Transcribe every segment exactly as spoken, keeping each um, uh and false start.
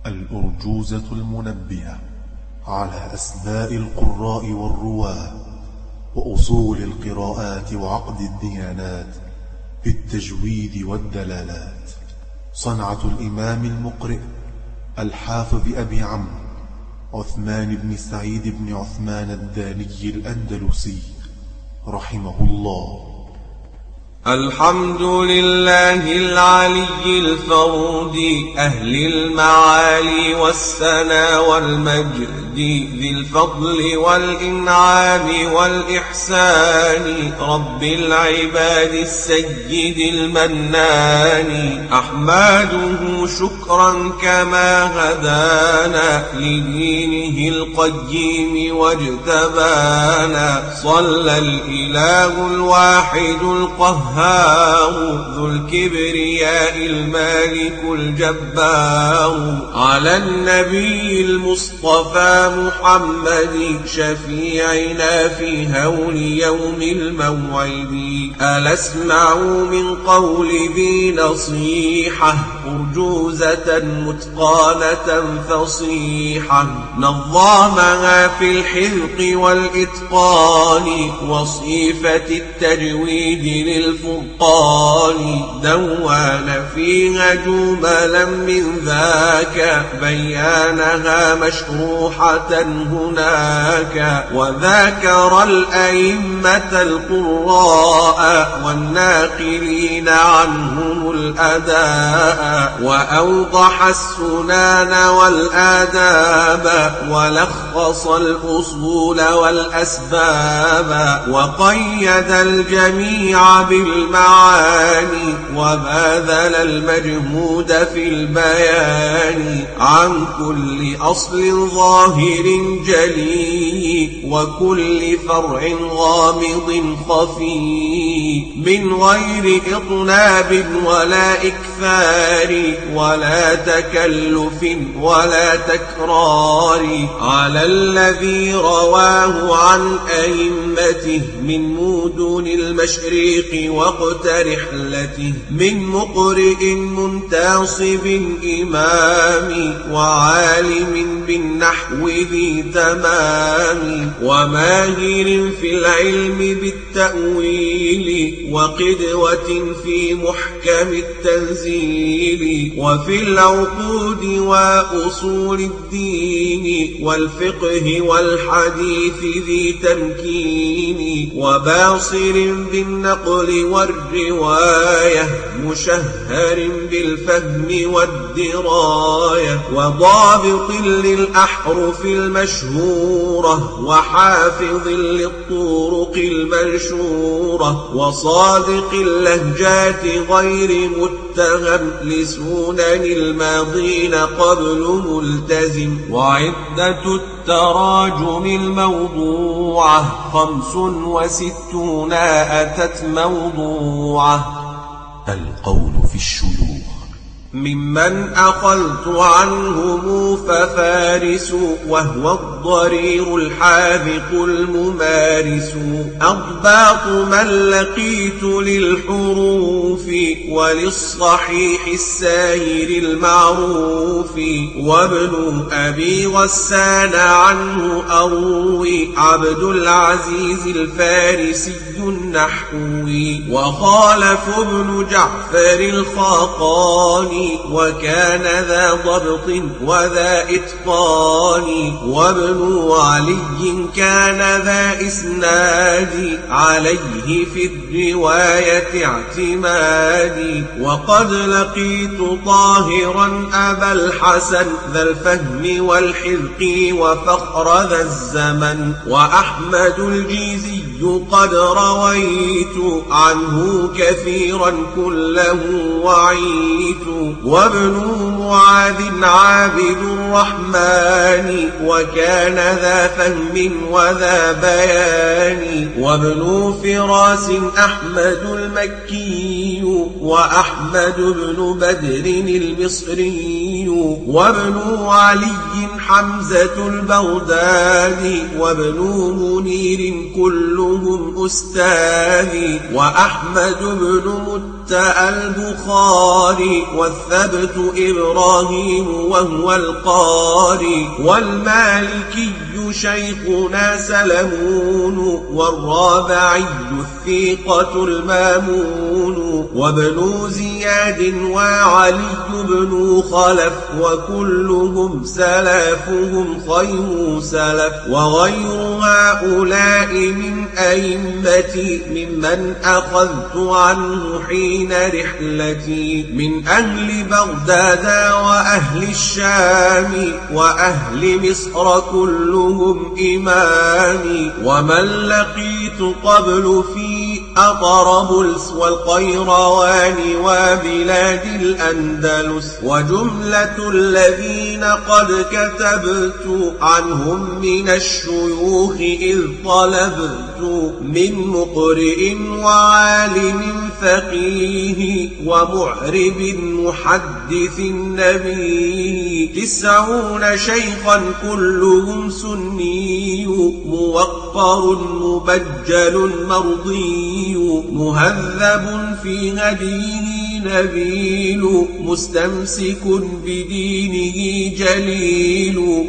الأرجوزة المنبهة على أسماء القراء والرواه وأصول القراءات وعقد الديانات بالتجويد والدلالات. صنعة الإمام المقرئ الحافظ أبي عمرو عثمان بن سعيد بن عثمان الداني الأندلسي رحمه الله. الحمد لله العلي الفرد أهل المعالي والسنا والمجد ذي الفضل والإنعام والإحسان رب العباد السيد المنان. أحمده شكرا كما هدانا لدينه القيم واجتبانا. صلى الإله الواحد القهار ذو الكبرياء المالك الجبار على النبي المصطفى محمد شفيعنا في هول يوم الموعد. ألا اسمعوا من قول ذي نصيحة أرجوزة متقانة فصيحة نظامها في الحذق والإتقان وصيفة التجويد للفرقان. دوان فيها جملا من ذاك بيانها مشروحة هناك. وذاكر الأئمة القراء والناقلين عنهم الأداء وأوضح السنان والآداب ولخص الأصول والأسباب وقيد الجميع بالمعاني وباذل المجهود في البيان عن كل أصل ظاهر جلي وكل فرع غامض خفي من غير إطناب ولا إكثار ولا تكلف ولا تكرار على الذي رواه عن أئمته من مدن المشرق وقت رحلته من مقرئ منتصب إمام وعالم بالنحو ذي تمام وماهر في العلم بالتأويل وقدوة في محكم التنزيل وفي العقود وأصول الدين والفقه والحديث ذي تمكين وباصر بالنقل والرواية مشهر بالفهم والدراية وضابط للأحرف المشهورة وحافظ للطرق المنشورة وصادق اللهجات غير متهم لسنن الماضين قبل ملتزم. وعدة التراجم الموضوعة خمس وستون أتت موضوعة. القول في الشيوخ ممن أقلت عنهم ففارس وهو الضرير الحاذق الممارس. أضباط من لقيت للحروف وللصحيح الساهر المعروف. وابن أبي غسان عنه أروي عبد العزيز الفارسي النحوي. وخالف ابن جعفر الخاقاني وكان ذا ضبط وذا إتقان. وابن علي كان ذا إسناد عليه في الرواية اعتماد. وقد لقيت طاهرا أبا الحسن ذا الفهم والحذق وفخر ذا الزمن. وأحمد الجيزي قد رويت عنه كثيرا كله وعيت. وابن معاذ عابد الرحمن وكان ذا فهم وذا بيان. وابن فراس أحمد المكي وأحمد بن بدر المصري. وابن علي حمزة البغدادي وابن منير كلهم أستاذي. وأحمد بن مت البخاري والثبت إبراهيم وهو القاري والمالكي شيخنا سلمون والرابعي الثقة المامون وابن زياد وعلي بن خلف وكلهم سلفهم خير سلف وغير هؤلاء من أئمتي ممن أخذت عنه حين رحلتي من أهل بغداد وأهل الشام وأهل مصر كلهم إمامي ومن لقيت قبل في أطرابلس والقيروان وبلاد الأندلس وجملة الذين قد كتبت عنهم من الشيوخ إذ طلبت من مقرئ وعالم فقيه ومعرب محدث نبي تسعون شيخا كلهم سني موقر مبجل مرضي مهذب في هديه نبيل مستمسك بدينه جليل.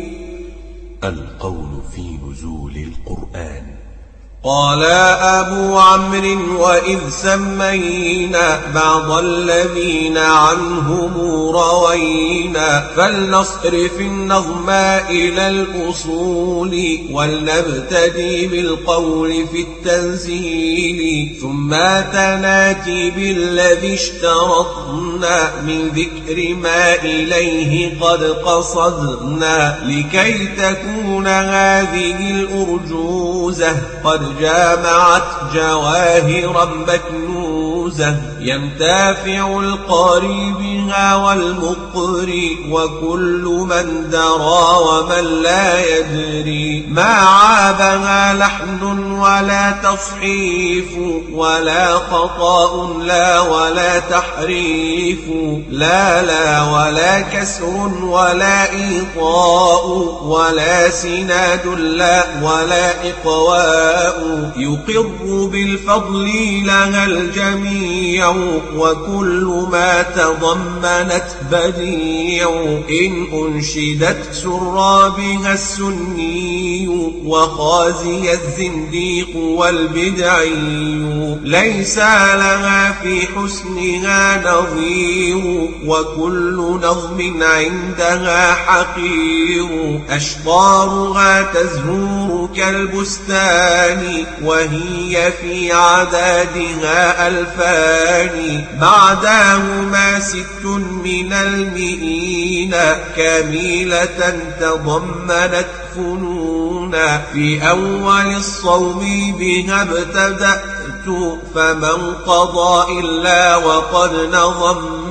القول في نزول القرآن. قال أبو عمرو وإذ سمينا بعض الذين عنهم روينا فلنصرف النظم إلى الأصول ولنبتدي بالقول في التنزيل ثم تناتي بالذي اشترطنا من ذكر ما إليه قد قصدنا لكي تكون هذه الأرجوزة قد جامعت جواهرا مكنوزة ينتفع القاري بها والمقري وكل من درى ومن لا يدري ما عابها لحن ولا تصحيف ولا خطأ لا ولا تحريف لا لا ولا كسر ولا إيطاء ولا سناد لا ولا إقواء يقر بالفضل لها الجميع وكل ما تضمنت بديع إن أنشدت سر بها السني وخازي الزنديق والبدعي ليس لها في حسنها نظير وكل نظم عندها حقير أشطارها تزهور كالبستان وهي في عدادها ألفان بعدهما ست من المئين كاملة تضمنت فنونا في أول الصوم بها ابتدأت فمن قضى إلا وقد نظمت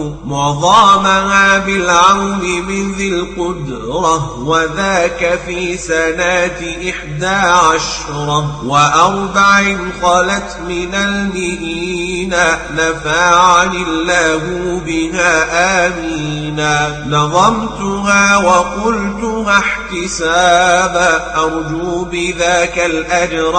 معظمها بالعون من ذي القدرة وذاك في سنات إحدى عشرة وأربع خلت من المئين نفعني الله بها آمينا نظمتها وقلتها احتسابا أرجو بذاك الأجر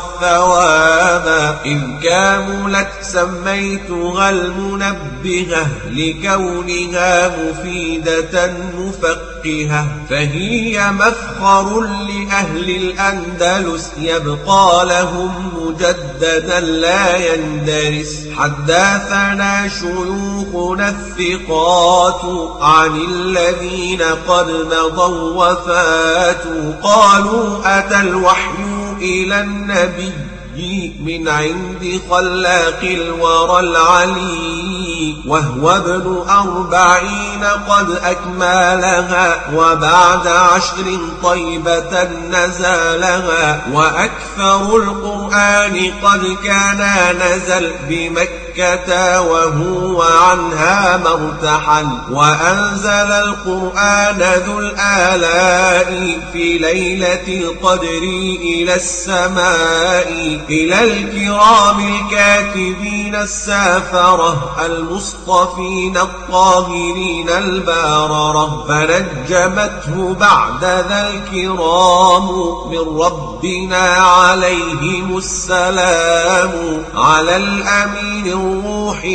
والثواب إذ كاملت سميتها المنبهة لكونها مفيدة مفقهة فهي مفخر لأهل الأندلس يبقى لهم مجددا لا يندرس حدثنا شيوخنا الثقات عن الذين قد مضوا وفاتوا قالوا أتى الوحي إلى النبي من عند خلاق الورى العلي وهو ابن أربعين قد أكملها وبعد عشر طيبة نزالها وأكثر القرآن قد كان نزل بمكة وهو عنها مرتحل وأنزل القرآن ذو الآلاء في ليلة القدر إلى السماء إلى الكرام الكاتبين السافرة المصطفين الطاهرين الباررة فنجمته بعد ذا الكرام من ربنا عليهم السلام على الأمين بالروح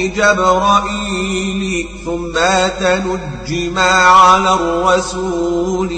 جبرائيل ثم تنجما على الرسول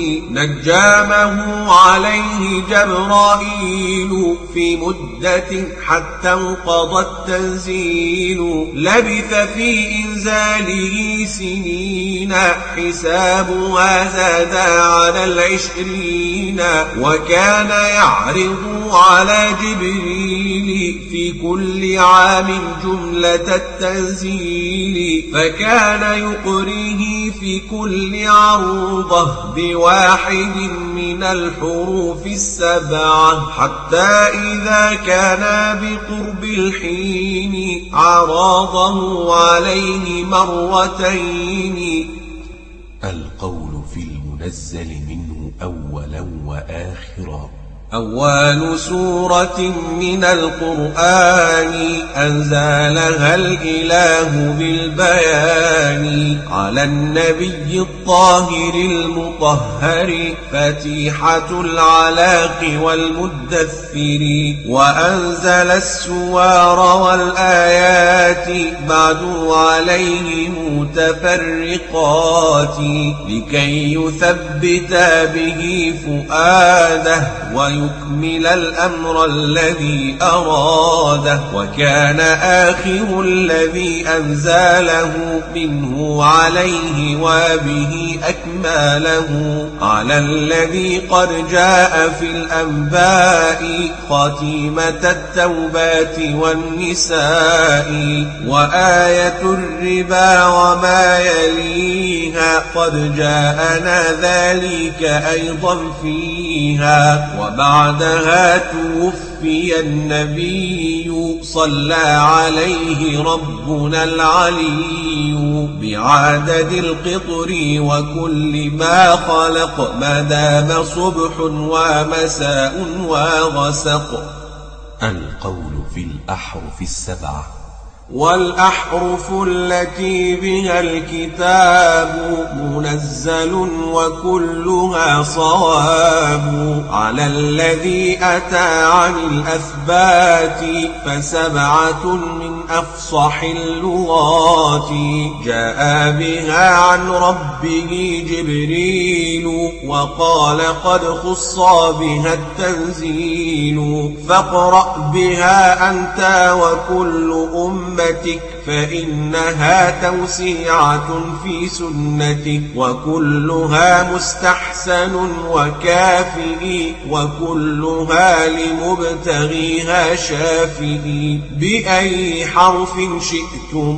نجامه عليه جبرائيل في مدة حتى انقضى التنزيل لبث في إنزاله سنين حسابها زاد على العشرين وكان يعرض على جبريل في كل عام جملة التنزيل فكان يقريه في كل عروضة بواحد من الحروف السبعة حتى إذا كان بقرب الحين عرضه عليه مرتين. القول في المنزل منه أولا وآخرا. أول سورة من القرآن أنزلها الإله بالبيان على النبي الطاهر المطهر فتيحة العلاق والمدثر وأنزل السوار والآيات بعد عليه متفرقات لكي يثبت به فؤاده ويكمل الأمر الذي أراده وكان آخر الذي أنزله منه عليه وبه أكمله على الذي قد جاء في الأنباء خاتمة التوبات والنساء وآية الربا وما يليها قد جاءنا ذلك أيضا فيها وبعدها توفي النبي صلى عليه ربنا العلي بعدد القطر وكل ما خلق ما دام صبح ومساء وغسق. القول في الأحرف السبعة. والأحرف التي بها الكتاب منزل وكلها صواب على الذي أتى عن الأثبات فسبعة من أفصح اللغات جاء بها عن ربه جبريل وقال قد خص بها التنزيل فاقرأ بها أنت وكل أمة فإنها توسيعة في سنتك وكلها مستحسن وكافئ وكلها لمبتغيها شافئ بأي حرف شئتم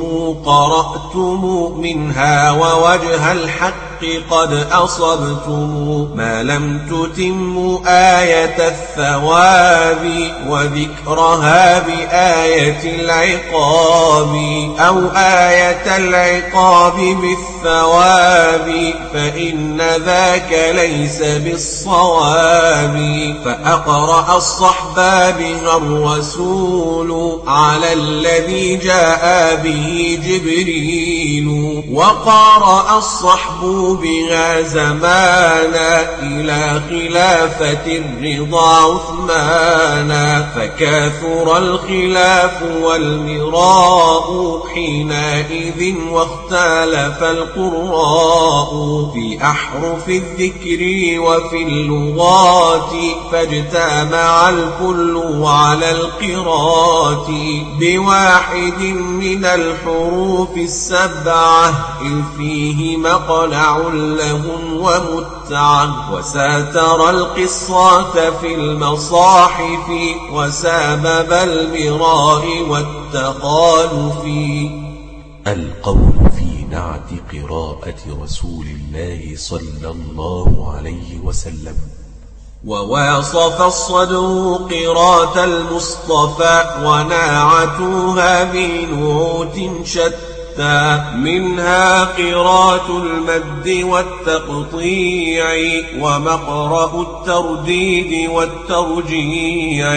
قرأتم منها ووجه الحق قد أصبتم ما لم تتموا آية الثواب وذكرها بآية العقاب أو آية العقاب بالثواب فإن ذاك ليس بالصواب فأقرأ الصحب بها الرسول على الذي جاء به جبريل وقرأ الصحب بها زمانا إلى خلافة الرضا عثمانا فكاثر الخلاف والمراء حينئذ واختلف القراء في أحرف الذكر وفي اللغات فاجتمع الكل على القراءة بواحد من الحروف السبعة إذ فيه مقنع لهم ومتعة وساتر القصة في المصاحف وسبب المراء والتخالف. القول في نعت قراءة رسول الله صلى الله عليه وسلم. وواصف الصدر قراءة المصطفى وناعتها بنعوت شتى منها قراءة المد والتقطيع ومقرأ الترديد والترجيع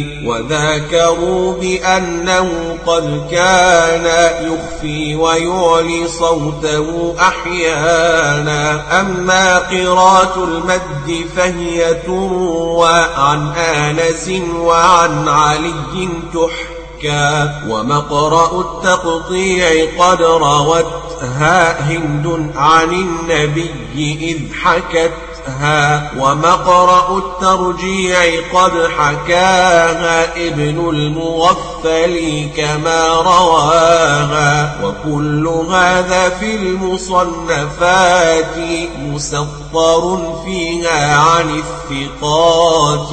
وذاكروا بأنه قد كان يخفي ويعلي صوته أحيانا أما قراءة المد فهي تروى عن آنس وعن علي تحكى شكا. ومقرأ التقطيع قد روتها هند عن النبي إذ حكتها. ومقرأ الترجيع قد حكاها ابن المغفل كما رواها. وكل هذا في المصنفات مسطر فيها عن الثقات.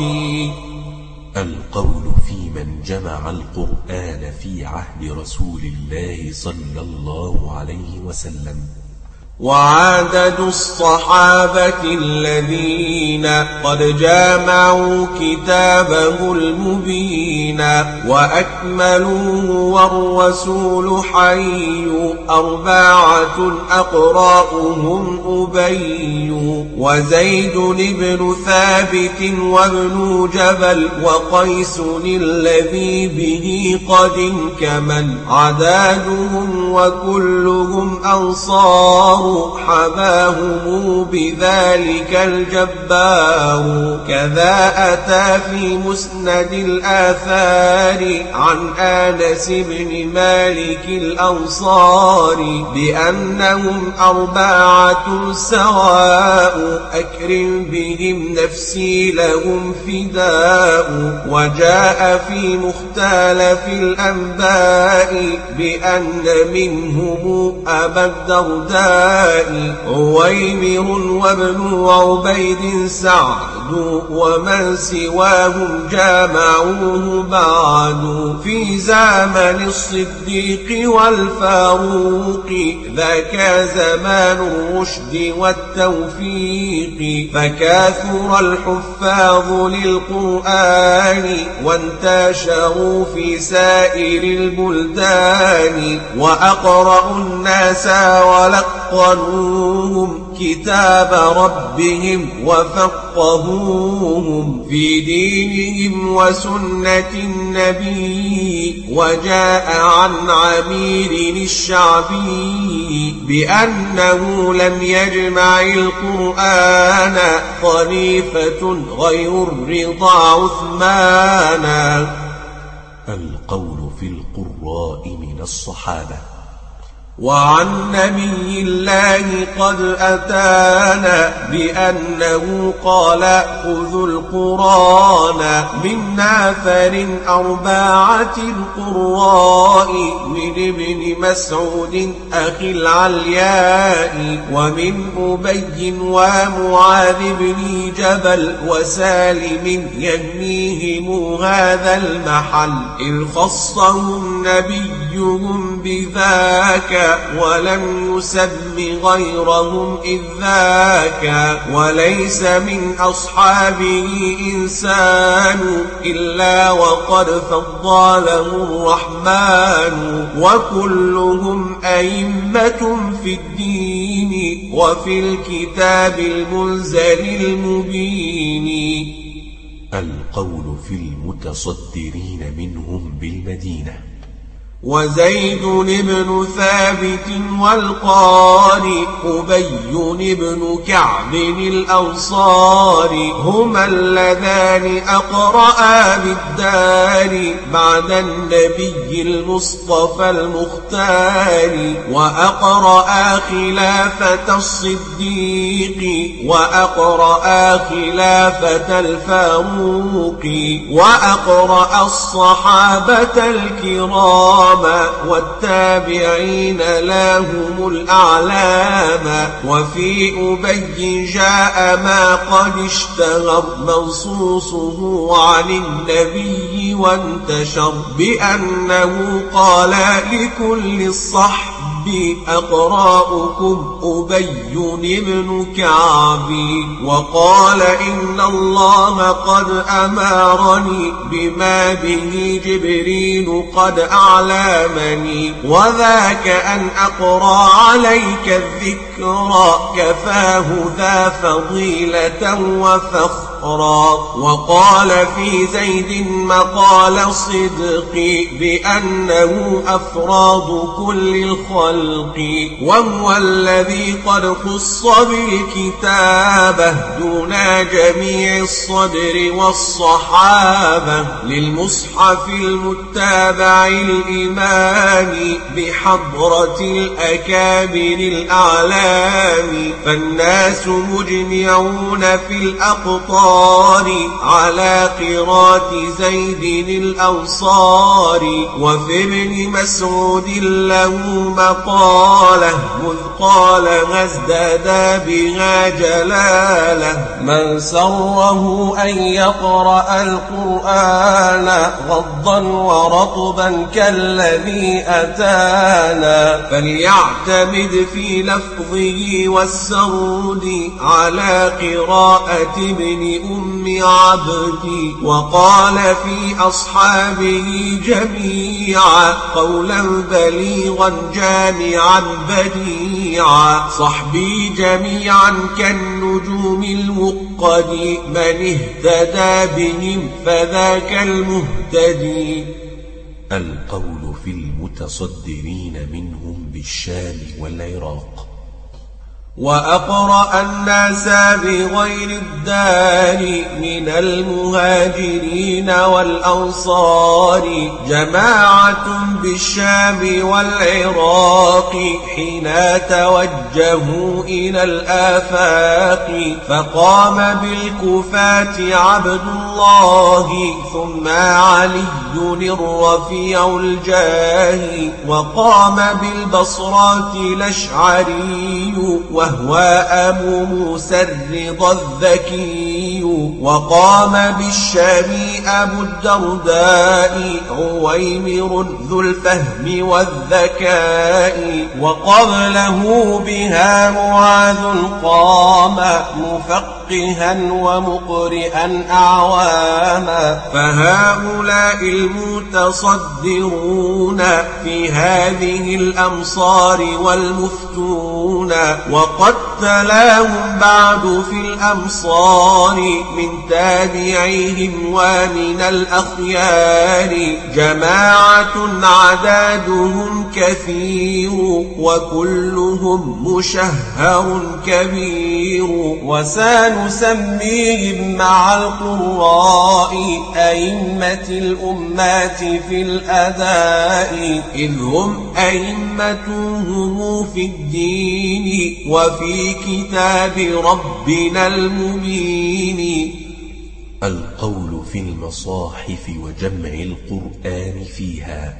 القول في من جمع القرآن في عهد رسول الله صلى الله عليه وسلم. وعدد الصحابة الذين قد جامعوا كتابه المبين وأكملوه والرسول حي أربعة أقراؤهم أبي وزيد بن ثابت وابن جبل وقيس الذي به قد انكمل عدادهم وكلهم أنصار حباهم بذلك الجبار. كذا أتى في مسند الآثار عن آنس بن مالك الأنصار بأنهم أربعة سواء أكرم بهم نفسي لهم فداء. وجاء في مختلف الأنباء بأن منهم أبا الدرداء عويمر وابن عبيد سعد ومن سواهم جامعوه بعد. في زمن الصديق والفاروق ذاك زمان الرشد والتوفيق. فكاثر الحفاظ للقرآن وانتشروا في سائر البلدان. وأقرأوا الناس ولقنوهم كتاب ربهم وفقهوهم في دينهم وسنة النبي. وجاء عن عمير الشعبي بأنه لم يجمع القرآن خليفة غير الرضا عثمان. القول في القراء من الصحابة. وعن نبي الله قد أتانا بأنه قال خذوا القرآن من نافر أربعة القراء من ابن مسعود أخي العلياء ومن أبي ومعاذ بن جبل وسالم يهنيهم هذا المحل إذ خصهم نبيهم بذاك ولم يسم غيرهم إذ ذاك. وليس من أصحابه إنسان إلا وقد فضله الرحمن. وكلهم أئمة في الدين وفي الكتاب المنزل المبين. القول في المتصدرين منهم بالمدينة. وزيد بن ثابت والقاري أبي بن كعب الأنصاري هما اللذان أقرأا بالدار بعد النبي المصطفى المختار. وأقرأا خلافة الصديق وأقرأا خلافة الفاروق. وأقرأ الصحابة الكرام والتابعين لهم الأعلام. وفي أبي جاء ما قد اشتهر منصوصه عن النبي وانتشر بأنه قال لكل الصحب أقراؤكم أبي بن كعب. وقال إن الله قد أمرني بما به جبريل قد أعلمني وذاك أن أقرأ عليك الذكر كفاه ذا فضيلة وفخر. فقرا. وقال في زيد مقال الصدق بأنه أفراد كل الخلق، وهو الذي قد خص بالكتابة دون جميع الصدر والصحابة، للمصحف المتابع الإمام بحضرة الأكابر الأعلام. فالناس مجمعون في الأقطار على قراءة زيد الأنصار. وفي ابن مسعود له مقالة مذ قال ازداد بها جلالة، من سره أن يقرأ القرآن غضا ورطبا كالذي أتانا، فليعتمد في لفظه والسرد على قراءة ابن أم عبد. وقال في أصحابه جميعا قولا بليغا جامعا بديعا، صحبي جميعا كالنجوم المقد، من اهتدى بهم فذاك المهتدي. القول في المتصدرين منهم بالشام والعراق. وأقرأ الناس بغير الدار من المهاجرين والأنصار، جماعة بالشام والعراق حين توجهوا إلى الآفاق. فقام بالكوفات عبد الله ثم علي الرفيع الجاه، وقام بالبصرات الأشعري وهو أبو موسى الرضا الذكي، وقام بالشام أبو الدرداء عويمر ذو الفهم والذكاء. وقبله بها معاذ قام مفقها ومقرئا أعواما. فهؤلاء المتصدرون في هذه الأمصار والمفتون، وقد تلاهم بعد في الأمصار من تابعيهم ومن الأخيار، جماعة عدادهم كثير وكلهم مشهر كبير. وسنسميهم مع القراء أئمة الأمات في الأداء، إذ هم أئمتهم في الدين وفي كتاب ربنا المبين. القول في المصاحف وجمع القرآن فيها.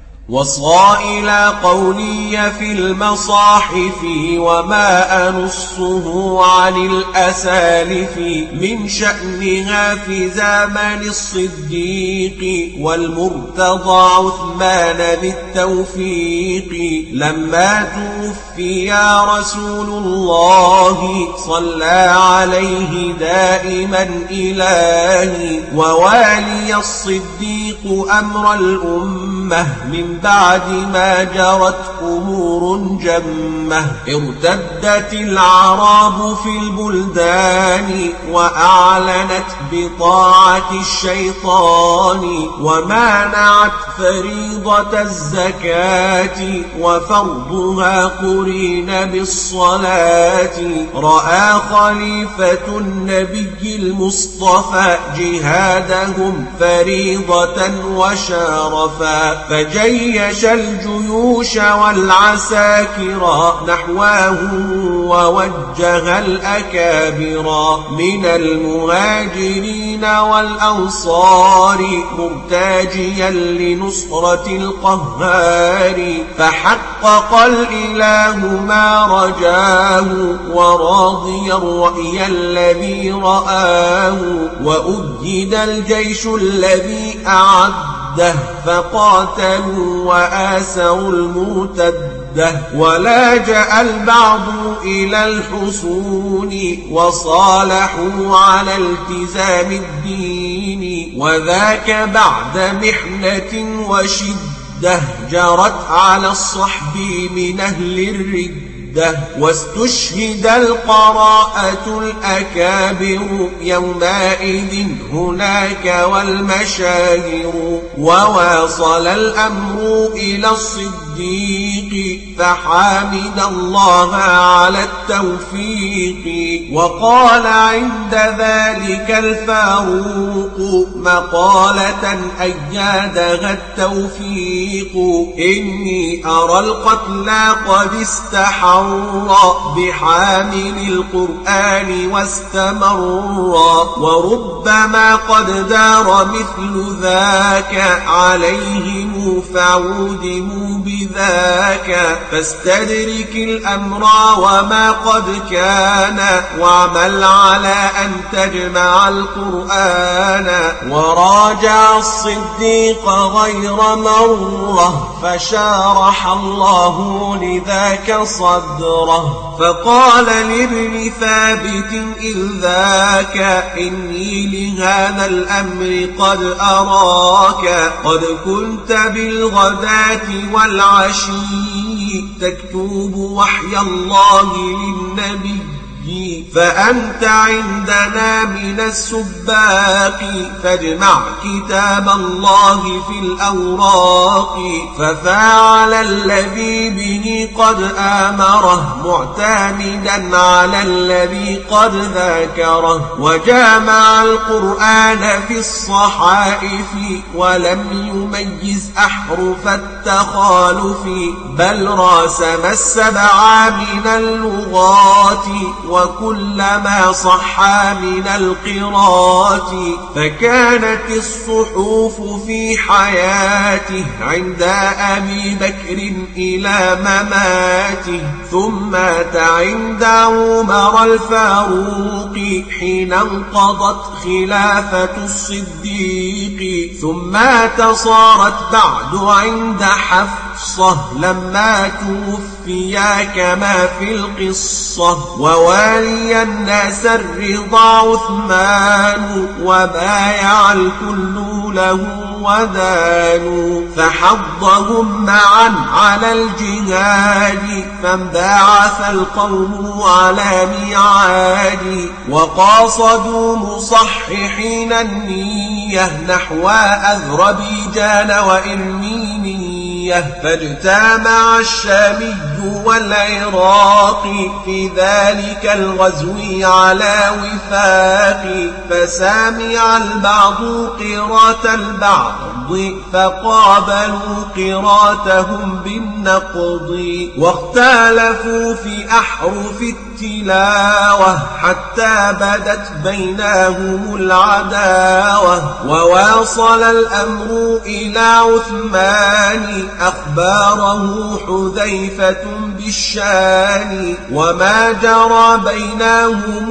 وصائل قولي في المصاحف وما أنصه عن الأسالف، من شأنها في زمن الصديق والمرتضى عثمان ذي التوفيق. لما توفي يا رسول الله صلى عليه دائما إلهي، ووالي الصديق أمر الأمة من بعد ما جرت أمور جمة. ارتدت الأعراب في البلدان وأعلنت بطاعة الشيطان، ومانعت فريضة الزكاة وفرضها قرين بالصلاة. رأى خليفة النبي المصطفى جهادهم فريضة وشرفا، فجيش الجيوش والعساكر نحواه ووجه الأكابر من المهاجرين والأنصار، مرتاجيا لنصرة القهار. فحقق الإله ما رجاه وراضي الرأي الذي رآه، وأجد الجيش الذي أعد فقاتلوا وآسروا المرتدة، ولاجأ البعض إلى الحصون وصالحوا على التزام الدين. وذاك بعد محنة وشدة جرت على الصحب من أهل الردة، واستشهد القراءة الأكابر يومئذ هناك والمشاهر. وواصل الأمر إلى الصديق فحامد الله على التوفيق. وقال عند ذلك الفاروق مقالة أيادها التوفيق: إني أرى القتل قد استحر بحامل القرآن واستمر، وربما قد دار مثل ذاك عليهم فعودموا بذاك. فاستدرك الأمر وما قد كان واعمل على أن تجمع القرآن. وراجع الصديق غير مرة فشارح الله لذاك صدره. فقال لابن ثابت إذ ذاك: إني لهذا الأمر قد أراك قد كنت بالغداة والعشي تكتب وحي الله للنبي، فأنت عندنا من السباق فاجمع كتاب الله في الأوراق. ففعل الذي به قد آمره معتمدا على الذي قد ذاكره. وجامع القرآن في الصحائف ولم يميز أحرف التخالف، بل راسم السبع من اللغات وكلما صح من القراءات. فكانت الصحف في حياته عند أبي بكر إلى مماته، ثم مات عند عمر الفاروق حين انقضت خلافة الصديق. ثم تصارت بعد عند حفصة لما توفيا كما في القصة. ووالي الناس الرضا عثمان وبايع الكل له ودانوا. فحضهم معا على الجهاد فانبعث القوم على ميعاد. وقاصدوا مصححين النية نحو أذربيجان وإرمينية، فاجتمع الشامي والعراق في ذلك الغزو على وفاق. فسامع البعض قراءة البعض فقابلوا قراءتهم بالنقض. واختلفوا في أحرف التلاوة حتى بدت بينهم العداوة. وواصل الأمر إلى عثمان أخباره حذيفة بالشان، وما جرى بينهم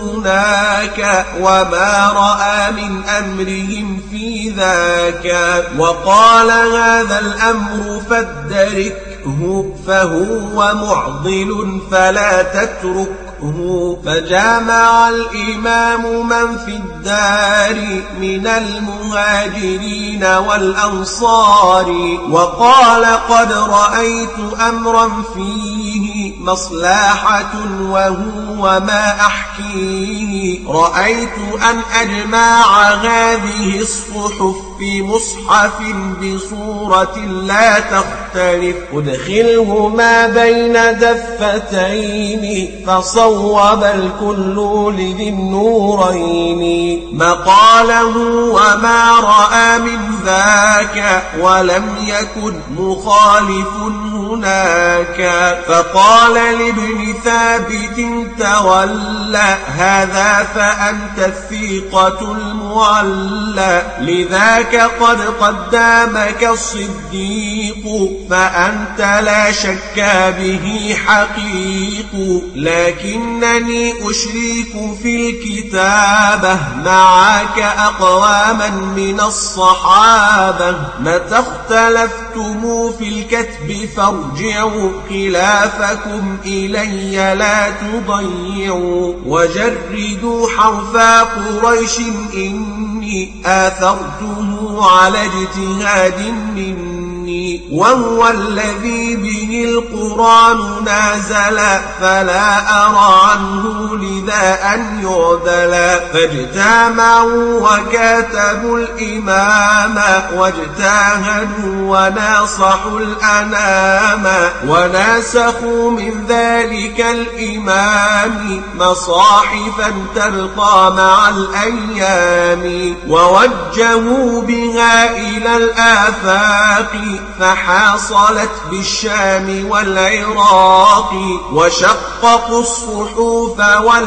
هناك وما رأى من أمرهم في ذاك. وقال هذا الأمر فادركه فهو معضل فلا تتركه. فجامع الإمام من في الدار من المهاجرين والأنصار، وقال قد رأيت أمرا فيه مصلحة وهو ما أحكيه. رأيت أن أجمع هذه الصحف في مصحف بصورة لا تختلف، أدخله ما بين دفتين فصوب الكل لذي النورين مقاله وما رأى من ذاك، ولم يكن مخالف هناك. فقال لابن ثابت تولى هذا فأنت الثقة المعلى، لذاك قد قدامك الصديق فأنت لا شك به حقيق. لكنني أشريك في الكتابة معك أقواما من الصحابة، متى اختلفتم في الكتب فارجعوا خلافكم إلي لا تضيعوا. وجردوا حرف قريش إني آثرته على اجتهاد مني، وهو الذي به القرآن نازل فلا أرى عنه لذا أن يعدل فاجتمعوا وكاتبوا الإمام واجتهدوا وناصحوا الأنام وناسخوا من ذلك الإمام مصاحفا ترقى مع الأيام ووجهوا بها إلى الآفاق فحاصلت بالشام والعراق وشققوا الصحوف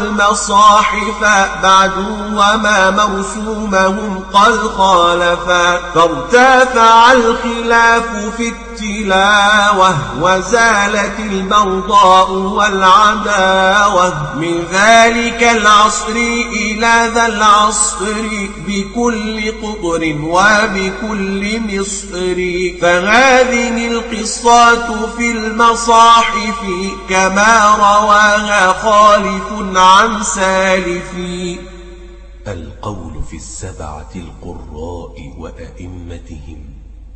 والمصاحف بعد وما مرسومهم قد خالفا فارتفع الخلاف في التلاوة وزالت البغضاء والعداوة من ذلك العصر إلى ذا العصر بكل قطر وبكل مصر فهذه القصات في المصاحف كما رواها خالف عن سالف. القول في السبعة القراء وأئمتهم.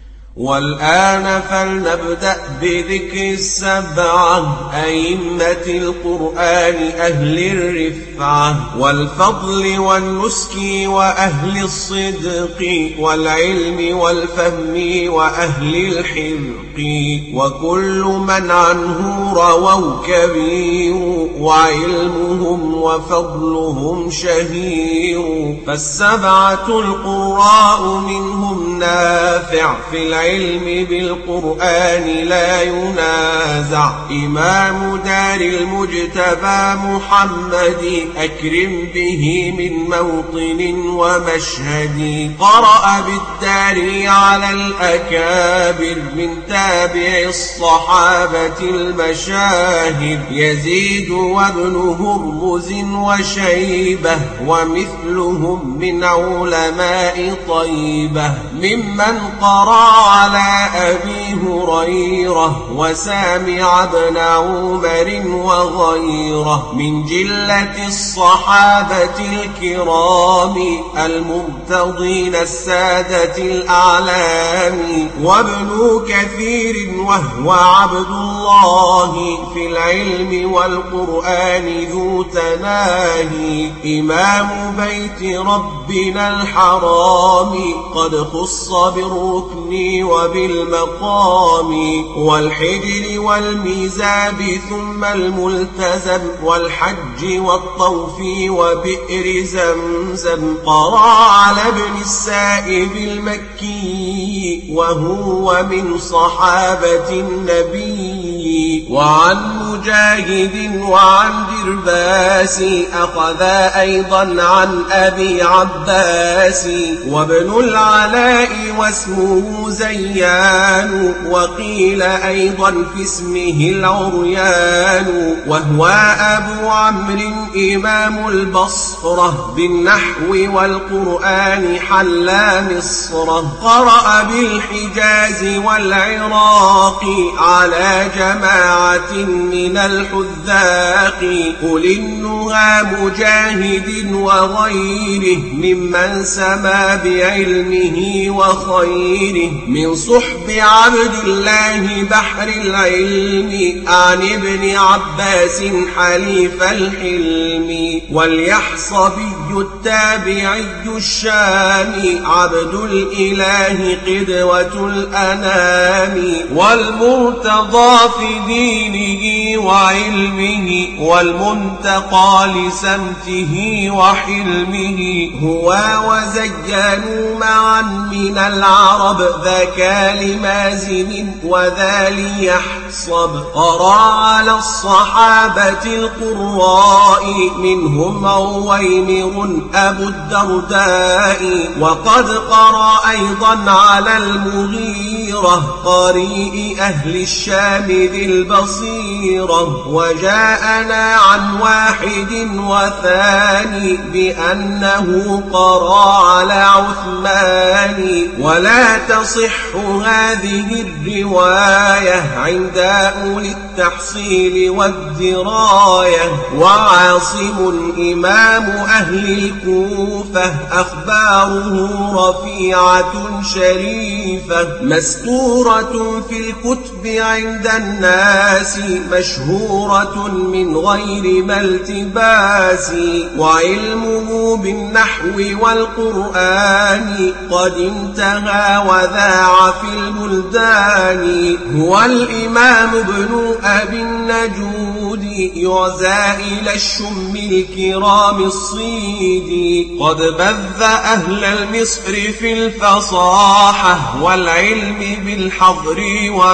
والآن فلنبدأ بذكر السبعة أئمة القرآن أهل الرفعة والفضل والنسك وأهل الصدق والعلم والفهم وأهل الحذق وكل من عنه رووا كبير وعلمهم وفضلهم شهير فالسبعة القراء منهم نافع في العلم بالقرآن لا ينازع إمام دار المجتبى محمد أكرم به من موطن ومشهد قرأ بالدار على الأكابر من تابع الصحابة المشاهد يزيد وابن هرمز وشيبة ومثلهم من علماء طيبة ممن قرأ على أبي هريرة وسامع بن عمر وغيره من جلة الصحابة الكرام المرتضين السادة الأعلام وابن كثير وهو عبد الله في العلم والقرآن ذو تناهي إمام بيت ربنا الحرام قد خص بالركن وبالمقام والحجر والميزاب ثم الملتزم والحج والطوف وبئر زمزم قرأ على ابن السائب المكي وهو من صحابة النبي وعن مجاهد وعن درباس أخذ أيضا عن أبي عباس وابن العلاء واسمه زيان وقيل أيضا في اسمه العريان وهو أبو عمرو إمام البصرة بالنحو والقرآن حلا مصر قرأ بالحجاز والعراق على جماعة من الحذاق قل إنها مجاهد وغيره ممن سما بعلمه وخيره من صحب عبد الله بحر العلم عن ابن عباس حليف الحلم واليحصبي التابعي الشام عبد الإله قدوة الأنام والمرتضى في دينه وعلمه والمنتقى لسمته وحلمه هو وزينوا معا من العرب ذاك لمازن وذا ليحصب قرأ على الصحابة القراء منهم عويمر أبو الدرداء وقد قرأ أيضا على المغيرة قارئ أهل الشام ذي البصيرة وجاءنا عن واحد وثاني بأنه قرأ على عثمان ولا تصح هذه الرواية عند أولي التحصيل والدراية وعاصم إمام أهل الكوفة أخباره رفيعة شريفة ما مسطورة في الكتب عند الناس مشهورة من غير ما التباس وعلمه بالنحو والقرآن قد انتهى وذاع في البلدان هو الإمام ابن أبي النجود يعزى إلى الشم الكرام الصيد قد بذ أهل المصر في الفصاحة والعلم بالحضر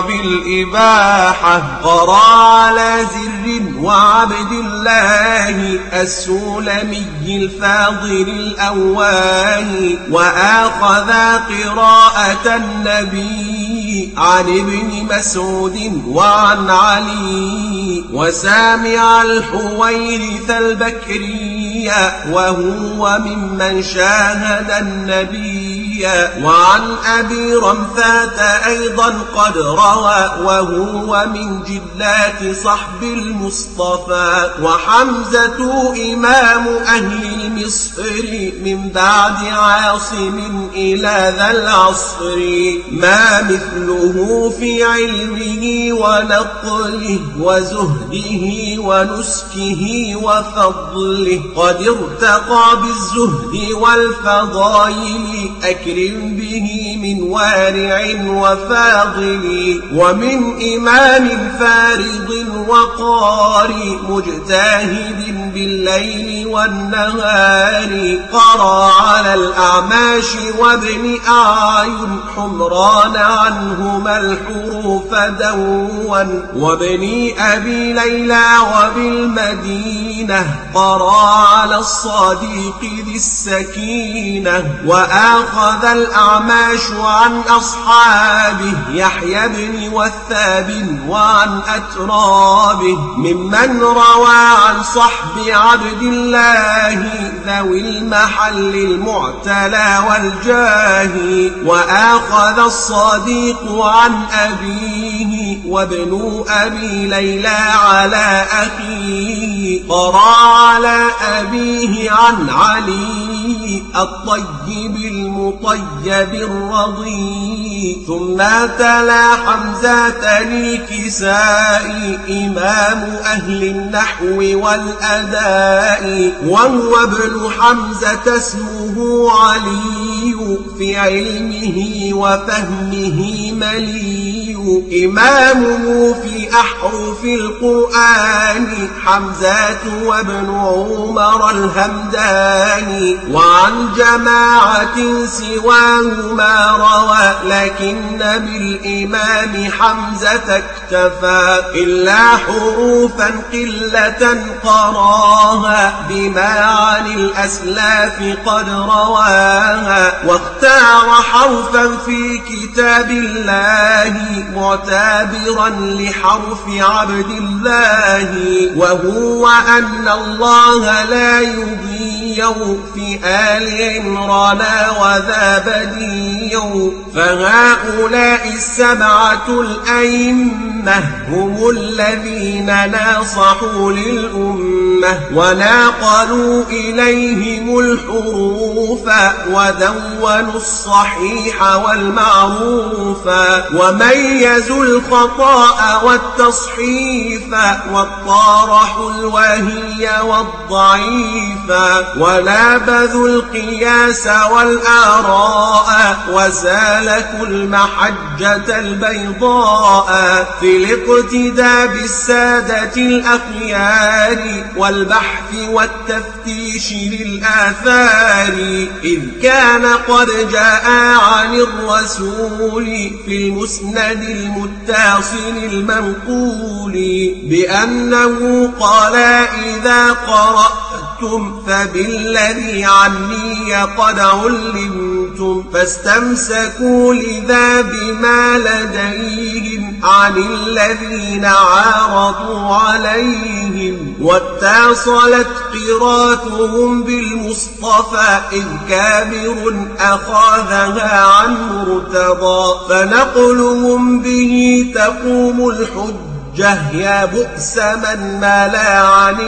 وبالإباحة قرأ على زر وعبد الله السلمي الفاضل الأواه وآخذ قراءة النبي عن ابن مسعود وعن علي وسامع الحويرث البكري وهو ممن شاهد النبي وعن أبي رمثات أيضا قد روى وهو من جلات صحب المصطفى وحمزة إمام أهل المصر من بعد عاصم إلى ذا العصر ما مثله في علمه ونقله وزهده ونسكه وفضله قد ارتقى بالزهد والفضائل أكرم به من وارع وفاضل ومن إمام فارض وقاري مجتهد بالليل والنهار قرى على الأعماش وابن أعين حمران عنهما الحروف دون وابن أبي ليلى وبالمدينة قرى على الصديق ذي السكينة وآخذ الأعماش عن أصحابه يحيى بن وثاب وعن أترابه ممن روى عن صحب عبد الله ذوي المحل المعتلى والجاه وآخذ الصديق عن أبيه وابن أبي ليلى على أخيه قرى على أبيه عن علي الطيب المطيب الرضي ثم تلا حمزة الكسائي إمام أهل النحو والأداء وهو ابن حمزة اسمه علي في علمه وفهمه ملي إمامه في أحرف القرآن حمزة وابن عمر الهمداني وعن جماعة سواهما روى لكن بالإمام حمزة اكتفى إلا حروفا قلة قراها بما عن الأسلاف قد رواها واختار حرفا في كتاب الله معتبرا لحرف عبد الله وهو أن الله لا يضيع في آل عمران وذا بديع فهؤلاء السبعة الأئمة هم الذين ناصحوا للأمة وناقلوا إليهم الحروف ودونوا الصحيح والمعروف وميزوا الخطأ والتصحيف والطارحوا الوهي والضعيف ونابذوا القياس والآراء وسالكوا المحجة البيضاء في الاقتداء بالسادة الأخيار والبحث والتفتيش للآثار إذ كان قد جاء عن الرسول في المسند المتصل المنقول بأنه قال إذا قرأتم فبالذي عني قد علمتم فاستمسكوا لذا بما لديهم عن الذين عارضوا عليهم واتصلت قراءتهم بالمصطفى إذ كابر أخذها عن مرتضى فنقلهم به تقوم الحجة يا بؤس من ملا عن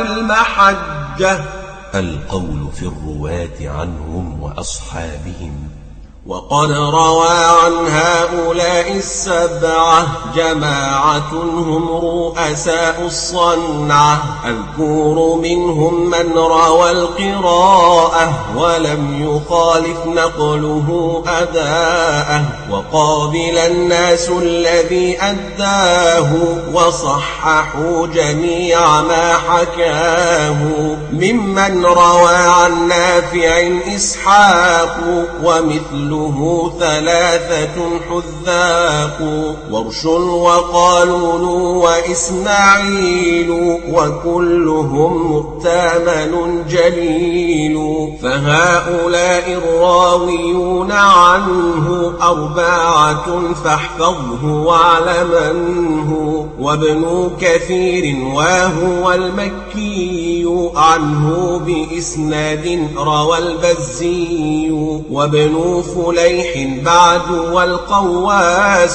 المحجة. القول في الرواة عنهم وأصحابهم وقد روى عن هؤلاء السبعة جماعة هم رؤساء الصنعة. أذكر منهم من روى القراءة ولم يخالف نقله أداءه، وقابل الناس الذي أداه وصححوا جميع ما حكاه. ممن روى عن نافع إسحاق ومثله ثلاثة حذاق، ورش وقالون وإسماعيل وكلهم مؤتمن جليل. فهؤلاء الراويون عنه أربعة فاحفظه واعلمنه. وابن كثير وهو المكي عنه بإسناد روى البزي، وابن فليح بعد والقواس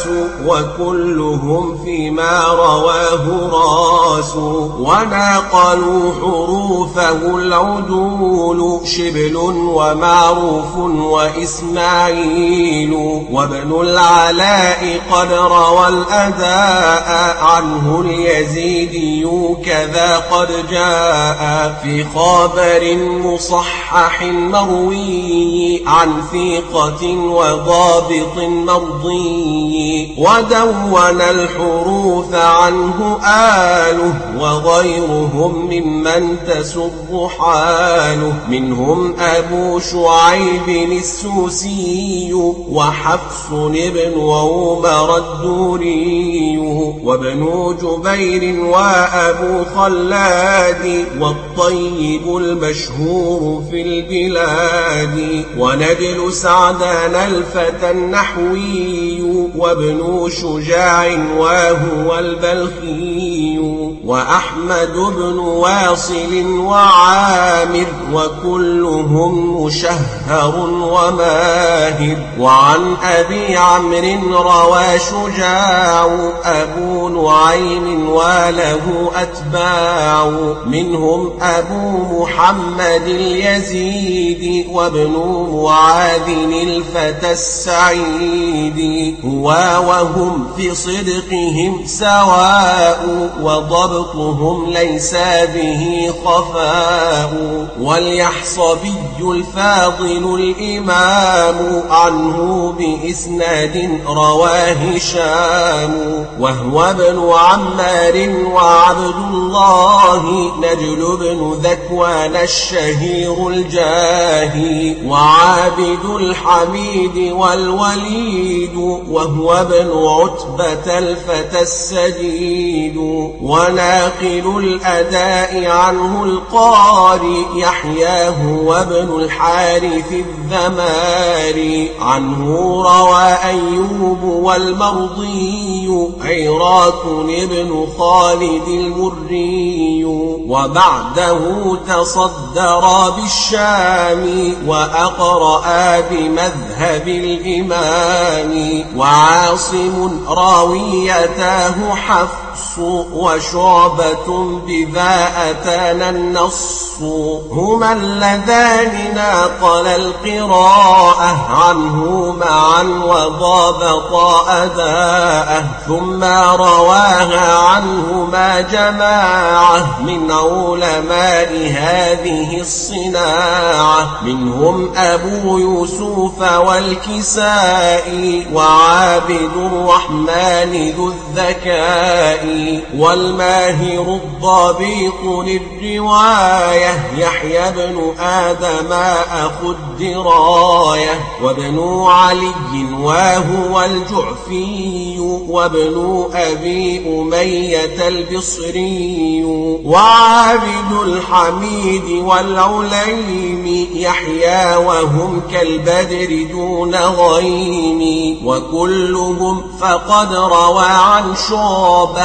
وكلهم فيما رواه راس. وناقلوا حروفه العدول شبل ومعروف وإسماعيل. وابن العلاء قد روى الأداء عنه اليزيدي كذا قد جاء في خبر مصحح مروي عن ثقة وضابط مرضي. ودون الحروف عنه آله وغيرهم ممن تسر حاله. منهم أبو شعيب السوسي وحفص بن عمر الدوري وابن جبير وأبو خلاد والطيب المشهور في البلاد. وندل سعدان الفتى النحوي وابن شجاع وهو البلخي. وأحمد بن واصل وعامر وكلهم مشهر وماهر. وعن أبي عمرو روى شجاع أبو نعيم وله أتباع. منهم أبو محمد اليزيد وابن معاذ الفتى السعيد. هو وهم في صدقهم سواء وضبطهم ليس به خفاء. واليحصبي الفاضل الإمام عنه بإسناد رواه هشام. وهو ابن عمار وعبد الله نجل بن ذكوان الشهير الجاهي. وعابد الحميد والوليد وهو ابن عتبة الفتى السديد. وناقل الأداء عنه القاري يحياه وابن الحارث الذماري. عنه روى أيوب والمرضي عراك بن خالد المري. وبعده تصدر بالشام وأقرأ بمذهب الإمام. وعاصم راويتاه حفص وشعبة بذا أتانا النص. هما اللذان ناقل القراءة عنه معا وضابطا أداءه. ثم رواها عنهما جماعة من علماء هذه الصناعة. منهم أبو يوسف والكسائي وعابد الرحمن ذو الذكاء. والماهر الضابط للرواية يحيى بن آدم أخو الدراية. وابن علي وهو الجعفي وابن أبي أمية البصري. وعابد الحميد والعليم يحيى وهم كالبدر دون غيم. وكلهم فقد روى عن شعبة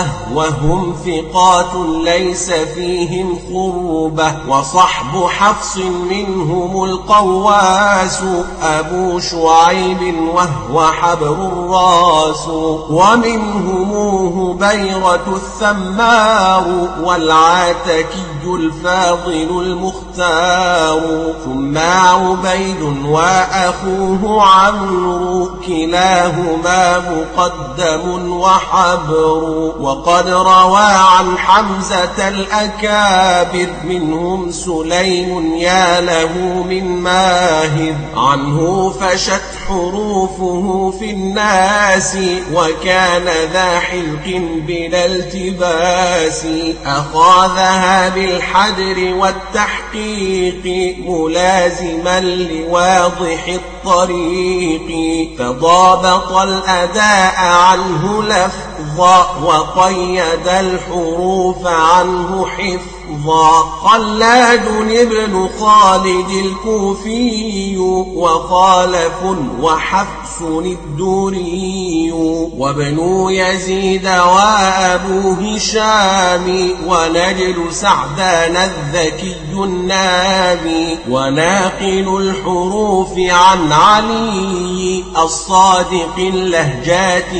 وهم ثقات ليس فيهم خربة. وصحب حفص منهم القواس أبو شعيب وهو حبر الراس. ومنهم هبيرة الثمار والعاتكي الفاضل المختار. ثم عبيد وأخوه عمرو كلاهما مقدم وحبر. وقد روى عن حمزة الأكابر منهم سليم يا له من ماهر. عنه فشت حروفه في الناس وكان ذا حلق بلا التباس. أخذها بالحدر والتحقيق ملازما لواضح الطريق. فضابط الأداء عنه لفظا وقيد الحروف عنه حفظا. خلاد بن خالد الكوفي وخالف وحفص الدوري. وابن يزيد وأبو هشام ونجل سعدان الذكي النابي. وناقل الحروف عن علي الصادق اللهجات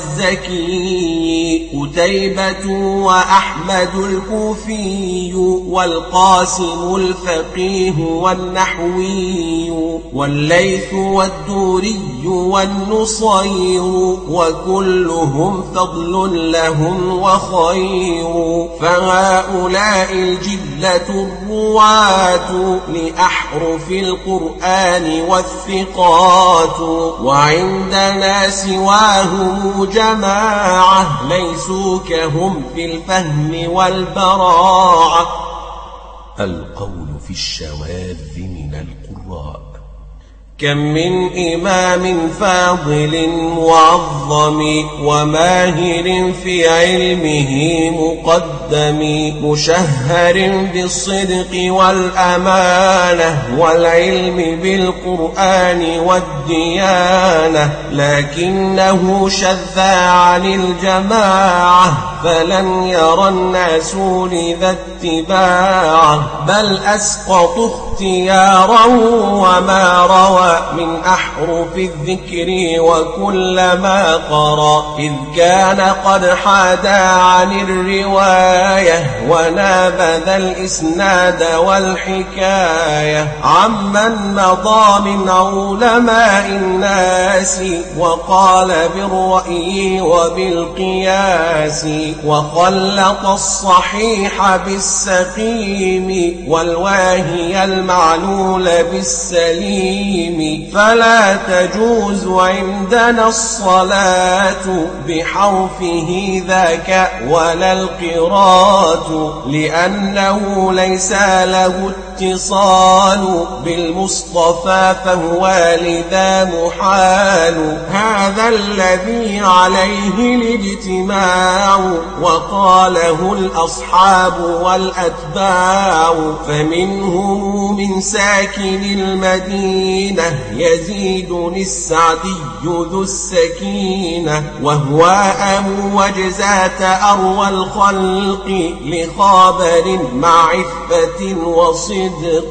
والزكي. قتيبة وأحمد الكوفي والقاسم الفقيه والنحوي. والليث والدوري والنصير وكلهم فضل لهم وخير. فهؤلاء الجلة الرواة لأحرف القرآن والثقات. وعندنا سواهم جماعة ليسوا كهم في الفهم والبراعة. القول في الشواذ من القراء. كم من إمام فاضل معظم وماهر في علمه مقدم. مشهر بالصدق والأمانة والعلم بالقرآن والديانة. لكنه شذ عن الجماعة فلن يرى الناس لذا اتباعه. بل أسقط اختياره وما روى من أحرف الذكر وكلما قرأ. إذ كان قد حاد عن الرواية ونابذ الإسناد والحكاية. عمن مضى من علماء الناس وقال بالرأي وبالقياس. وخلط الصحيح بالسقيم والواهي المعلول بالسليم. فلا تجوز عندنا الصلاة بحرفه ذاك ولا القراءة. لأنه ليس له اتصال بالمصطفى فهو لذا محال. هذا الذي عليه الاجتماع وقاله الأصحاب والأتباع. فمنهم من ساكن المدينة يزيد السعدي ذو السكينة وهو أبو وجزة أروى الخلق لخابر مع عفة وصدق.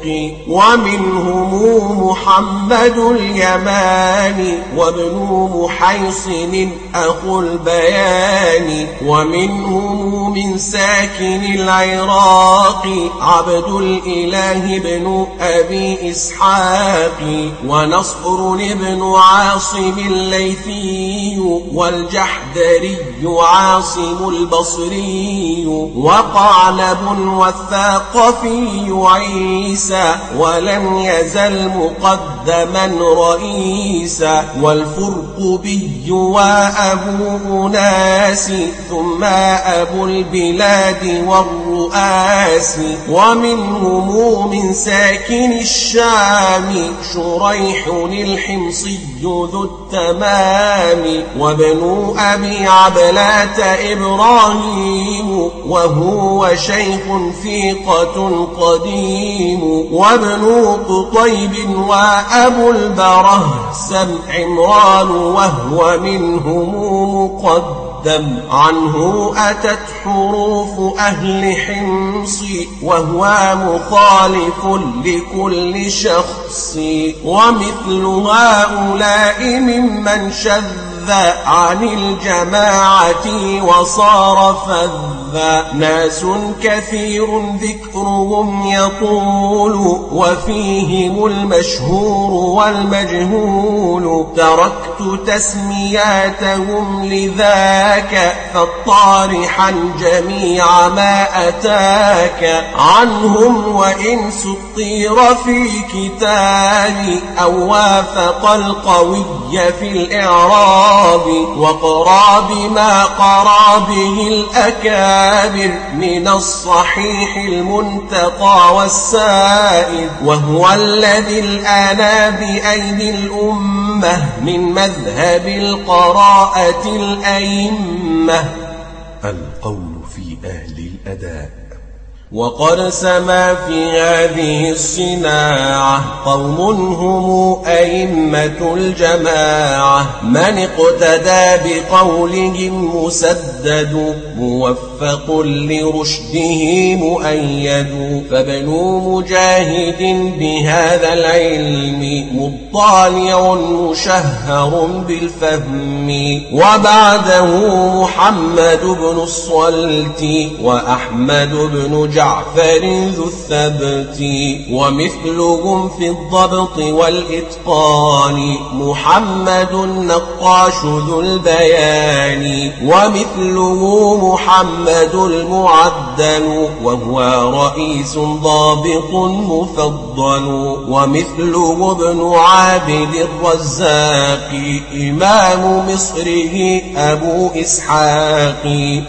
ومنهم محمد اليماني وابن محيصن أخو البيان. ومنهم من ساكن العراق عبد الإله بن أبي إسحاق. ونصر بن عاصم الليثي والجحدري عاصم البصري. وقعنب والثاقفي عيسى ولم يزل مقدما رئيسا. والفرقبي وأبو أناس ثم أبو البلاد والرؤاس. ومنهم من ساكن الشام شريح الحمصي ذو التمام. وابن أبي عبلات إبراهيم وهو شيخ ثقة قديم. وابن قطيب وأبو البرهسم عمران وهو منهم مقدم. تقدم عنه أتت حروف أهل حمص وهو مخالف لكل شخص ومثل هؤلاء ممن شذ عن الجماعة وصار فذا ناس كثير ذكرهم يطول وفيهم المشهور والمجهول تركت تسمياتهم لذاك فالطارحا جميع ما أتاك عنهم وإن سطير في كتابي أو وافق القوي في الإعراب وقرى بما قرى به الأكابر من الصحيح المنتقى والسائد وهو الذي الآن بأيدي الأمة من مذهب القراءة الأئمة. القول في أهل الأداء. وقد سما في هذه الصناعة قوم هم أئمة الجماعة من اقتدى بقولهم مسدد موفق لرشده مؤيد فابن مجاهد بهذا العلم مطالع مشهر بالفهم وبعده محمد بن الصلت وأحمد بن جعفر جعفر ذو الثبت ومثلهم في الضبط والإتقان محمد النقاش ذو البيان ومثله محمد المعدل وهو رئيس ضابط مفضل ومثله ابن عابد الرزاق إمام مصره أبو إسحاق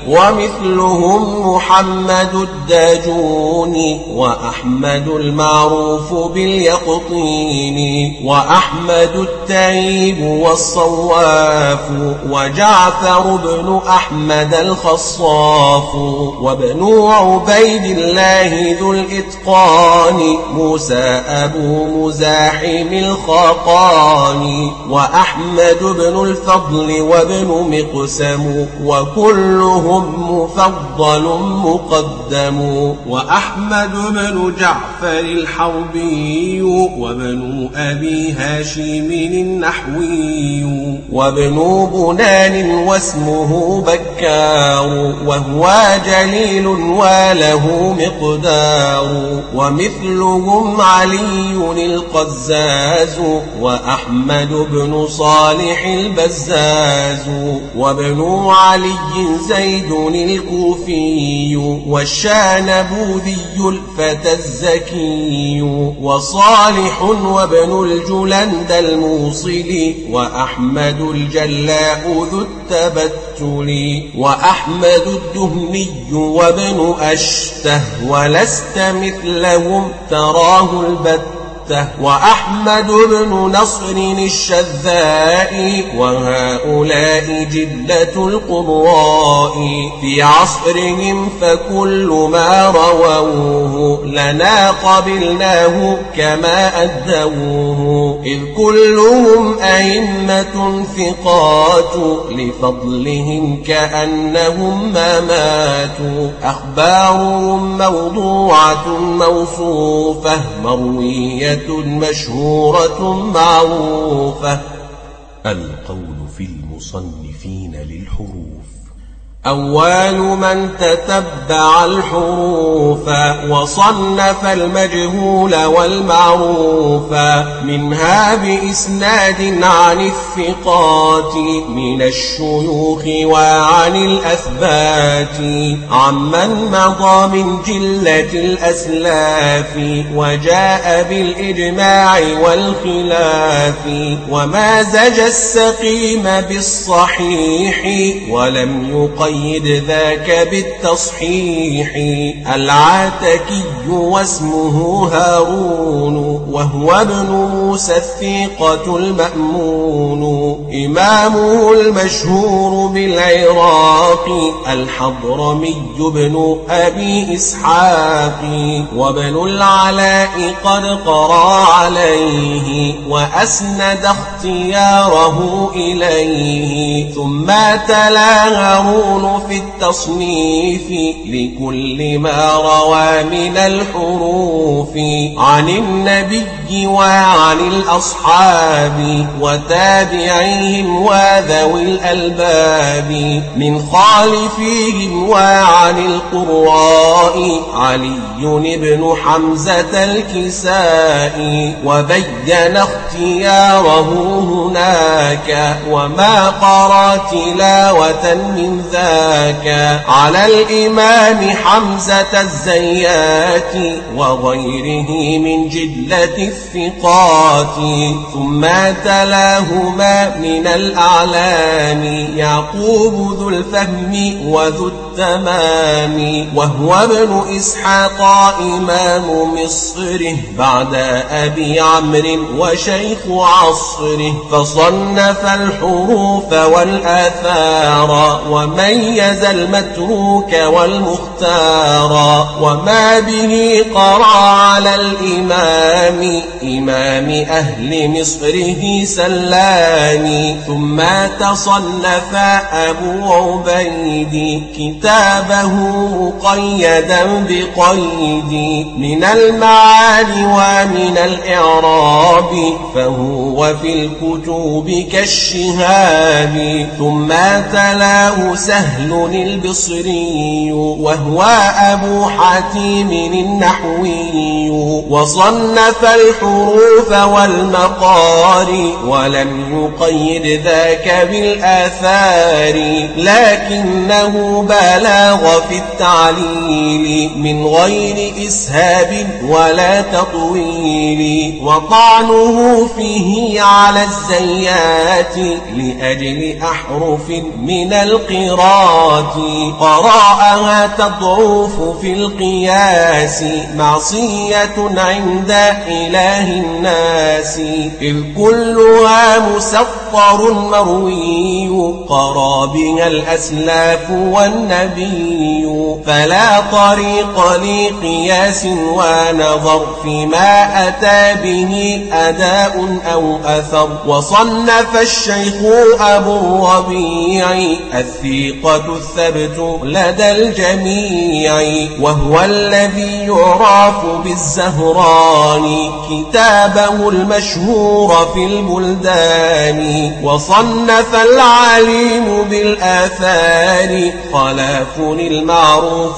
ومثلهم محمد الداج وأحمد المعروف باليقطين وأحمد التعيب والصواف وجعفر بن أحمد الخصاف وابن عبيد الله ذو الإتقان موسى أبو مزاحم الخاقان وأحمد بن الفضل وابن مقسم وكلهم مفضل مقدم وأحمد بن جعفر الحوبي وابن أبي هاشم النحوي وابن بنان واسمه بكار وهو جليل وله مقدار ومثلهم علي القزاز وأحمد بن صالح البزاز وابن علي زيد الكوفي والشانبوذي الفتى الزكي وصالح وابن الجلند الموصل وأحمد الجلاء ذو التبتل وأحمد الدهني وابن أشته ولست مثلهم تراه البت وأحمد بن نصر الشذاء وهؤلاء جلة القراء في عصرهم فكل ما رووه لنا قبلناه كما أدوه إذ كلهم أئمة ثقات لفضلهم كأنهم ما ماتوا أخبارهم موضوعة موصوفة مروية مشهورة معروفة. القول في المصنفين للحروف. أول من تتبع الحروف وصنف المجهول والمعروف منها بإسناد عن الثقات من الشيوخ وعن الأثبات عمن مضى من جلة الأسلاف وجاء بالإجماع والخلاف ومازج السقيم بالصحيح ولم يقيد يقيد ذاك بالتصحيح العاتكي واسمه هارون وهو وهو ابن موسى الثقة المأمون إمامه المشهور بالعراق الحضرمي بن أبي إسحاق وابن العلاء قد قرأ عليه وأسند اختياره إليه ثم تلا هارون في التصنيف لكل ما روى من الحروف عن النبي وعن الأصحاب وتابعيهم وذوي الألباب من خالفيهم وعن القراء علي بن حمزة الكسائي وبين اختياره هناك وما قرأ تلاوة من ذاك على الإمام حمزة الزيات وغيره من جلة الثقات ثم تلاهما من الأعلام يعقوب ذو الفهم وذو التمام وهو ابن إسحاق إمام مصره بعد أبي عمرو وشيخ عصره فصنف الحروف والآثار وميز المتروك والمختار وما به قرأ على الإمام إمام أهل مصره سلاني ثم تصنف أبو عبيد كتابه قيدا بقيد من المعاني ومن الإعراب فهو في الكتب كالشهاب ثم تلاه سهل البصري وهو أبو حاتم النحوي وصنف الحروف والمقار ولم يقيد ذاك بالآثار لكنه بالغ في التعليل من غير إسهاب ولا تطويل وطعنه فيه على الزيات لأجل أحرف من القراءات قراءها تضعف في القياس معصية عند إله الناس إذ كلها مسطر مروي قرى بها الأسلاف والنبي فلا طريق لقياس ونظر فيما أتى به أداء أو أثر وصنف الشيخ أبو الربيع الثقة الثبت لدى الجميع وهو الذي يعرف بالزهران كتابه المشهور في البلدان وصنف العليم بالآثار خلاف المعروف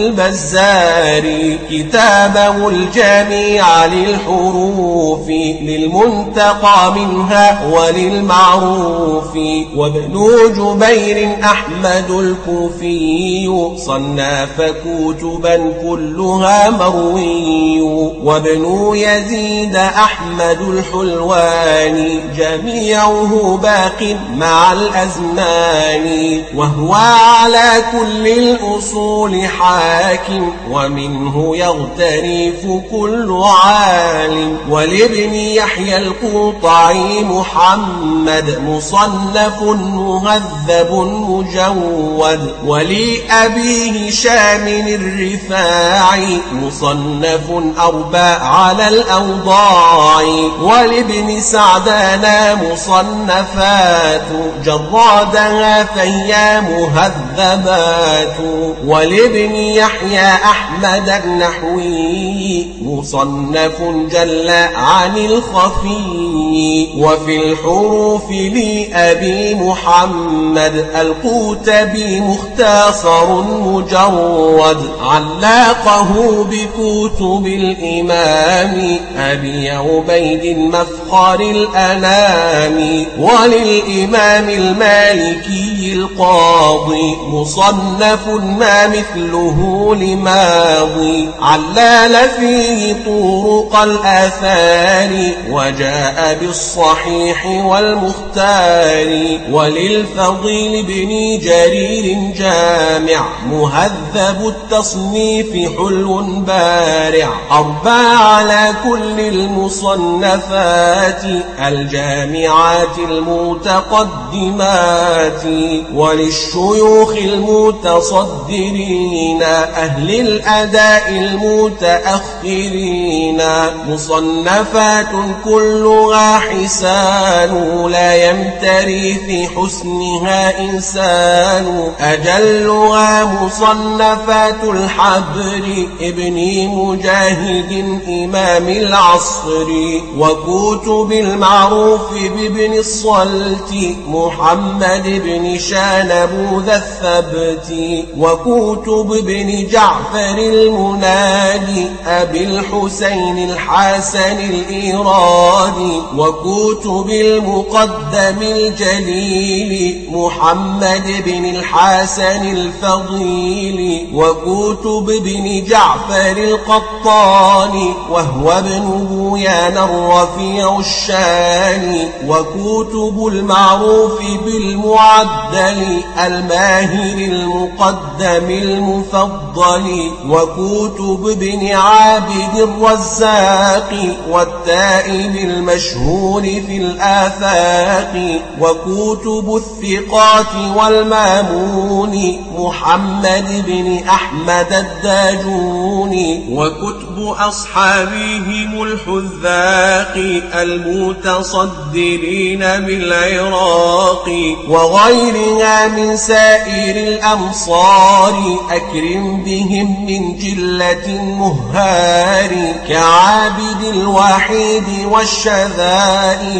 بالبزار كتابه الجامع للحروف للمنتقى منها وللمعروف وابن جبير أحمد الكوفي صنف كتبا كلها مروي وابن يزيد أحمد الحلواني جميعه باق مع الأزمان وهو على كل الأصول حاكم ومنه يغترف كل عالم ولابن يحيى القوطعي محمد مصنف مهذب مجود ولأبي هشام الرفاعي مصنف أربع على الأوضاع ولابن سعدان مصنفات جرادها فهي مهذبات ولابن يحيى أحمد النحوي مصنف جل عن الخفي وفي الحروف لأبي محمد القوتبي مختصر مجرد علاقه بكتب الإمام أبي عبيد مفخر الأنام وللإمام المالكي القاضي مصنف ما مثله لماضي علال فيه طرق الآثار وجاء بالصحيح والمختار وللفضيل بن جرير جامع مهذب التصنيف حلو بارع أربع على كل للمصنفات الجامعات المتقدمات وللشيوخ المتصدرين أهل الأداء المتأخرين مصنفات كلها حسان لا يمتري في حسنها إنسان أجلها مصنفات الحبر ابن مجاهد إمام العصر وكتب المعروف بابن الصلت محمد بن شانبوذ الثبت وكتب ابن جعفر المنادي أبي الحسين الحسن الإيراني وكتب المقدم الجليل محمد بن الحسن الفضيل وكتب ابن جعفر القطاني وهو ابن بويان الرفيع الشان وكتب المعروف بالمعدل الماهر المقدم المفضل وكتب ابن عابد الرزاق والتائب المشهور في الآفاق وكتب الثقات والمامون محمد بن أحمد الداجوني وكتب أصحابهم الحذاق المتصدرين بالعراق وغيرها من سائر الأمصار أكرم بهم من جلة مهار كعابد الوحيد والشذاء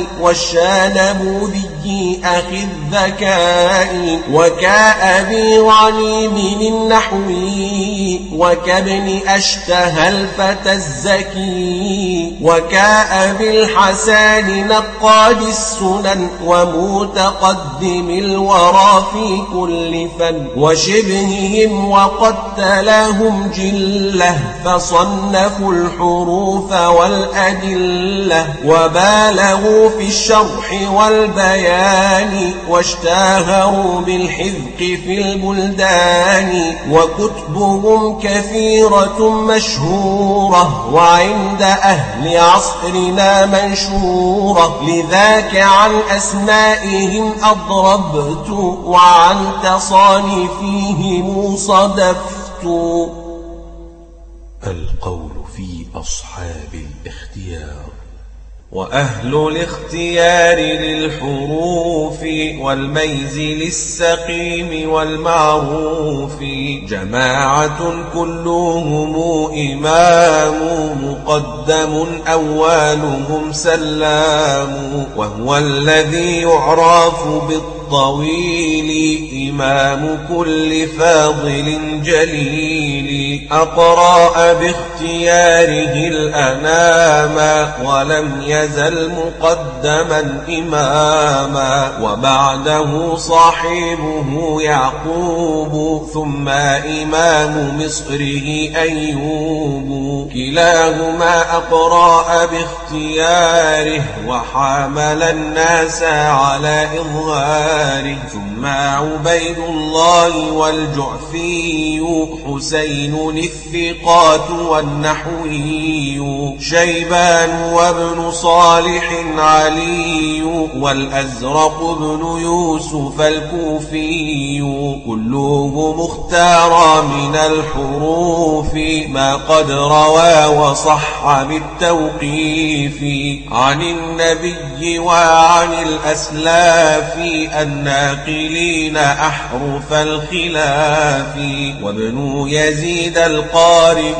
والشانبوذي أخي الذكاء وكأبي غنيم النحوي وكابن أشتهى الفتى الزكي وكأبي الحسان نقاد السنن ومتقدم الورى في كل فن وشبههم وقد تلاهم جلة فصنفوا الحروف والأدلة وبالغوا في الشرح والبيان واشتهروا بالحذق في البلدان وكتبهم كثيرة مشهورة وعند أهل عصرنا منشورة لذاك عن أسمائهم أضربت وعن تصانيفهم صدفت. القول في أصحاب الاختيار. وأهل الاختيار للحروف والميز للسقيم والمعروف جماعة كلهم إمام مقدم أولهم سلام وهو الذي يعرف بالطويل إمام كل فاضل جليل أقرأ باختياره الأنام ولم يزل مقدما إماما وبعده صاحبه يعقوب ثم إمام مصره أيوب كلاهما أقرأ باختياره وحامل الناس على إظهاره ثم عبيد الله والجعفي حسين الثقات والنحوي شيبان وابن صالح علي والأزرق بن يوسف الكوفي كلهم اختار من الحروف ما قد روى وصح بالتوقيف عن النبي وعن الأسلاف الناقلين أحرف الخلاف وابن يزيد القارئ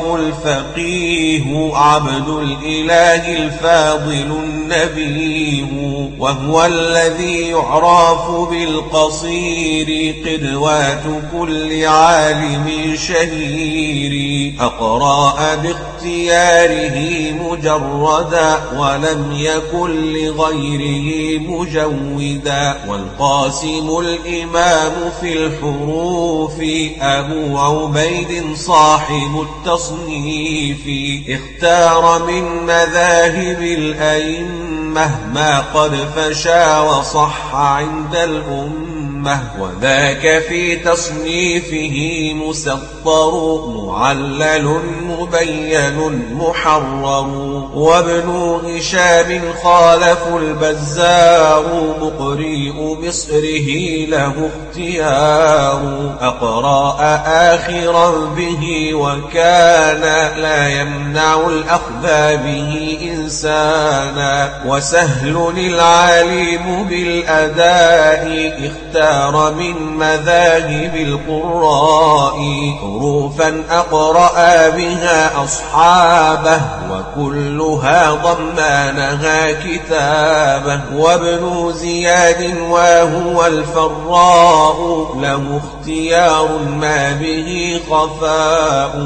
الفقيه عبد الإله الفاضل النبي وهو الذي يعرف بالقصير قدوات كل عالم شهير أقرأ باختياره مجردا ولم يكن لغيره مجودا والقاسم الإمام في الحروف أبو عبيد صاحب التصنيف اختار من مذاهب الأئمة ما قد فشى وصح عند الأمة وذاك في تصنيفه مسطر معلل مبين محرر وابن هشام خالف البزار مقرئ مصره له اختيار أقرأ آخرا به وكان لا يمنع الأخذ به إنسانا وسهل العليم بالأداء اختار من مذاهب القراء حروفا أقرأ بها أصحابه وكلها ضمانها كتابه وابن زياد وهو الفراء له اختيار ما به خفاء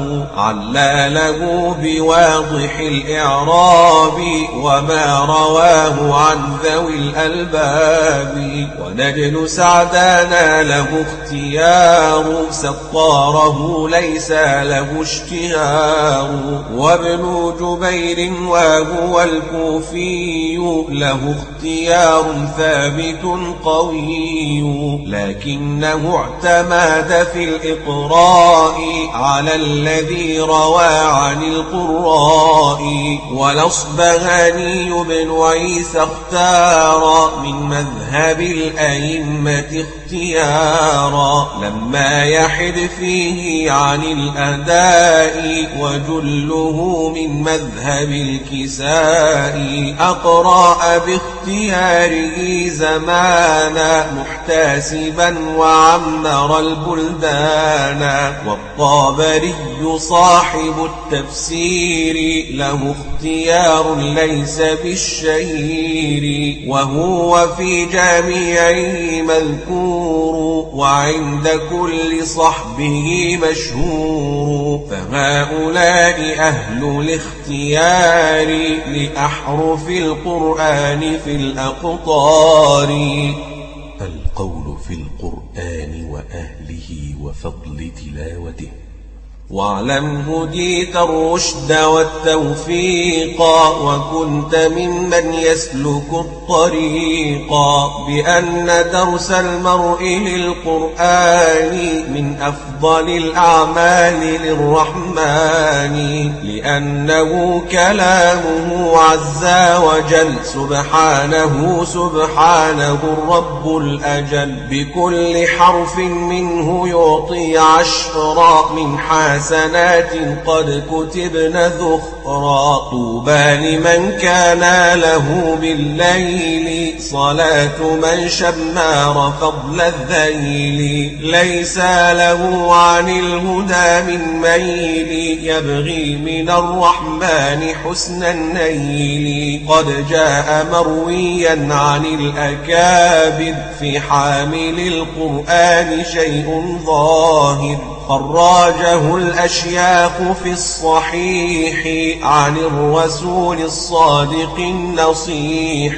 علاله بواضح الإعراب وما رواه عن ذوي الألباب ونجل سعدان له اختيار سطاره ليس له اشتهار وابن جبير وهو الكوفي له اختيار ثابت قوي لكنه اعتمد في الإقراء على الذي روى عن القراء والأصبهاني بن عيسى اختار من مذهب الأئمة اختيارا لما يحد فيه عن الأداء وجله من مذهب الكساء أقرأ باختياره زمانا محتسبا وعمر البلدان والطابري صاحب التفسير له اختيار ليس بالشهير وهو في جميعه مذكور وعند كل صحبه مشهور فهؤلاء أهل الاختيار لأحرف القرآن في الأقطار. القول في القرآن وأهله وفضل تلاوته. واعلم هديت الرشد والتوفيق وكنت ممن يسلك الطريق بأن درس المرء للقرآن من أفضل الأعمال للرحمن لأنه كلامه عز وجل سبحانه سبحانه الرب الأجل بكل حرف منه يعطي عشرا من حسن حسنات قد كتبن ذخرا طوبى لمن كان له بالليل صلاة من شمار فضل الذيل ليس له عن الهدى من ميل يبغي من الرحمن حسن النيل قد جاء مرويا عن الأكابر في حامل القرآن شيء ظاهر خراجه الأشياخ في الصحيح عن الرسول الصادق النصيح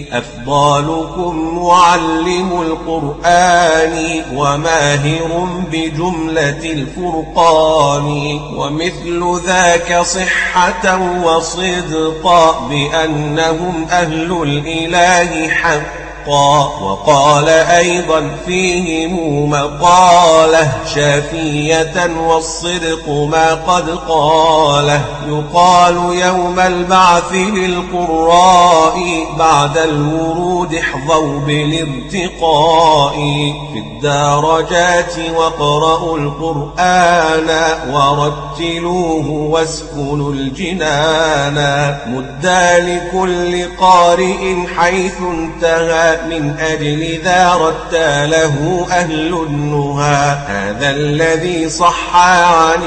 أفضالكم معلم القرآن وماهر بجملة الفرقان ومثل ذاك صحة وصدقا بأنهم أهل الإله حقا وقال أيضا فيهم مقالة شافية والصدق ما قد قاله يقال يوم البعث للقراء بعد الورود احظوا بالارتقاء في الدرجات واقرأوا القرآن ورتلوه واسكنوا الجنان مدى لكل قارئ حيث انتهى من أجل ذا رتاله أهل النهى هذا الذي صح عن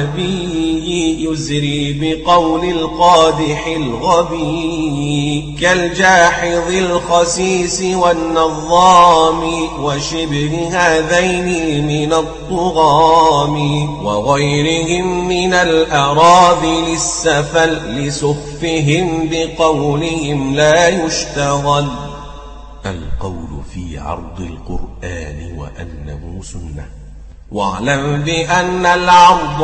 النبي يزري بقول القادح الغبي كالجاحظ الخسيس والنظام وشبه هذين من الطغام وغيرهم من الأراذل السفل لسفهم بقولهم لا يشتغل. القول في عرض القرآن وأنه سنة. واعلم بأن العرض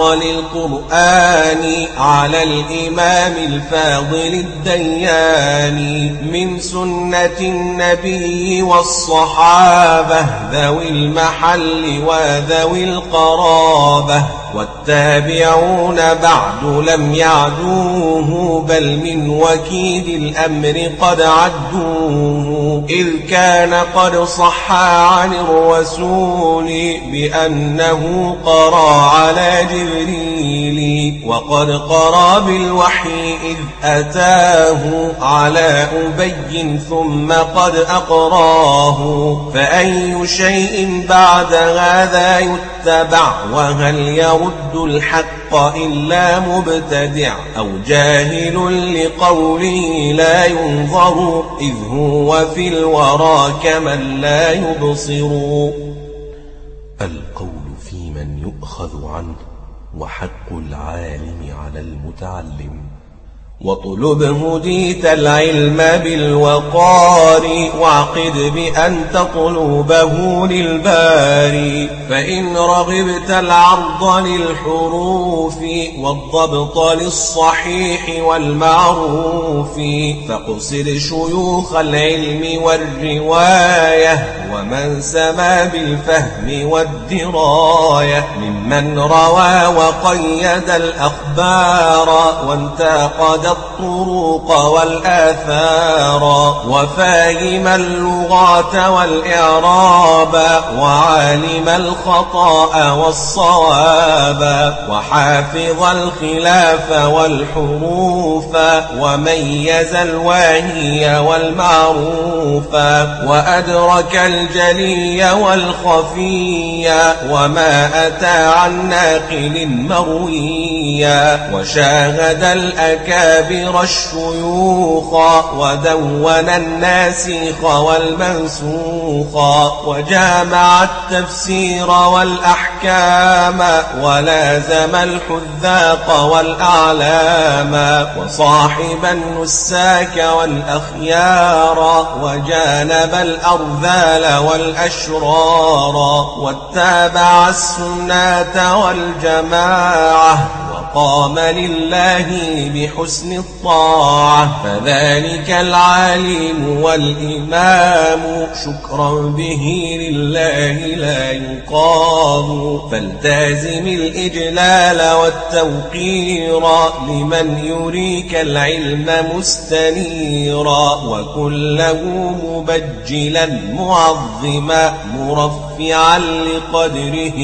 للقرآن على الإمام الفاضل الديان من سنة النبي والصحابة ذوي المحل وذوي القرابة والتابعون بعد لم يعدوه بل من وكيد الأمر قد عدوه إذ كان قد صح عن الرسول بأنه قرأ على جبريل وقد قرأ بالوحي إذ أتاه على أبي ثم قد أقراه فأي شيء بعد هذا يتبع وهل يرد الحق إلا مبتدع أو جاهل لقوله لا ينظر إذ هو في الورى كمن لا يبصر. القول في من يؤخذ عنه وحق العالم على المتعلم. واطلب هديت العلم بالوقار واعقد بأن تطلبه للباري فإن رغبت العرض للحروف والضبط للصحيح والمعروف فاقصد شيوخ العلم والرواية ومن سما بالفهم والدراية ممن روى وقيد الأخبار وانتقد الطرق والآثار وفاهم اللغات والإعراب وعالم الخطأ والصواب وحافظ الخلاف والحروف وميز الواهي والمعروف وأدرك الجلي والخفي وما أتى عن ناقل مرويا وشاهد الأكابر الشيوخ ودون الناسخ والمنسوخ وجامع التفسير والأحكام ولازم الحذاق والأعلام وصاحب النساك والأخيار وجانب الأرذال والأشرار واتبع السنة والجماعة وقام لله بحسن الطاعة فذلك العالم والإمام شكرا به لله لا يقام فالتازم الإجلال والتوقير لمن يريك العلم مستنيرا وكله مبجلا معظما مرفعا لقدره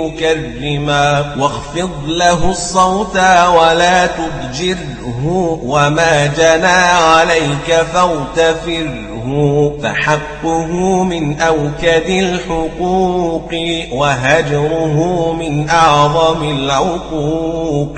مكرما واخفض له الصوت ولا تضجره وما جنى عليك فاغتفره فحقه من أوكد الحقوق وهجره من أعظم العقوق.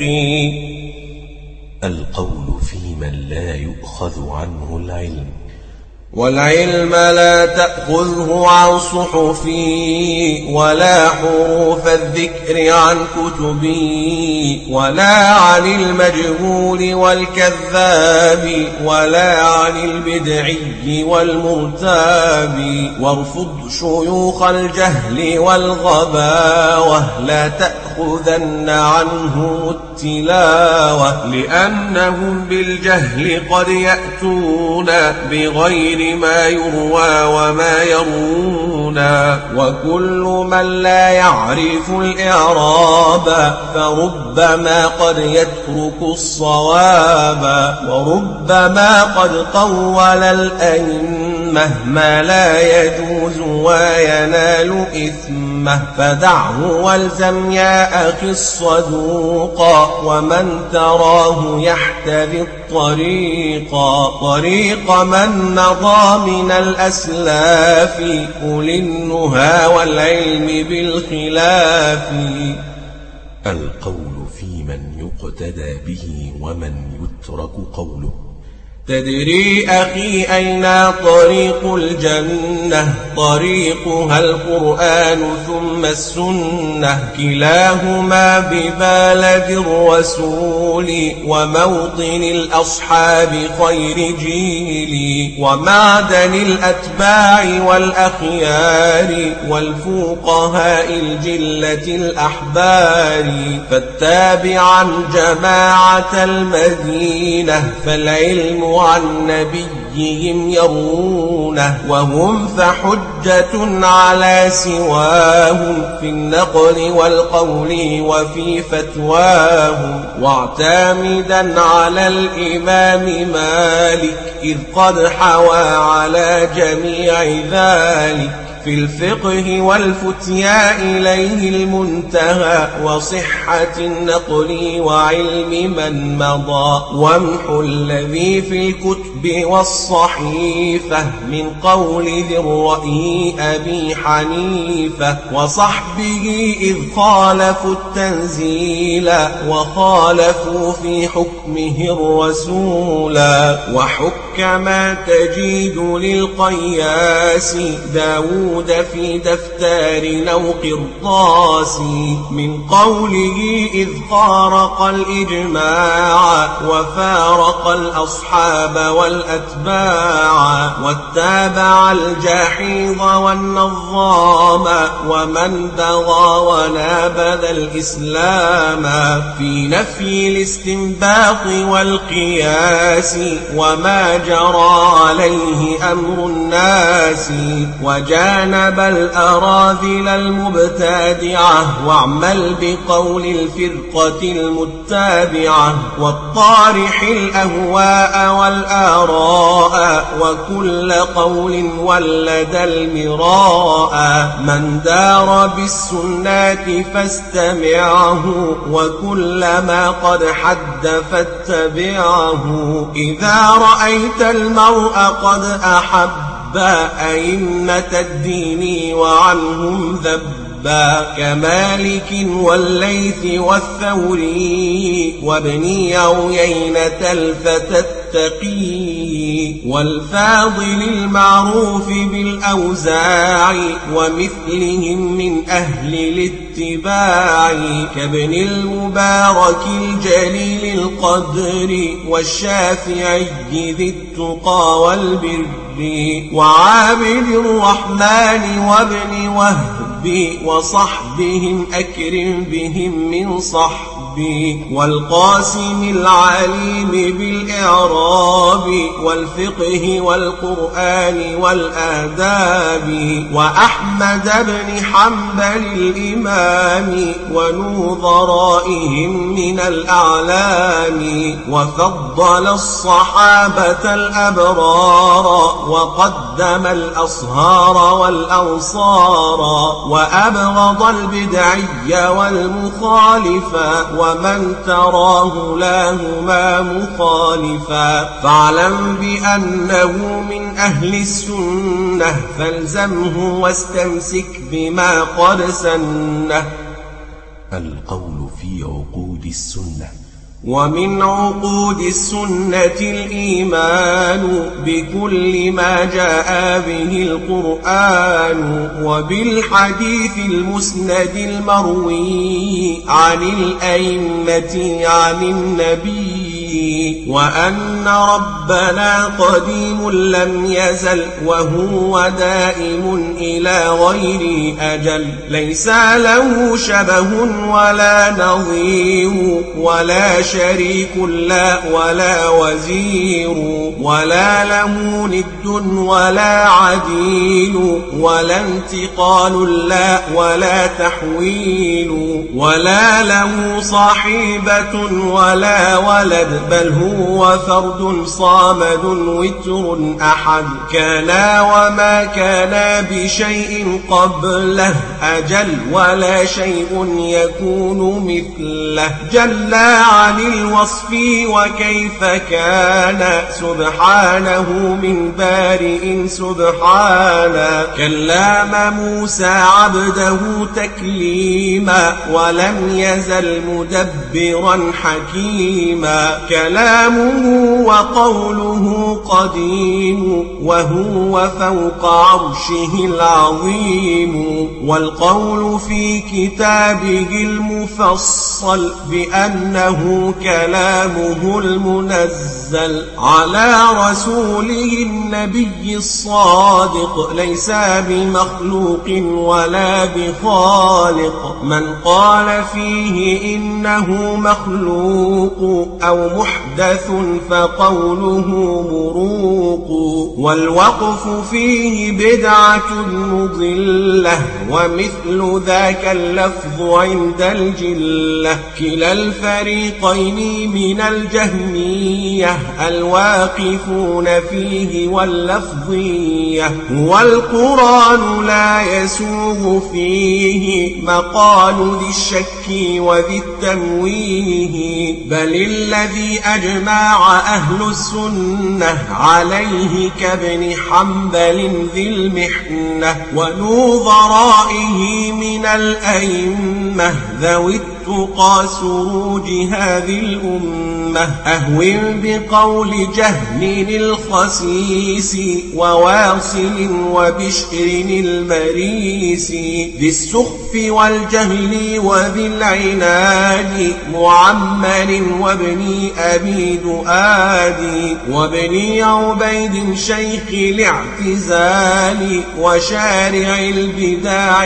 القول في من لا يؤخذ عنه العلم. والعلم لا تأخذه عن صحفي ولا حروف الذكر عن كتبي ولا عن المجهول والكذاب ولا عن البدعي والمرتاب وارفض شيوخ الجهل والغباوة لا تأخذن عنهم التلاوة لأنهم بالجهل قد يأتون بغير ما يروى وما يرونا وكل من لا يعرف الإعراب فربما قد يترك الصواب وربما قد طول الأئمة ما لا يجوز وينال إثمه فدعه والزم يا أخي الصدوق ومن تراه يحتذي الطريق طريق من نضى من الأسلاف أولي النهى والعلم بالخلاف. القول في من يقتدى به ومن يترك قوله. تدري أخي أين طريق الجنة طريقها القرآن ثم السنة كلاهما ببلد الرسول وموطن الأصحاب خير جيل ومعدن الأتباع والأخيار والفقهاء الجلة الأحبار فاتبعا جماعة المدينة فالعلم عن نبيهم يرونه وهم فحجة على سواهم في النقل والقول وفي فتواهم واعتمدا على الإمام مالك إذ قد حوى على جميع ذلك في الفقه والفتيا إليه المنتهى وصحة النقل وعلم من مضى وامحو الذي في الكتب والصحيفة من قول ذي الرأي أبي حنيفة وصحبه إذ خالفوا التنزيل وخالفوا في حكمه الرسول وحك ما تجيد للقياس داود في دفتر أو قرطاس من قوله إذ فارق الإجماع وفارق الأصحاب والأتباع واتبع الجحيظ والنظام ومن بغى ونابذ الإسلام في نفي الاستنباط والقياس وما جرى عليه أمر الناس وجانب الأراذل المبتدعة واعمل بقول الفرقة المتابعة والطارح الأهواء والآراء وكل قول ولد المراء من دار بالسنات فاستمعه وكل ما قد حد فاتبعه إذا رأيت المرء قد أحب أئمة الدين وعنهم ذبا كمالك والليث والثوري وابن عيينة الفتى التقي والفاضل المعروف بالأوزاع ومثلهم من أهل الاتباع كابن المبارك الجليل القدر والشافعي ذي التقى والبر وعابد الرحمن وابن وهب وصحبهم أكرم بهم من صحبي والقاسم العليم بالإعراب والفقه والقرآن والآداب وأحمد بن حنبل الإمام ونوظرائهم من الأعلام وفضل الصحابة الأبرار وقدم الأصهار والأنصار وأبغض البدعي والمخالفا ومن تراه لاهما مخالفا فاعلم بأنه من أهل السنة فالزمه واستمسك بما قد سنه. القول في عقود السنة. ومن عقود السنة الإيمان بكل ما جاء به القرآن وبالحديث المسند المروي عن الأئمة عن النبي وأن ربنا قديم لم يزل وهو دائم إلى غير أجل ليس له شبه ولا نظير ولا شريك لا ولا وزير ولا له ند ولا عديل ولا انتقال لا ولا تحويل ولا له صاحبة ولا ولد بل هو فرد صامد وتر أحد كان وما كان بشيء قبله أجل ولا شيء يكون مثله جل عن الوصف وكيف كان سبحانه من بارئ سبحانا كلام موسى عبده تكليما ولم يزل مدبرا حكيما كلامه وقوله قديم وهو فوق عرشه العظيم والقول في كتابه المفصل بأنه كلامه المنزل على رسوله النبي الصادق ليس بمخلوق ولا بخالق من قال فيه إنه مخلوق أو محدث محدث فقوله مروق والوقف فيه بدعة مضلة ومثل ذاك اللفظ عند الجلة كلا الفريقين من الجهمية الواقفون فيه واللفظية والقرآن لا يسوغ فيه مقال ذي الشك وذي التمويه بل الذي أجمع أهل السنة عليه كابن حنبل ذي المحنة ونوظرائه من الأئمة ذوي التقى سروج هذه الأمة أهون بقول جهل الخسيس وواصل وبشر المريس ذي السخف والجهل وذي العناد معمر وابن أبي دؤاد وابن عبيد شيخ الاعتزال وشارع البداع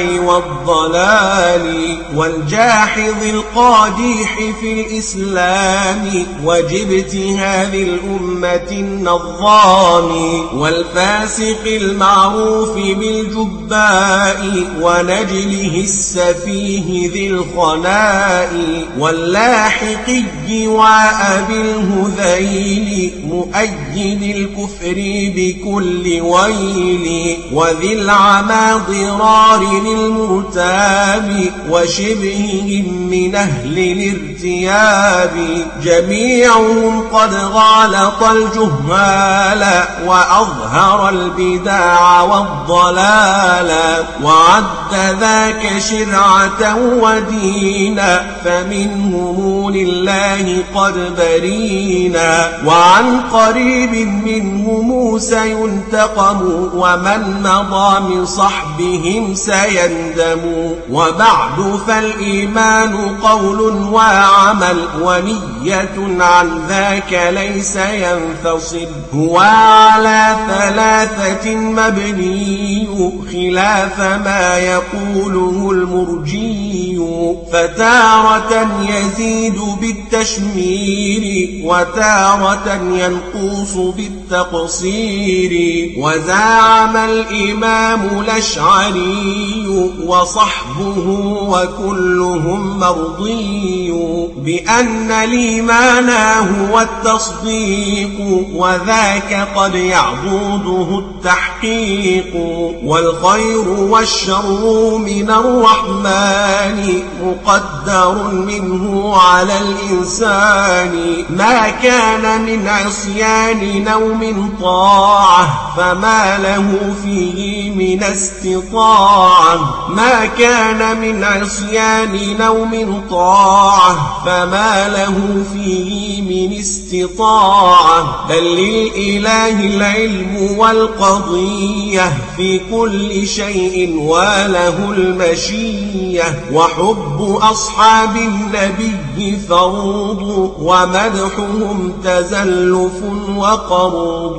والضلال والجاحظ القادح في الإسلام وجبت هذه الأمة النظام والفاسق المعروف بالجباء ونجله السفيه ذي الخناء واللاحقي وأبي الهذيل مؤيد الكفر بكل ويل وذي العمى ضرار المرتاب وشبههم من أهل الارتياب جميعهم قد غالط الجهال وأظهر البداع والضلال وعد ذاك شرعة ودينا فمنهم لله قد برينا وعن قريب منهم سينتقم ومن مضى من صحبهم سيندم وبعد فالإيمان قول وعمل ونية عن ذاك ليس ينفصل هو على ثلاثة مبني خلاف ما يقوله المرجي فتارة يزيد بالتشمير وتارة ينقص بالتقصير وزعم الإمام الأشعري وصحبه وكلهم مرضي بأن الإيمان هو التصديق وذاك قد يعضده التحقيق والخير والشر من الرحمن مقدر منه على الإنسان ما كان من عصيان أو من طاعة فما له فيه من استطاعة ما كان من عصيان أو من طاعة فما له فيه من استطاعة بل للإله العلم والقضية في كل شيء وله المشية وحب أصحاب النبي فرض ومدحهم تزلف وقروض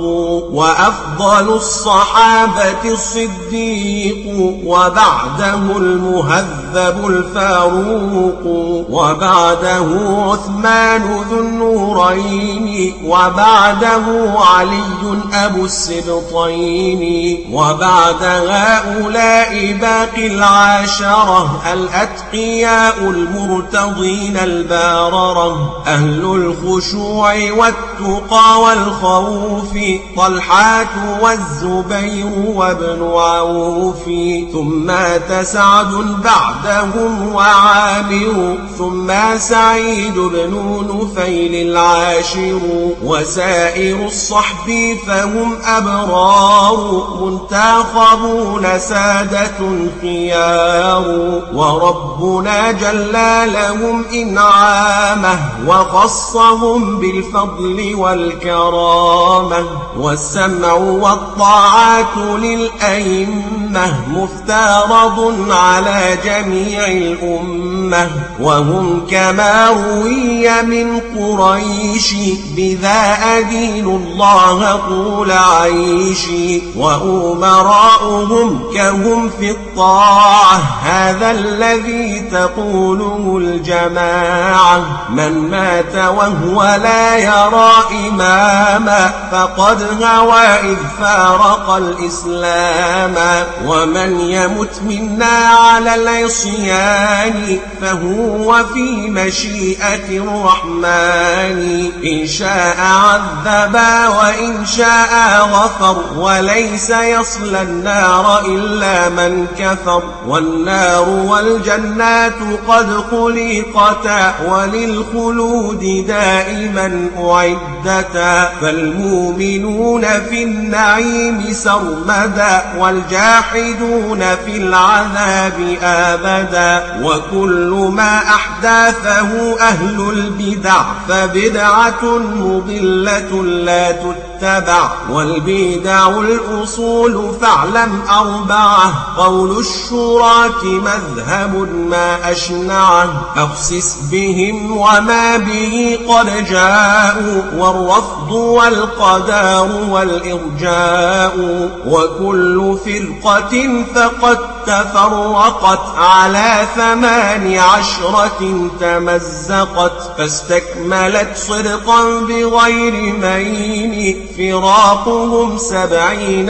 وأفضل الصحابة الصديق وبعده المهذب الفاروق وبعده عثمان ذو النورين وبعده علي أبو السبطين وبعد هؤلاء باقي العاشرة الأتقياء المرتضين الباررة أهل الخشوع والتقى والخوف طلحة والزبير وابن عوف ثم سعد بعدهم وعامر ثم سعيد بن نفيل العاشر وسائر الصحب فهم أبرار منتخبون سادة خيار وربنا جل لهم إنعامه وخصهم بالفضل والكرامة والسمع والطاعات للأئمة مفترض على جميع الأمة وهم كما روي من قريش بذا أدين الله طول عيشي وأمراء فراقهم كهم في الطاعة هذا الذي تقوله الجماعة من مات وهو لا يرى إماما فقد هوى إذ فارق الإسلام ومن يمت منا على العصيان فهو في مشيئة الرحمن إن شاء عذب وإن شاء غفر وليس يصلى النار إلا من كفر والنار والجنات قد خلقتا وللخلود دائما أعدتا فالمؤمنون في النعيم سرمدا والجاحدون في العذاب آبدا وكل ما أحداثه أهل البدع فبدعة مضلة لا تتبع والبدع الأصول فاعلم أربعة قول الشراة مذهب ما أشنعه أخسس بهم وما به قد جاءوا والرفض والقدار والإرجاء وكل فرقة فقد تفرقت على ثمان عشرة تمزقت فاستكملت صدقا بغير مين فراقهم سبعين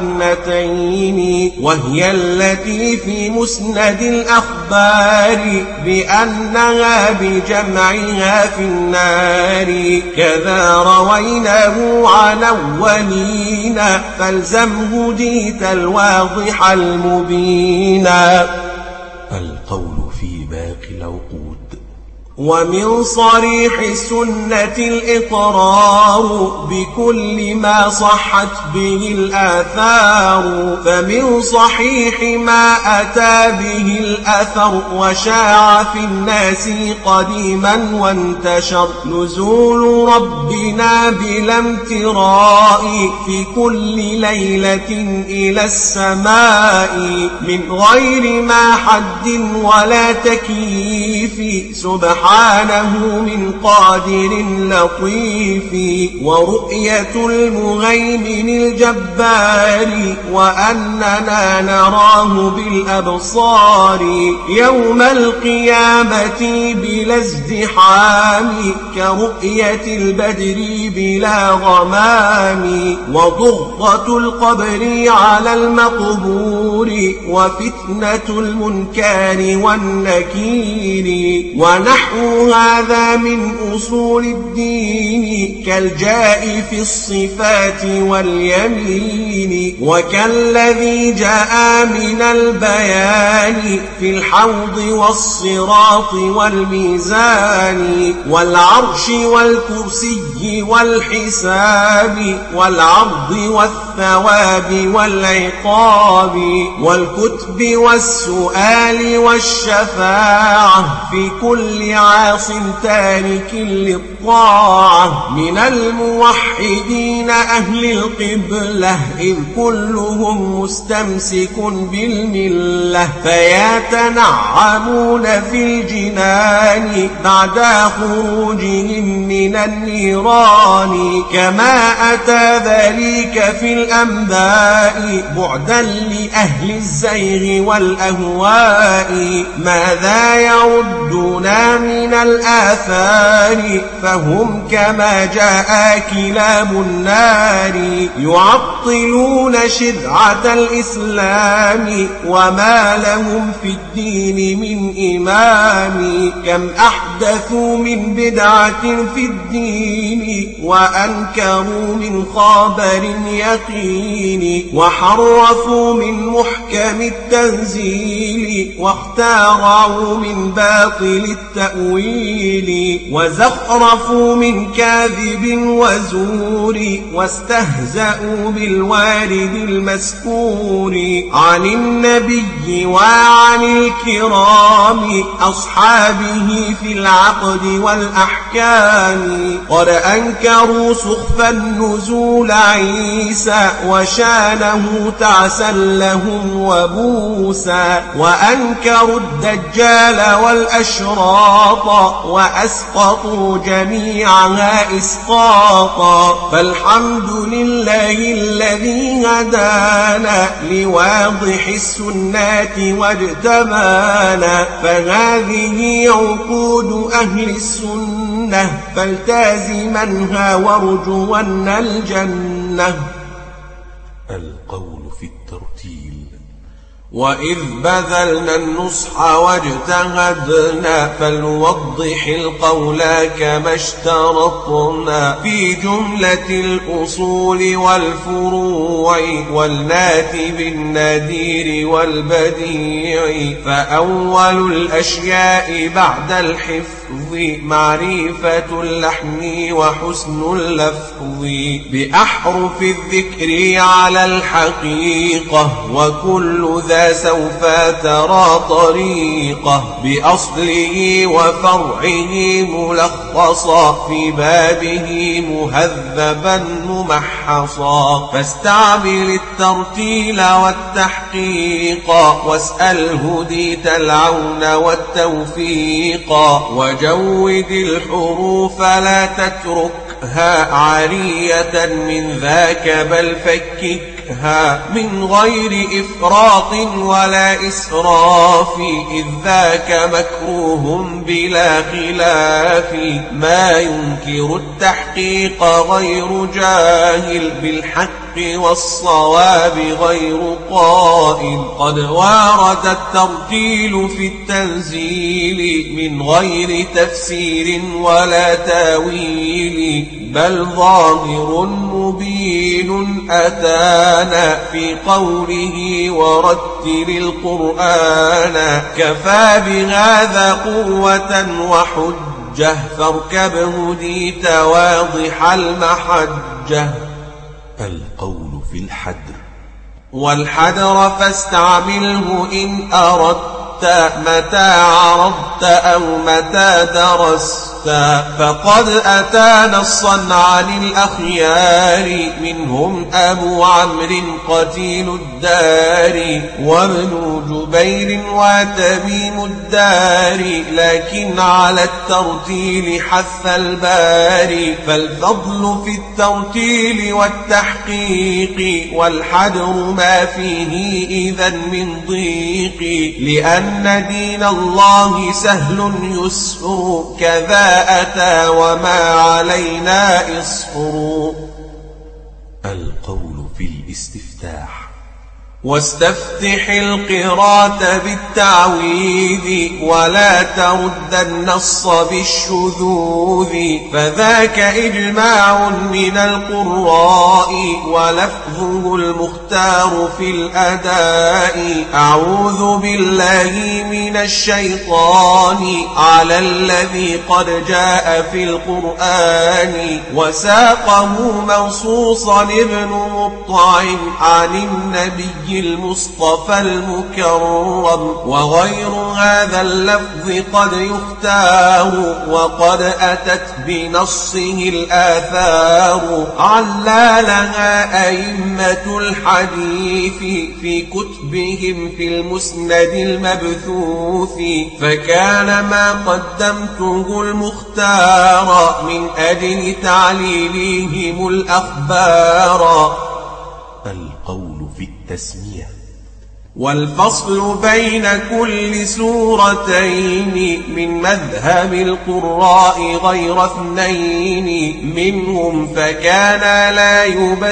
واثنتين وهي التي في مسند الأخبار بأنها بجمعها في النار كذا رويناه عن أولين فالزمه ديت الواضح المبين. القول في باقي العقود. ومن صريح السنة الإقرار بكل ما صحت به الآثار فمن صحيح ما أتى به الأثر وشاع في الناس قديما وانتشر نزول ربنا بلا امتراء في كل ليلة إلى السماء من غير ما حد ولا تكييف سبحانه سبحانه من قادر لطيف ورؤية المهيمن الجبار وأننا نراه بالأبصار يوم القيامة بلا ازدحام كرؤية البدر بلا غمام وضغطة القبر على المقبور وفتنة المنكر والنكير ونحو هذا من أصول الدين كالجاء في الصفات واليمين وكالذي جاء من البيان في الحوض والصراط والميزان والعرش والكرسي والحساب والعرض والثواب والعقاب والكتب والسؤال والشفاعة في كل عاص تارك للطاعة من الموحدين أهل القبلة إذ كلهم مستمسك بالملة فيتنعمون في الجنان بعد خروجهم من النيران كما أتى ذلك في الأنباء بعدا لأهل الزيغ والأهواء ماذا يردنا من الآثار فهم كما جاء كلاب النار يعطلون شرعة الإسلام وما لهم في الدين من إمام كم أحدثوا من بدعة في الدين وأنكروا من خبر يقين وحرفوا من محكم التنزيل واختاروا من باطل التأويل وزخرفوا من كاذب وزور واستهزأوا بالوارد المسكور عن النبي وعن الكرام أصحابه في العقد والأحكام قد أنكروا سخف النزول عيسى وشانه تعسا لهم وبوسا وأنكروا الدجال والأشراط وأسقطوا جميعها إسقاطا فالحمد لله الذي هدانا لواضح السنات واجتبانا، فهذه عقود أهل السنة فالتازمنها وارجون الجنة. القول في الترتيل. وإذ بذلنا النصح واجتهدنا فلنوضح القول كما اشترطنا في جملة الأصول والفروع والناتي بالنذير والبديع. فأول الأشياء بعد الحفظ معرفة اللحن وحسن اللفظ بأحرف الذكر على الحقيقة، وكل ذا سوف ترى طريقة بأصله وفرعه ملخصا في بابه مهذبا ممحصا. فاستعمل الترتيل والتحقيق واسأل هديت العون والتوفيق، وجود الحروف لا تتركها عارية من ذاك بل فككها من غير إفراط ولا إسراف، إذ ذاك مكروه بلا خلاف. ما ينكر التحقيق غير جاهل بالحق والصواب غير قائل. قد وارد الترتيل في التنزيل من غير تفسير ولا تاويل، بل ظاهر مبين أتانا في قوله ورتل القرآن. كفى بهذا قوة وحجة فاركب هديت واضح المحجة. القول في الحدر. والحدر فاستعمله إن أردت متى عرضت أو متى درست، فقد أتى نصا عن الأخيار منهم أبو عمرو قتيل الدار وابن جبير وتميم الدار، لكن على الترتيل حث الباري. فالفضل في الترتيل والتحقيق والحدر ما فيه إذا من ضيق، لأن أن دين الله سهل يسر كذا أتى وما علينا إصر. القول في الاستفتاح. واستفتح القراءة بالتعويذ ولا ترد النص بالشذوذ، فذاك إجماع من القراء ولفظه المختار في الأداء. أعوذ بالله من الشيطان على الذي قد جاء في القرآن، وساقه موصوصا ابن مطعم عن النبي المصطفى المكرم. وغير هذا اللفظ قد يختار وقد أتت بنصه الآثار. علالها أئمة الحديث في كتبهم في المسند المبثوث، فكان ما قدمته المختار من أجل تعليلهم الأخبار. القول في التسمية. والفصل بين كل سورتين من مذهب القراء غير اثنين، منهم فكان لا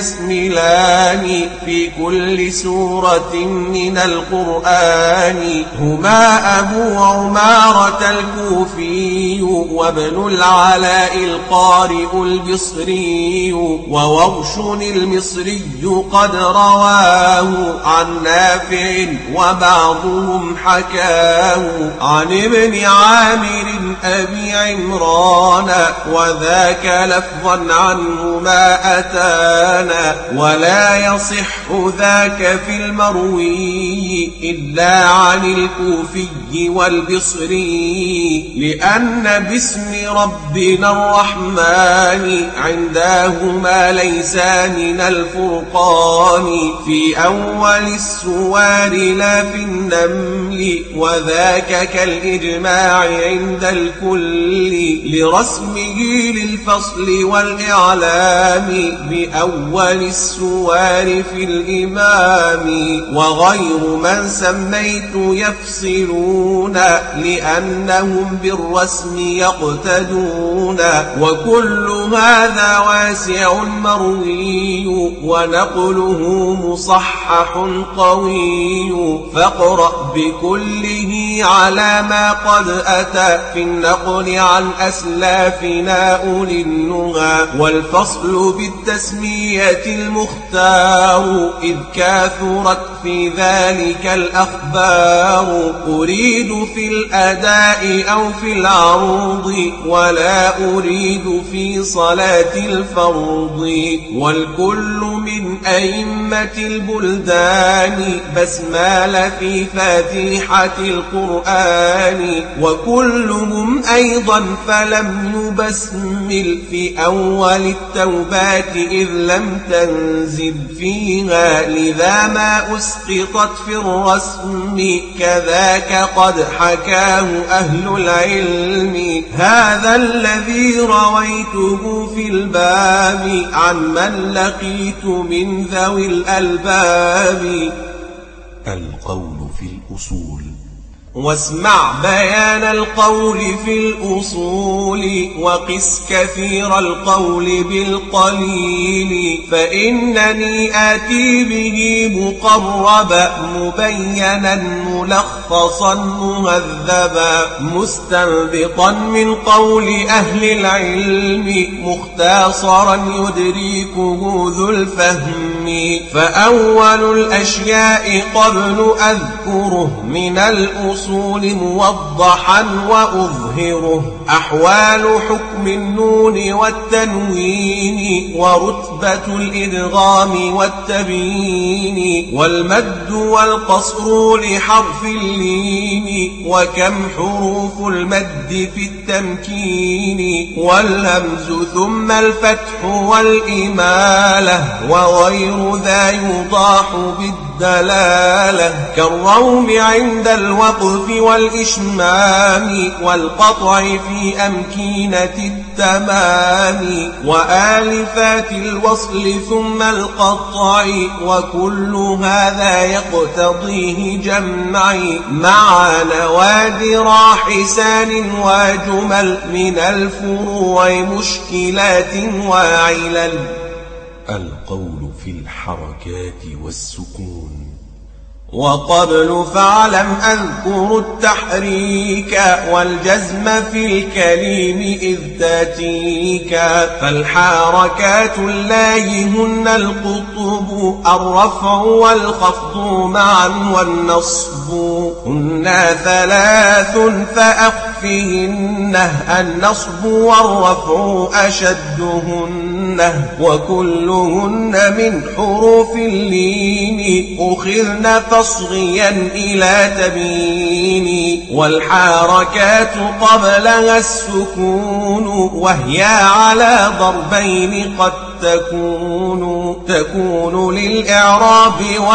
يبسملان في كل سورة من القرآن. هما أبو عمارة الكوفي وابن العلاء القارئ البصري وورش المصري قد رواه عن نافع وبعضهم حكاه عن ابن عامر أبي عمران، وذاك لفظا عنه ما أتانا. ولا يصح ذاك في المروي إلا عن الكوفي والبصري، لأن باسم ربنا الرحمن عندهما ليس من الفرقان. في أول السور الحمار لا في النمل، وذاك كالإجماع عند الكل لرسمه للفصل والإعلام بأول السوار في الإمام. وغير من سميت يفصلون لأنهم بالرسم يقتدون، وكل هذا واسع مروي ونقله مصحح قوي. فاقرأ بكله على ما قد أتى في النقل عن أسلافنا أولي النهى. والفصل بالتسمية المختار إذ كاثرت في ذلك الأخبار. أريد في الأداء أو في العروض ولا أريد في صلاة الفرض. والكل من أئمة البلدان بسمال في فاتحة القرآن، وكلهم أيضا فلم يبسمل في أول التوبات إذ لم تنزل فيها، لذا ما أسقطت في الرسم كذاك قد حكاه أهل العلم. هذا الذي رويته في الباب عن من لقيت من ذوي الألباب. القول في الأصول. واسمع بيان القول في الأصول وقس كثير القول بالقليل، فإنني آتي به مقربا مبينا ملخصا مهذبا مستنبطا من قول أهل العلم مختصرا يدركه ذو الفهم. فأول الأشياء قبل أذكره من الأصول موضحا وأظهره أحوال حكم النون والتنوين ورتبة الإدغام والتبيين والمد والقصر لحرف اللين وكم حروف المد في التمكين والهمز ثم الفتح والإمالة وغير ذا يضاح بالدلالة كالروم عند الوقف والإشمام والقطع في أمكنة التمام وآلفات الوصل ثم القطع وكل هذا يقتضيه جمعي مع نوادر حسان وجمل من الفروع مشكلات وعلل. القول في الحركات والسكون. وقبل فاعلم أذكر التحريك والجزم في الكليم إذ تاتيك فالحركات اللائي هن القطب الرفع والخفض معا والنصب هن ثلاث فأخفهن النصب والرفع أشدهن وكلهن من حروف اللين أخذن تصغيا إلى تبيين والحركات قبلها السكون وهي على ضربين قد تكون تكون للإعراب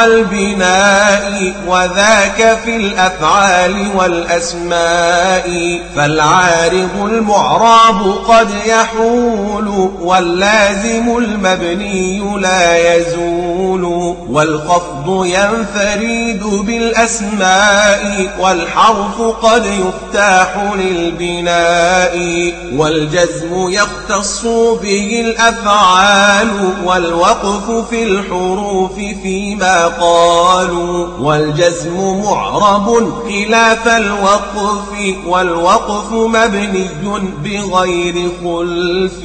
والبناء وذاك في الأفعال والأسماء فالعارض المعراب قد يحول واللازم المبني لا يزول والخفض ينفرد بالأسماء والحرف قد يفتح للبناء والجزم يختص به الأفعال والوقف في الحروف فيما قالوا والجزم معرب خلاف الوقف والوقف مبني بغير خلف.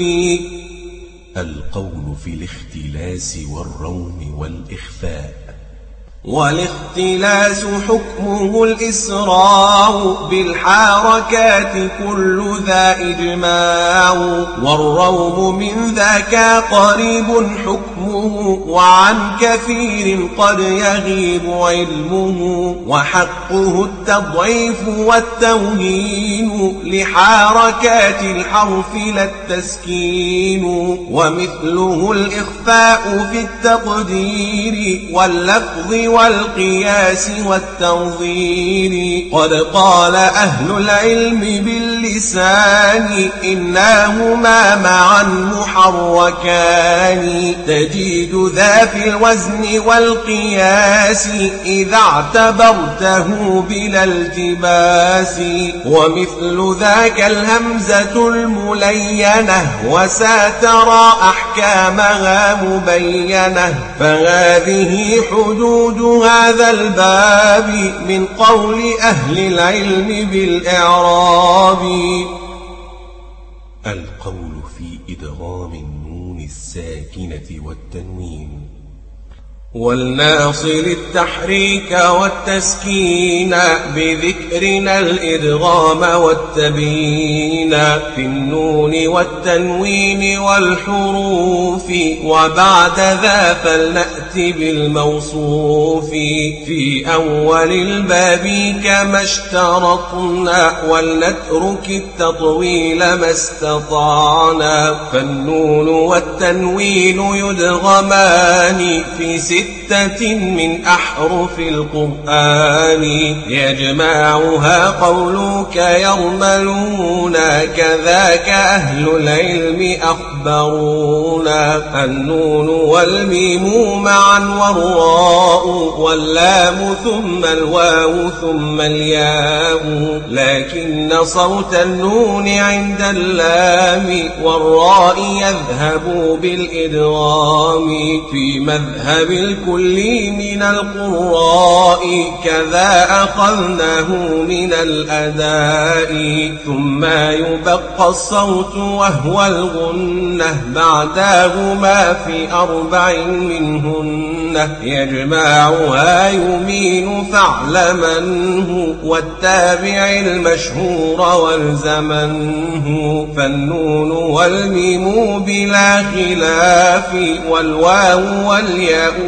القول في الاختلاس والروم والإخفاء. والاختلاس حكمه الإسراء بالحركات كل ذا إجماع والروم من ذاك قريب حكمه وعن كثير قد يغيب علمه وحقه التضعيف والتوهين لحركات الحرف لا التسكين ومثله الإخفاء في التقدير واللفظ والقياس والتنظير. قد قال أهل العلم باللسان إنهما معا محركان، تجد ذا في الوزن والقياس إذا اعتبرته بلا التباس. ومثل ذاك الهمزة الملينة وساترى أحكامها مبينة، فهذه حدود هذا الباب من قول أهل العلم بالإعراب. القول في إدغام النون الساكنة والتنوين. والناصل التحريك والتسكين بذكرنا الإدغام والتبيين في النون والتنوين والحروف، وبعد ذا فلنأتي بالموصوف في أول الباب كما اشترطنا، ولنترك التطويل ما استطعنا. فالنون والتنوين يدغمان في ستة من أحرف القرآن، يجمعها قولك يرملون، كذاك أهل العلم أخبرونا. النون والميم معا والراء واللام ثم الواو ثم الياء، لكن صوت النون عند اللام والراء يذهب بالإدغام. في مذهب الكل من القراء كذا أخذناه من الأداء. ثم يبقى الصوت وهو الغنة بعدهما في أربع منهن، يجمعها يمين فاعلمنه والتابع المشهور والزمنه. فالنون والميم بلا خلاف والواو والياء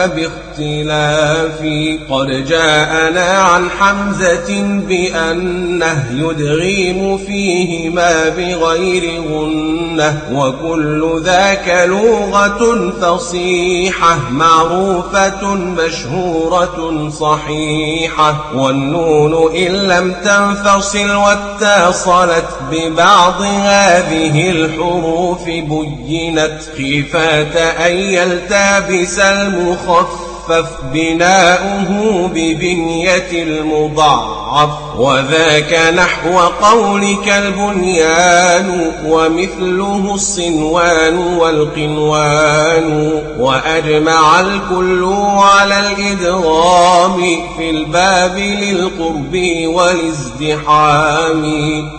فباختلاف. قد جاءنا عن حمزة بأنه يدغم فيهما بغير غنة، وكل ذاك لغة فصيحة معروفة مشهورة صحيحة. والنون إن لم تنفصل واتصلت ببعض هذه الحروف بينت، خيفة أن يلتبس المخفف بناؤه ببنية المضاعف. وذاك نحو قولك البنيان، ومثله الصنوان والقنوان. وأجمع الكل على الإدغام في الباب للقرب والازدحام.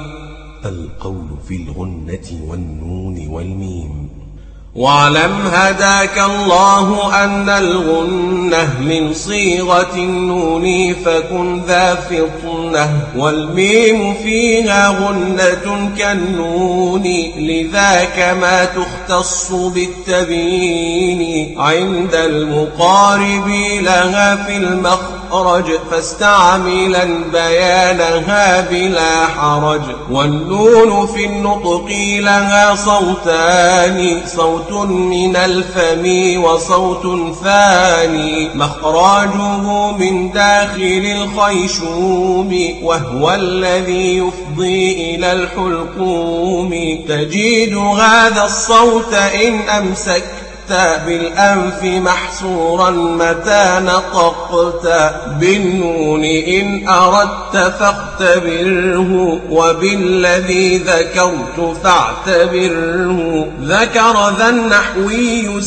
القول في الغنة والنون والميم. واعلم هداك الله أن الغنة من صيغة النون فكن ذا فطنة، والميم فيها غنة كالنون، لذاك ما تختص بالتبيين عند المقارب لها في المخرج، فاستعملا بيانها بلا حرج. والنون في النطق لها صوتان، صوت من الفم وصوت ثاني، مخرجه من داخل الخيشوم، وهو الذي يفضي إلى الحلقوم. تجد هذا الصوت إن أمسكت بالأنف محصورا متى نطقت، بالنون إن أردت فاختبره، وبالذي ذكرت فاعتبره. ذكر ذا النحوي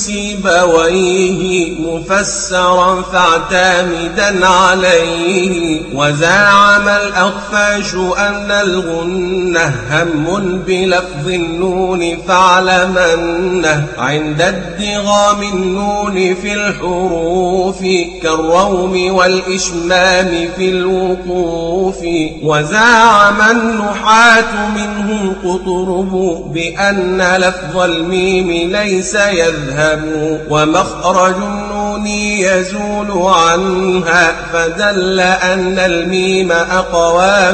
سيبويه مفسرا فاعتمدا عليه، وزعم الأخفاش أن الغنة هم بلفظ النون فاعلمنه عند الدين ادغام النون في الحروف كالروم والإشمام في الوقوف. وزعم النحاة منهم قطرب بأن لفظ الميم ليس يذهب، ومخرج النون يزول عنها، فدل أن الميم أقوى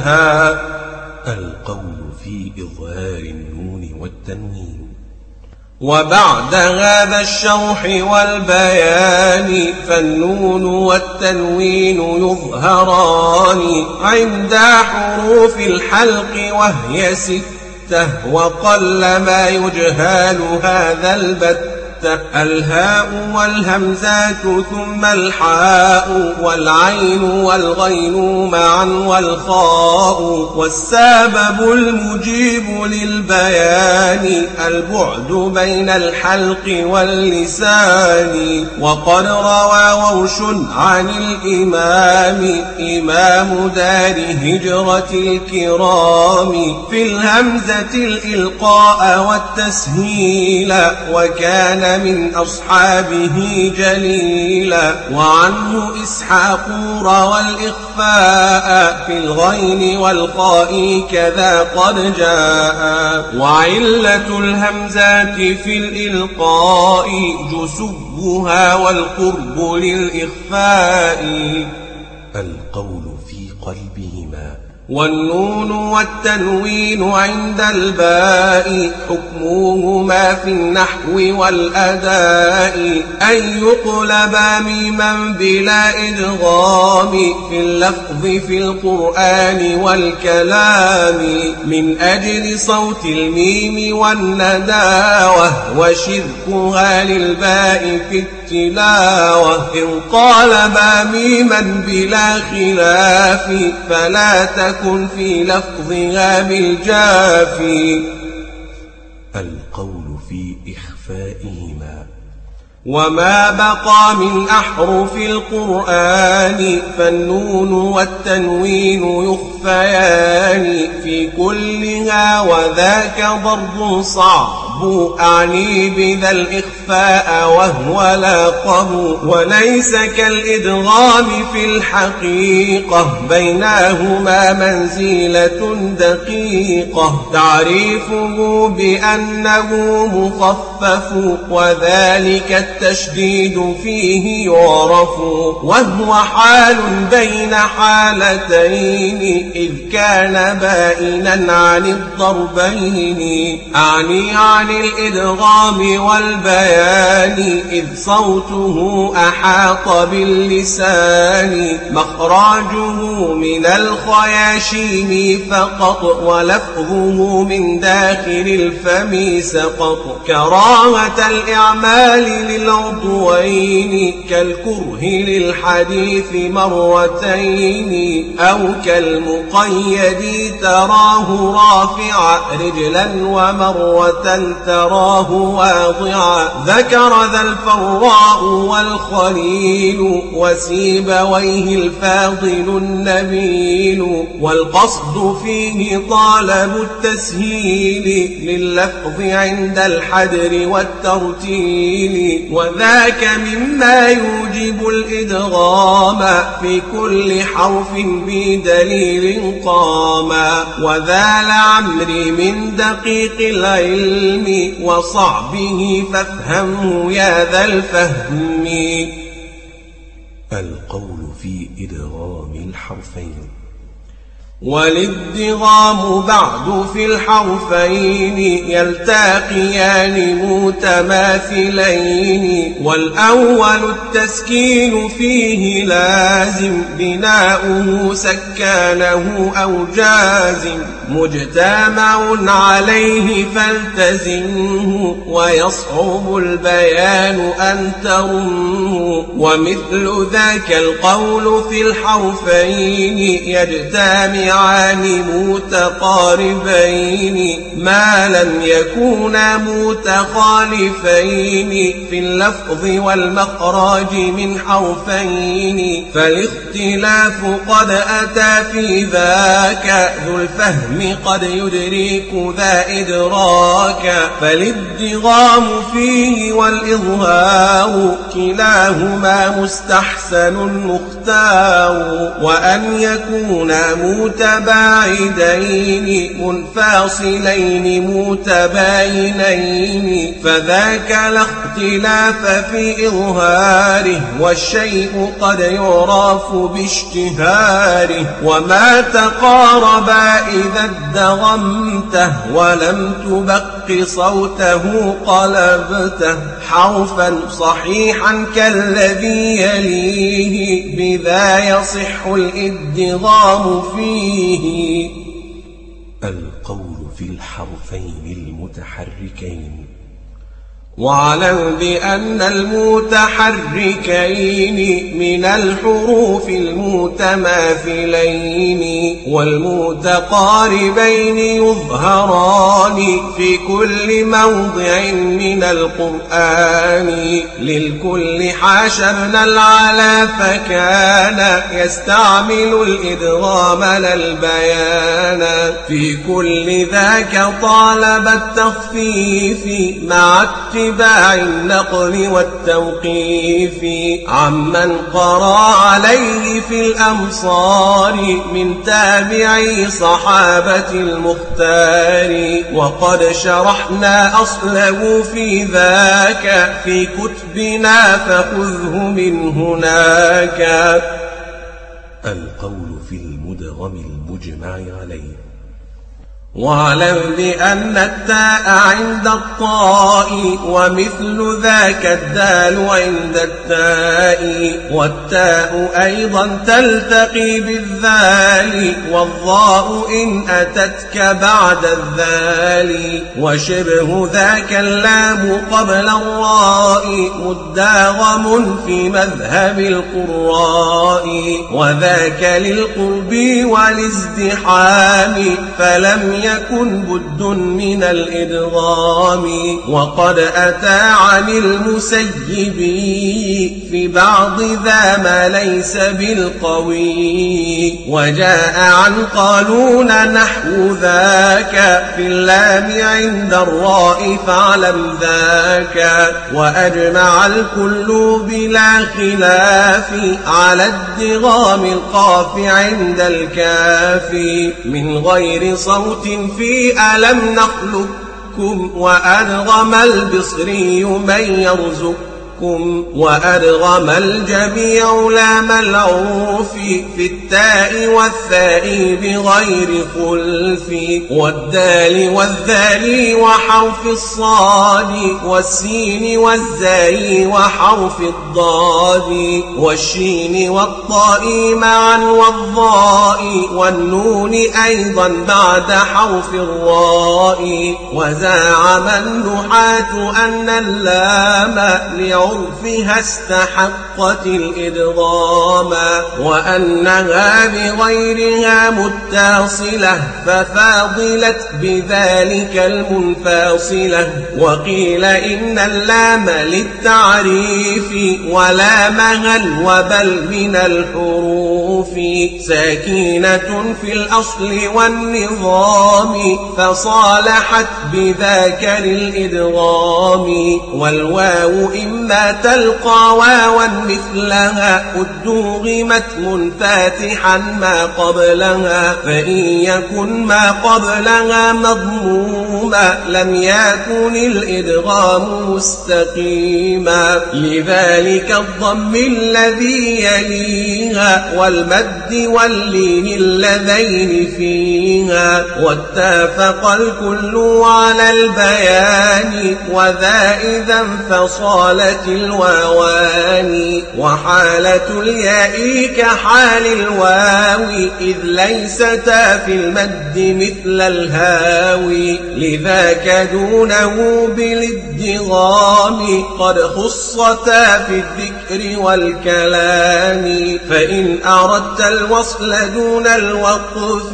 منها. القول في إظهار النون والتنوين. وبعد هذا الشرح والبيان فالنون والتنوين يظهران عند حروف الحلق وهي ستة وقل ما يجهال هذا البت الهاء والهمزات ثم الحاء والعين والغين معا والخاء والسبب المجيب للبيان البعد بين الحلق واللسان وقد روى ورش عن الإمام إمام دار هجرة الكرام في الهمزة الإلقاء والتسهيل وكان من أصحابه جليلا وعنه إسحاق روى الإخفاء في الغين والخاء كذا قد جاء وعلة الهمزات في الإلقاء جسبها والقرب للإخفاء القول في قلبهما والنون والتنوين عند الباء حكمهما في النحو والأداء أن يقلبا ميما بلا إدغام في اللفظ في القرآن والكلام من أجل صوت الميم والنداوة وشركها للباء في التلاوة إن قالبا ميما بلا خلاف فلا تكن كن في لفظها بالجافي القول في إخفائهما وما بقى من أحرف القرآن فالنون والتنوين يخفيان في كلها وذاك ضرب صعب أعني بذا الإخفاء وهو لاقب وليس كالإدغام في الحقيقة بينهما منزلة دقيقة تعريفه بأنه مخفف وذلك التشديد فيه يعرف وهو حال بين حالتين إذ كان بائنا عن الضربين أعني عن الإدغام والبيان إذ صوته أحاط باللسان مخراجه من الخياشيم فقط ولفظه من داخل الفم سقط كراهة الإعمال للعضوين كالكره للحديث مرتين أو كالمقيد تراه رافعا رجلا ومرة تراه واضعا ذكر ذا الفراء والخليل وسيبويه الفاضل النبيل والقصد فيه طالب التسهيل لللفظ عند الحدر والترتيل وذاك مما يوجب الإدغام في كل حرف بدليل قاما وذا لعمري من دقيق العلم وصعبه فافهمه يا ذا الفهم القول في إدغام الحرفين والادغام بعد في الحرفين يلتقيان متماثلين والأول التسكين فيه لازم بناؤه سكانه أو جازم مجتمع عليه فالتزمه ويصعب البيان أن ترمه ومثل ذاك القول في الحرفين يجتمع عن متقاربين ما لم يكونا متخالفين في اللفظ والمخرج من حرفين فالاختلاف قد أتى في ذاك ذو الفهم قد يدرك ذا إدراك فالادغام فيه والإظهار كلاهما مستحسن مختار وأن يكون متقاربين متباعدين منفصلين متباينين، فذاك لا اختلاف في إظهاره، والشيء قد يعرف باشتهاره. وما تقاربا إذا ادغمته ولم تبق صوته قلبته، حرفا صحيحا كالذي يليه، بذا يصح الادغام فيه. القول في الحرفين المتحركين. واعلم بأن المتحركين من الحروف المتماثلين والمتقاربين يظهران في كل موضع من القرآن، للكل حاشرنا العلا فكان يستعمل الإدغام لا البيان، في كل ذاك طالب التخفيف مع اتباع النقل والتوقيف، عمن قرأ عليه في الأمصار من تابعي صحابة المختار. وقد شرحنا أصله في ذاك في كتبنا فخذه من هناك. القول في المدغم المجمع عليه. واعلم بأن التاء عند الطاء ومثل ذاك الدال عند التاء، والتاء أيضا تلتقي بالذال، والضاء إن أتتك بعد الذال، وشبه ذاك اللام قبل الراء مداغم في مذهب القراء، وذاك للقرب والازدحام فلم يكن بد من الإدغام. وقد أتى عن المسيب في بعض ذا ما ليس بالقوي، وجاء عن قالون نحو ذاك في اللام عند الراء فاعلم ذاك. وأجمع الكل بلا خلاف على ادغام القاف عند الكاف، من غير صوت في ألم نخلقكم، وأدغم البصري من يرزقكم، وأدغم الجميع لام العرف في التاء والثاء بغير خلف، والدال والذال وحرف الصاد، والسين والزاي وحرف الضاد، والشين والطاء معا والضاء، والنون أيضا بعد حرف الراء. وزعم النحاة أن اللام لعرفها استحقت الإدغام، وأنها بغيرها متصلة ففاضلت بذلك المنفاصلة. وقيل إن اللام للتعريف ولامها وبل من الحروف ساكنة في الأصل والنظام، فصالحت بذاك للإدغام. والواو إما تلقى واوا مثلها أدغمت منفاتحا ما قبلها، فإن يكن ما قبلها مضموما لم يكن الإدغام مستقيما، لذلك الضم الذي يليها والمد واللين اللذين فيها، واتفق الكل على البيان، وذا إذا انفصلت الواوان. وحالة الياء كحال الواو إذ ليستا في المد مثل الهاوي، لذاك دونه بالادغام قد خصتا في الذكر والكلام. فإن أردت الوصل دون الوقف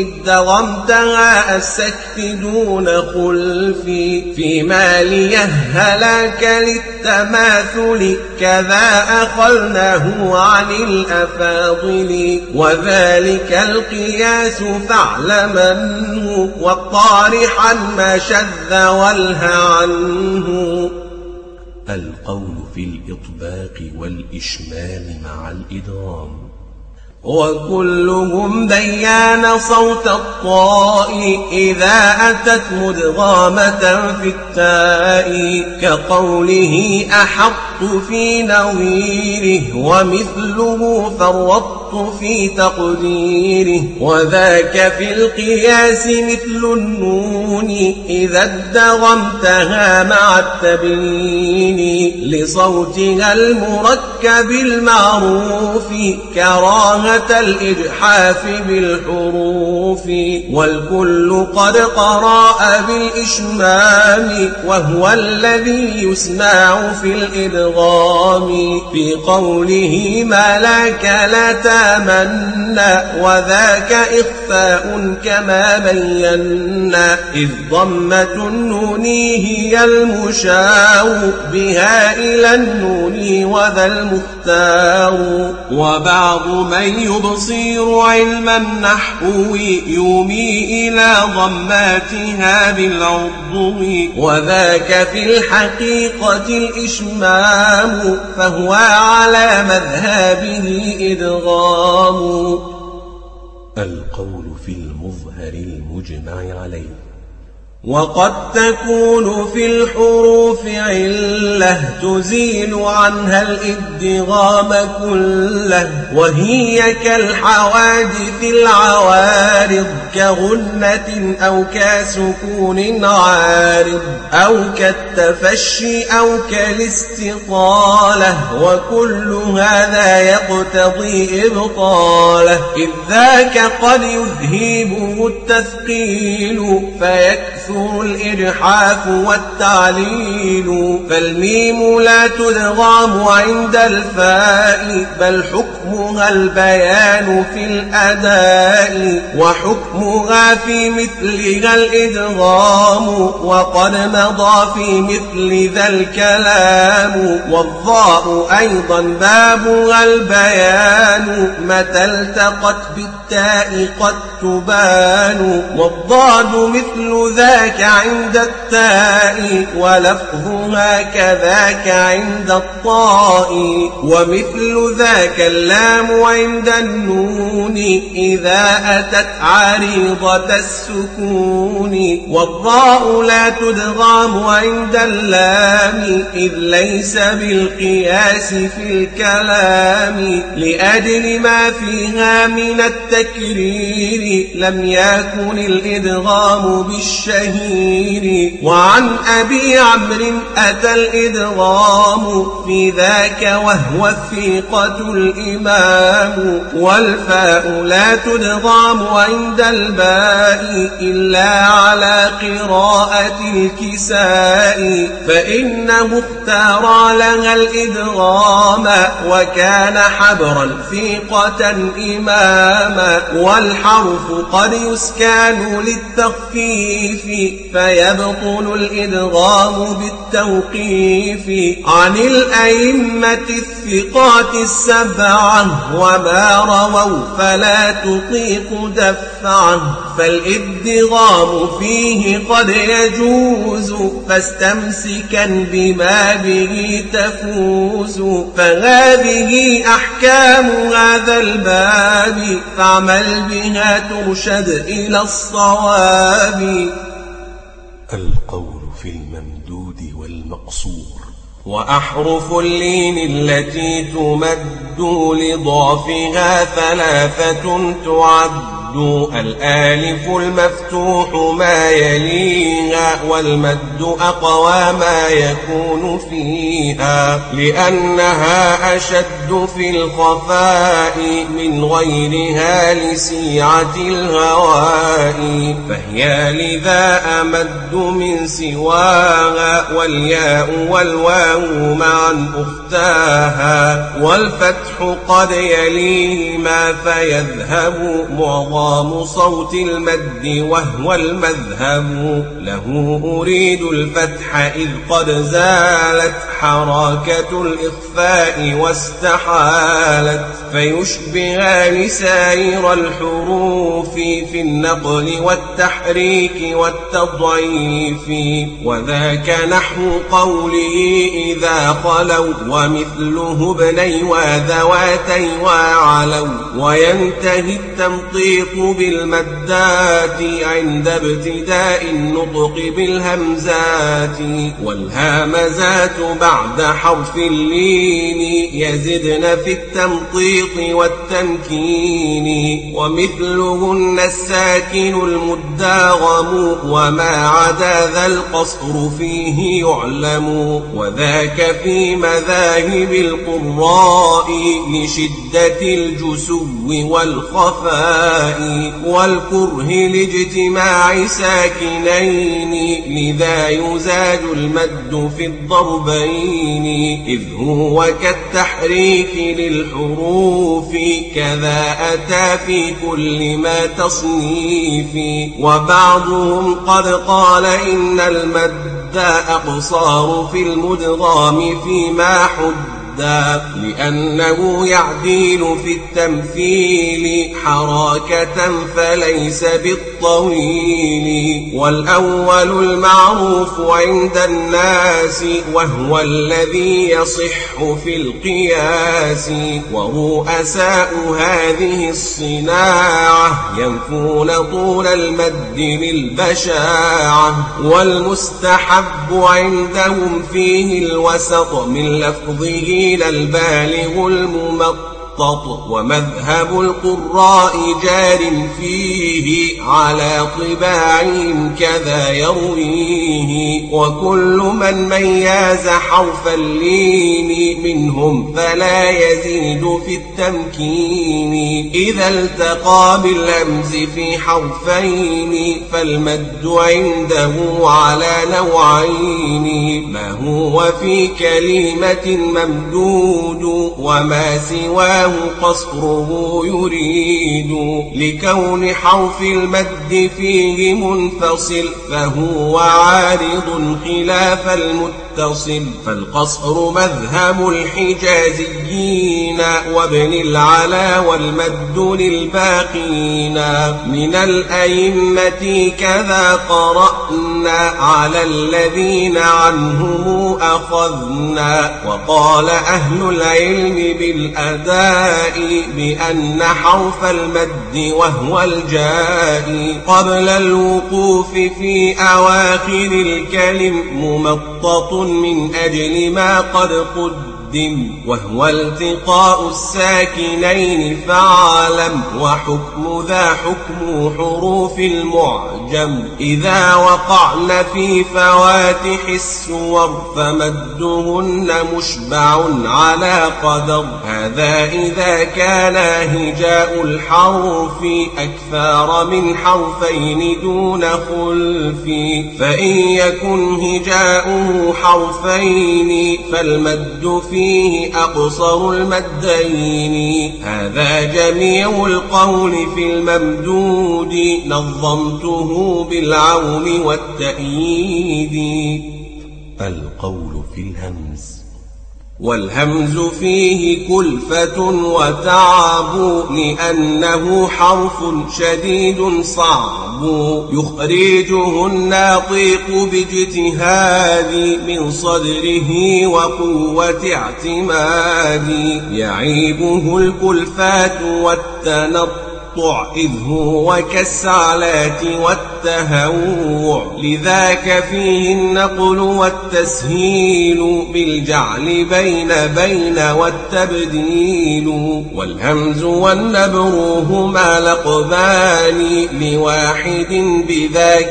ادغمتها السكت دون خلف، فيما ليهلك للتماثل كذا أخذناه عن الأفاضل، وذلك القياس فاعلمنه وطارحا ما شذ والهى عنه. القول في الإطباق والإشمام مع الإدغام. وكلهم بيان صوت الطاء إذا أتت مدغامة في التاء كقوله أحط في نظيره ومثله فرطت في تقديره وذاك في القياس مثل النون إذا ادغمتها مع التبيين لصوتها المركب المعروف كراهة الإجحاف بالحروف والكل قد قرأ بالإشمام وهو الذي يسمع في الإدغام في قوله ما لك لا تامنا وذاك إخفاء كما بينا إذ ضمة النون هي المشاو بها إلى النون وذا المختار وبعض من يبصير علم النحو يومي إلى ضماتها بالعضو وذاك في الحقيقة الإشمام فهو على مذهبه إدغام. القول في المظهر المجمع عليه. وقد تكون في الحروف علة تزيل عنها الادغام كله وهي كالحوادث العوارض كغنة أو كسكون عارض أو كالتفشي أو كالاستطالة وكل هذا يقتضي إبطاله إذ ذاك قد يذهبه التثقيل فيكثر الإجحاف والتعليل فالميم لا تدغام عند الفاء بل حكمها البيان في الأداء وحكمها في مثلها الإدغام وقد مضى في مثل ذا الكلام والضاء أيضا بابها البيان متى التقت بالتاء قد تبان والضاد مثل ذاك عند التاء ولفظها كذاك عند الطاء ومثل ذاك اللام عند النون إذا أتت عريضة السكون والضاء لا تدغام عند اللام إذ ليس بالقياس في الكلام لأجل ما فيها من التكرير لم يكن الإدغام بالشهير وعن أبي عمرو أتى الإدغام في ذاك وهو الثقة الإمام والفاء لا تدغام عند الباء إلا على قراءة الكساء فإنه اختار لها الإدغام وكان حبرا ثقة إماما والحرف قد يسكان للتخفيف فيبطل الإدغام بالتوقيف عن الأئمة الثقات السبعة وما رووا فلا تطيق دفعه فالإدغام فيه قد يجوز فاستمسكا بما به تفوز فهذه أحكام هذا الباب فاعمل بها ترشد إلى الصواب. القول في الممدود والمقصور. وأحرف اللين التي تمد لضافها ثلاثة تعد الآلف المفتوح ما يليها والمد أقوى ما يكون فيها لأنها أشد في الخفاء من غيرها لسيعة الهواء فهي لذا أمد من سواها والياء والواو معا أختاها والفتح قد يليهما فيذهب معظم صوت المد وهو المذهب له أريد الفتح إذ قد زالت حركة الإخفاء واستحالت فيشبهان سائر الحروف في النقل والتحريك والتضعيف. وذاك نحو قوله إذا خلوا ومثله ابني وذواتي وعلوا. وينتهي التمطيط بالمدات عند ابتداء النطق بالهمزات. والهامزات بعد حرف اللين يزدن في التمطيط والتمكين. ومثلهن الساكن المداغم وما عدا ذا القصر فيه يعلم. وذاك في مذاهب القراء لشدة الجسو والخفاء والكره لاجتماع ساكنين. لذا يزاد المد في الضربين إذ هو كالتحريك للحروف كذا أتى في كل ما تصنيف. وبعضهم قد قال إن المد أقصار في المدغام فيما حد لأنه يعديل في التمثيل حركة فليس بالطويل. والأول المعروف عند الناس وهو الذي يصح في القياس. ورؤساء هذه الصناعة ينفون طول المد للبشاعة. والمستحب عندهم فيه الوسط من لفظه إلى البالغ الممطط. ومذهب القراء جار فيه على طباعهم كذا يرويه. وكل من ميز حرف اللين منهم فلا يزيد في التمكين. إذا التقى بالهمز في حرفين فالمد عنده على نوعين. ما هو في كلمة ممدود وما سواه قصره يريد. لكون حرف المد فيه منفصل فهو عارض خلاف المتصل. فالقصر مذهب الحجازيين وابن العلا والمد للباقين. من الأئمة كذا قرأنا على الذين عنهم أخذنا. وقال أهل العلم بالأداء بأن حرف المد وهو الجاء قبل الوقوف في أواخر الكلم ممطط من أجل ما قد قدم وهو التقاء الساكنين فاعلم. وحكم ذا حكم حروف المعجم إذا وقعن في فواتح السور فمدهن مشبع على قدر. هذا إذا كان هجاء الحرف أكثر من حرفين دون خلف. فإن يكن هجاؤه حرفين فالمد فيه أقصر المدين. هذا جميع القول في الممدود نظمته بالعون والتأييد. القول في الهمز. والهمز فيه كلفة وتعب لأنه حرف شديد صعب يخرجه الناطق باجتهاد من صدره وقوة اعتماد. يعيبه الكلفات والتنطع إذ هو كالسعلات والتهوع. لذاك فيه النقل والتسهيل بالجعل بين بين والتبديل. والهمز والنبر هما لقبان لواحد بذاك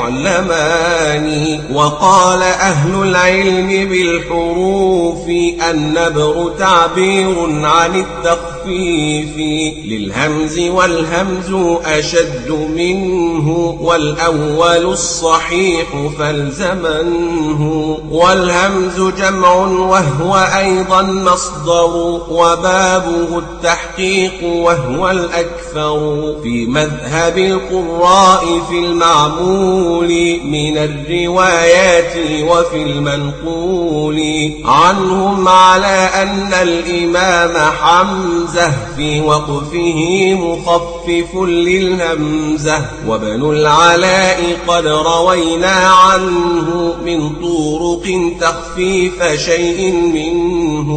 يعلمان. وقال أهل العلم بالحروف النبر تعبير عن التخفيف للهمز والهمز أشد منه والأول الصحيح فالزمنه. والهمز جمع وهو أيضا مصدر وبابه التحقيق وهو الأكثر. في مذهب القراء في المعمول من الروايات وفي المنقول عنهم على أن الإمام حمزة عزة في وقفه مخفف للهمزة. وابن العلاء قد روينا عنه من طرق تخفيف شيء منه،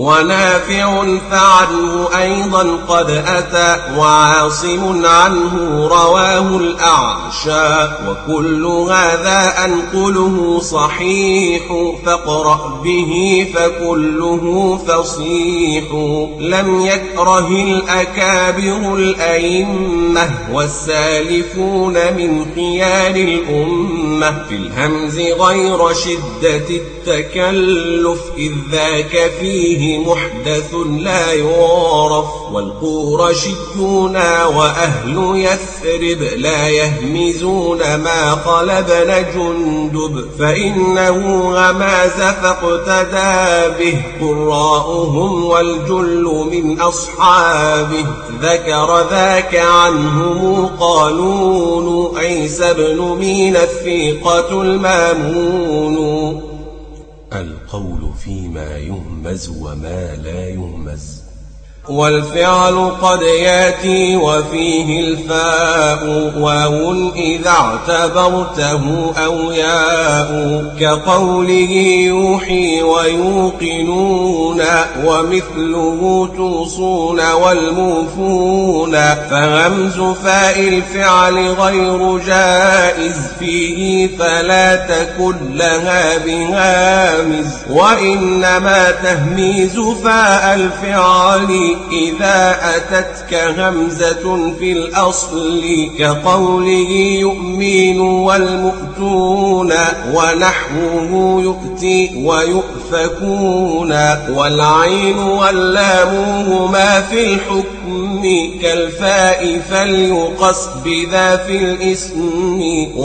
ونافع فعنه أيضا قد أتى، وعاصم عنه رواه الأعشى. وكل هذا أنقله صحيح، فاقرأ به فكله فصيح. لم يكره الأكابر الأئمة والسالفون من خيار الأمة في الهمز غير شدة التكلف، إذ ذاك فيه محدث لا يعرف. والقرشيون وأهل يثرب لا يهمزون ما خلبن جندب، فإنه غماز فاقتدى به قراؤهم والجل من أصحابه. ذكر ذاك عنهم قالون، عيسى بن مين الثقة المامون. القول فيما يهمز وما لا يهمز. والفعل قد ياتي وفيه الفاء واو إذا اعتبرته أو ياء، كقوله يوحي ويوقنون، ومثله توصون والموفون. فهمز فاء الفعل غير جائز فيه، فلا تكن لها بهامز. وإنما تهميز فاء الفعل إذا أتتك همزة في الأصل، كقوله يؤمن والمؤتون، ونحوه يؤتي ويؤفكون. والعين واللام هما في الحكم كالفاء، فليقص بذا في الاسم.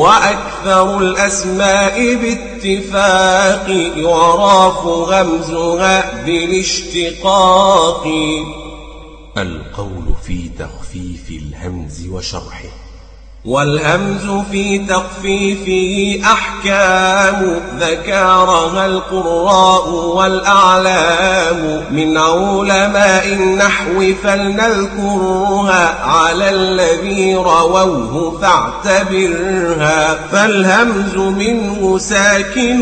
وأكثر الأسماء باتفاق يعرف غمزها بالاشتقاق. القول في تخفيف الهمز وشرحه. والهمز في تخفيفه أحكام ذكرها القراء والأعلام من علماء النحو، فلنذكرها على الذي رووه فاعتبرها. فالهمز منه ساكن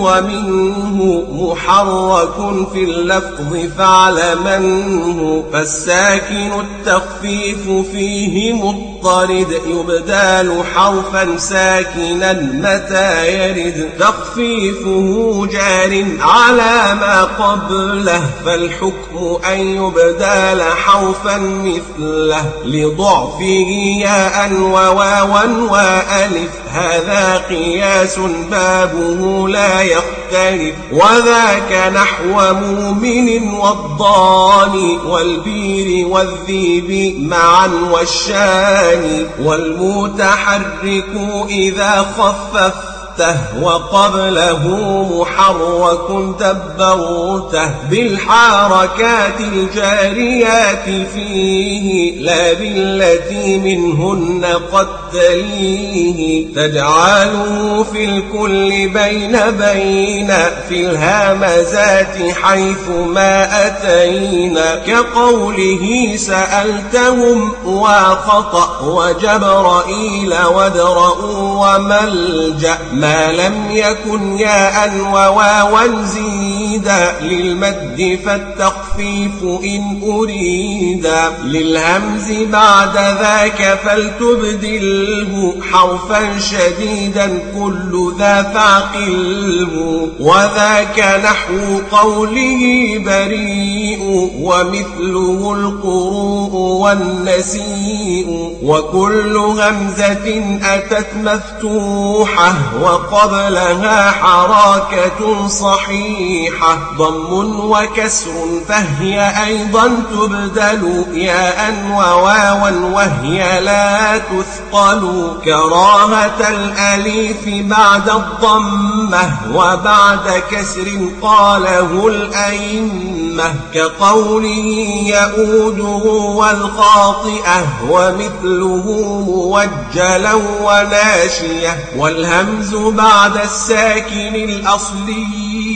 ومنه محرك في اللفظ فاعلمنه، فالساكن التخفيف فيه مضطرد يبدأ حرفا ساكنا متى يرد. تخفيفه جار على ما قبله، فالحكم أن يبدال حرفا مثله. لضعفه ياء وواوا وألف، هذا قياس بابه لا يختلف. وذاك نحو مؤمن والضال والبير والذيب معا والشان. والمتحرك إذا خففته وقبله محرك دبرته، بالحركات الجاريات فيه لا بالتي منهن قد تليه. تجعله في الكل بين بين في الهمزات حيث ما أتينا، كقوله سألتهم وخطأ وجبرائيل وادرؤوا وملجأ، ما لم يكن ياء وواوا زيدا للمد فالتخفيف إن أريدا. للهمز بعد ذاك فلتبدله حرفا شديدا كل ذا فاعقله. وذاك نحو قوله بريء ومثله القروء والنسيء. وكل همزة أتت مفتوحة وقبلها حركة صحيحة، ضم وكسر فهي أيضا تبدل ياء وواوا وهي لا تثقل. كراهة الأليف بعد الضمة وبعد كسر قاله الأئمة، كقوله يؤوده والخاطئة ومثله موجلا وناشية. والهمز بعد الساكن الأصلي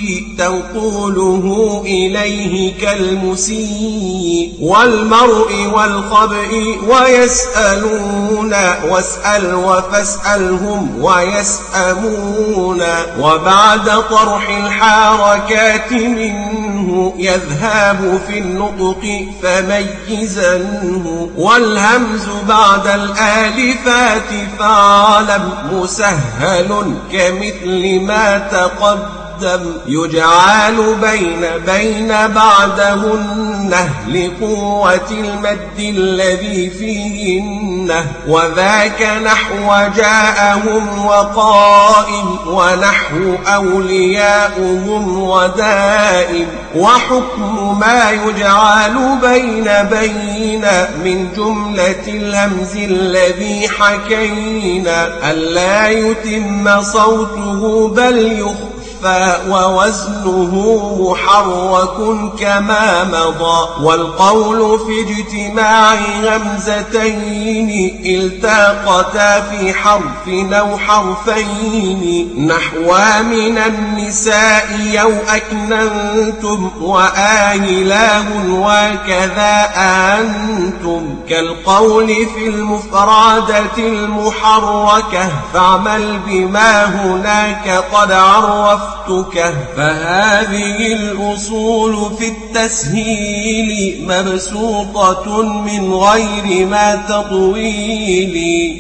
تنقله إليه كالمسيء والمرء والخبء ويسألون واسأل وفاسألهم ويسأمون وبعد طرح الحركات منه يذهب في النطق فميزنه والهمز بعد الآلفات فاعلم مسهل كمثل ما تقدم يجعل بين بين بعدهن لقوة المد الذي فيهن وذاك نحو جاءهم وقائم ونحو أولياؤهم ودائم وحكم ما يجعل بين بين من جملة الهمز الذي حكينا ألا يتم صوته بل يخفى ووزنه محرك كما مضى والقول في اجتماع همزتين التقتا في حرف أو حرفين نحو من النساء يو أكننتم وآهلاه وكذا أنتم كالقول في المفردة المحركة فاعمل بما هناك قد عرفت فهذه الأصول في التسهيل مبسوطة من غير ما تطويل.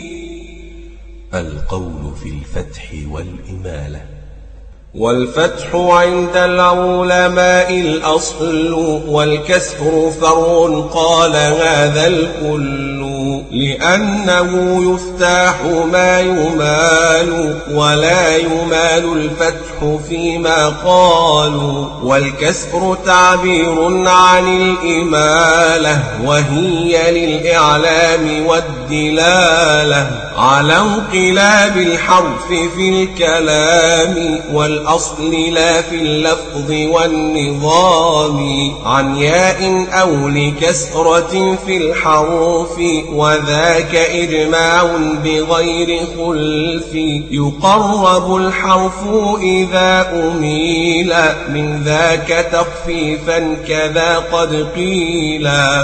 القول في الفتح والإمالة. والفتح عند العلماء الأصل والكسر فرع قال هذا الكل لأنه يفتح ما يمال ولا يمال الفتح فيما قالوا والكسر تعبير عن الإمالة وهي للإعلام والدلالة على انقلاب الحرف في الكلام والأصل لا في اللفظ والنظام عن ياء أو لكسرة في الحروف وذاك إجماع بغير خلف يقرب الحرف إذا أميل من ذاك تخفيفا كذا قد قيل.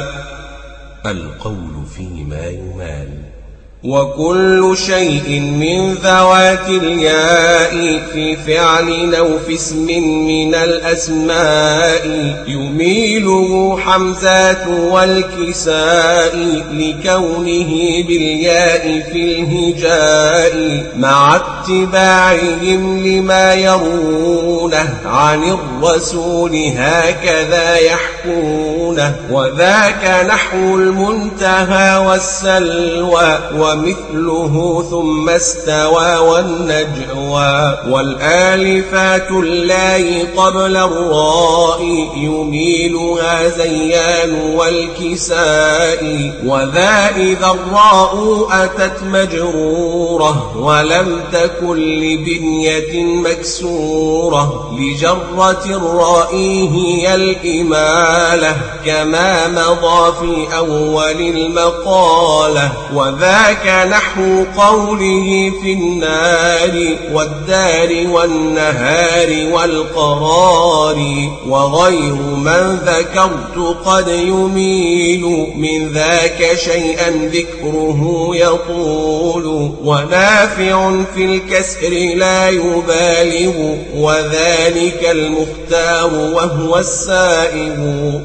القول فيما يمال. وكل شيء من ذوات الياء في فعل أو في اسم من الأسماء يميله حمزات والكساء لكونه بالياء في الهجاء مع اتباعهم لما يرونه عن الرسول هكذا يحكونه وذاك نحو المنتهى والسلوى ومثله ثم استوى والنجوى والآلفات اللائي قبل الراء يميلها زيان والكساء وذا إذا الراء أتت مجرورة ولم تكن لبنية مكسورة لجرة الراء هي الإمالة كما مضى في أول المقالة وذاك نحو قوله في النار والدار والنهار والقرار وغير من ذكرت قد يميل من ذاك شيئا ذكره يطول ونافع في الكسر لا يبالغ وذلك المختار وهو السائغ.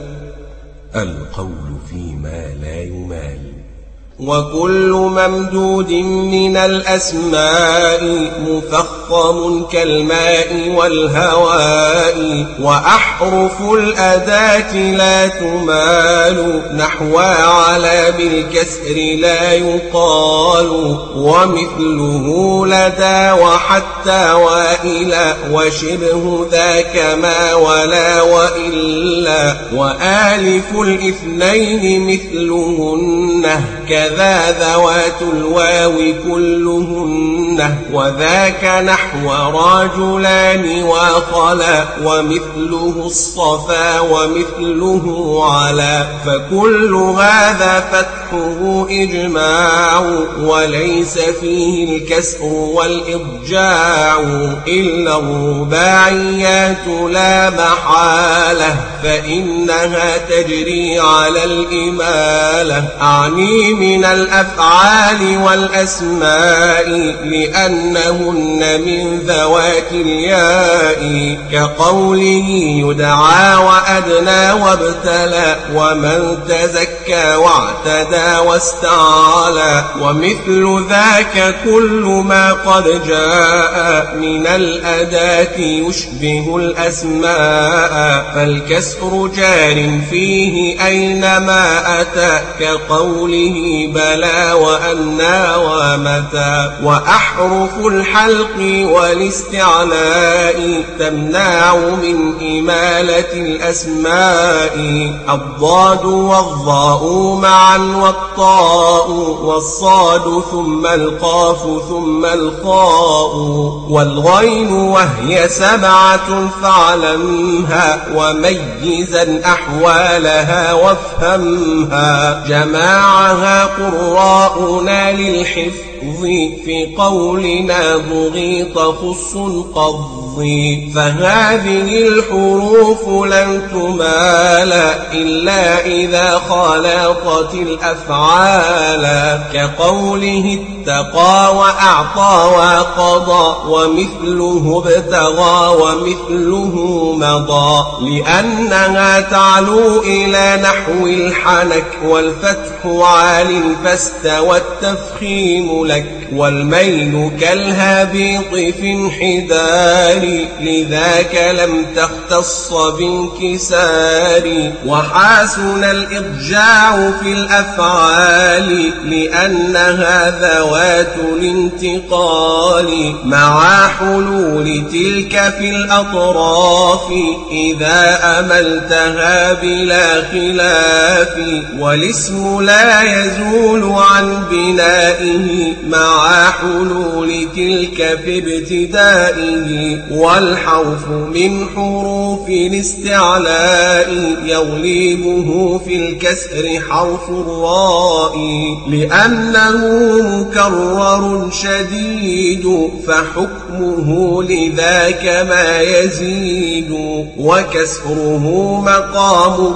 القول فيما لا يمال. وكل ممدود من الأسماء مفخم كالماء والهواء وأحرف الأداة لا تمال نحو على بالكسر لا يقال ومثله لدى وحتى وإلى وشبه ذاك ما ولا وإلا وآلف الاثنين مثلهن كذا ذوات الواو كلهن وذاك نحو نحو رجلان وخلا ومثله الصفا ومثله علا فكل هذا فتحه إجماع وليس فيه الكسر والإضجاع إلا الرباعيات لا محالة فإنها تجري على الإمالة أعني من الأفعال والأسماء لأنهن من ذوات الياء كقوله يدعى وأدنى وابتلى ومن تزكى واعتدى واستعلى ومثل ذاك كل ما قد جاء من الأداة يشبه الأسماء فالكسر جار فيه أينما أتى كقوله بلى وأنى ومتى وأحرف الحلق والاستعلاء تمنع من إمالة الأسماء الضاد والضاء معا والطاء والصاد ثم القاف ثم الخاء والغين وهي سبعة فاعلمها وميزا أحوالها وافهمها جماعها قراؤنا للحفظ في قولنا ضغيط خص قضي فهذه الحروف لن تمال إلا إذا خالطت الأفعال كقوله اتقى وأعطى وقضى ومثله ابتغى ومثله مضى لأنها تعلو إلى نحو الحنك والفتح عال فاستوى التفخيم لك والميل كالهابيط في انحدار لذاك لم تختص بانكسار وحاسن الإضجاع في الأفعال لأنها ذوات الانتقال مع حلول تلك في الأطراف إذا أملتها بلا خلاف والاسم لا يزول عن بنائه مع حلول تلك في ابتدائه والحرف من حروف الاستعلاء يغلبه في الكسر حرف الراء لأنه مكرر شديد فحكمه لذاك ما يزيد وكسره مقام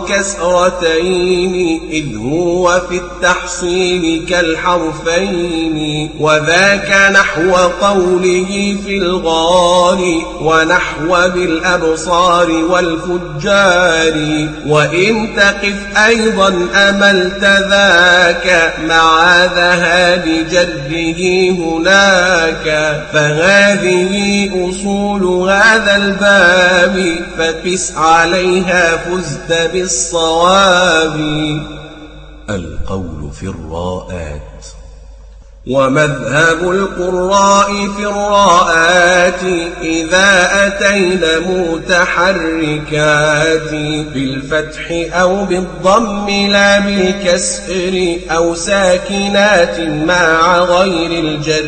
كسرتين إذ هو في التحصيل كالحرفين وذاك نحو قوله في الغار ونحو بالأبصار والفجار وإن تقف أيضا أملت ذاك مع ذهاب جره هناك فهذه أصول هذا الباب فقس عليها فزت بالصواب. القول في الراءات ومذهب القراء في الراءات إذا أتين متحركات بالفتح أو بالضم لا بالكسر أو ساكنات مع غير الجر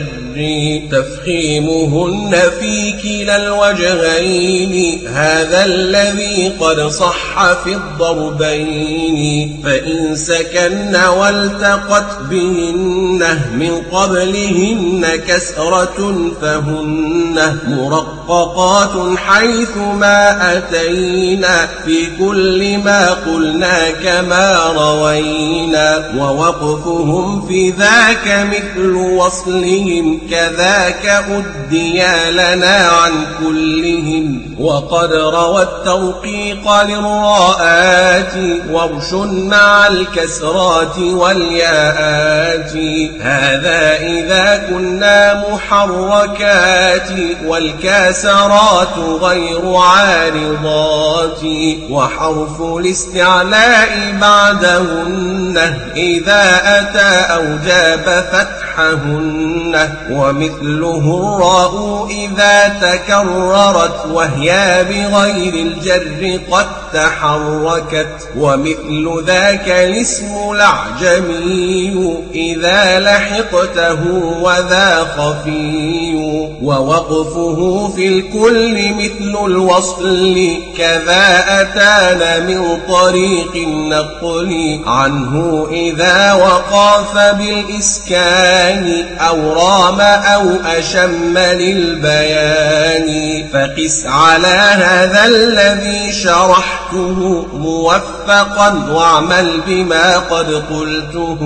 تفخيمهن في كلا الوجهين هذا الذي قد صح في الضربين فإن سكن والتقت بهن من قبلهن كسرة فهن مرققات حيث ما أتينا في كل ما قلنا كما روينا ووقفهم في ذاك مثل وصلهم كذاك أديا لنا عن كلهم وقد روى الترقيق للراءات ورش مع الكسرات والياءات هذا إذا كنا محركات والكاسرات الكسرات غير عارضات وحرف الاستعلاء بعدهن إذا أتى أوجاب فتحهن ومثله الراء إذا تكررت وهي بغير الجر قد تحركت ومثل ذاك الاسم الأعجمي إذا لحقته وذا خفي ووقفه في الكل مثل الوصل كذا أتانا من طريق النقل عنه إذا وقاف بالإسكان أو رام أو أشم للبيان فقس على هذا الذي شرحته موفقا واعمل بما قد قلته.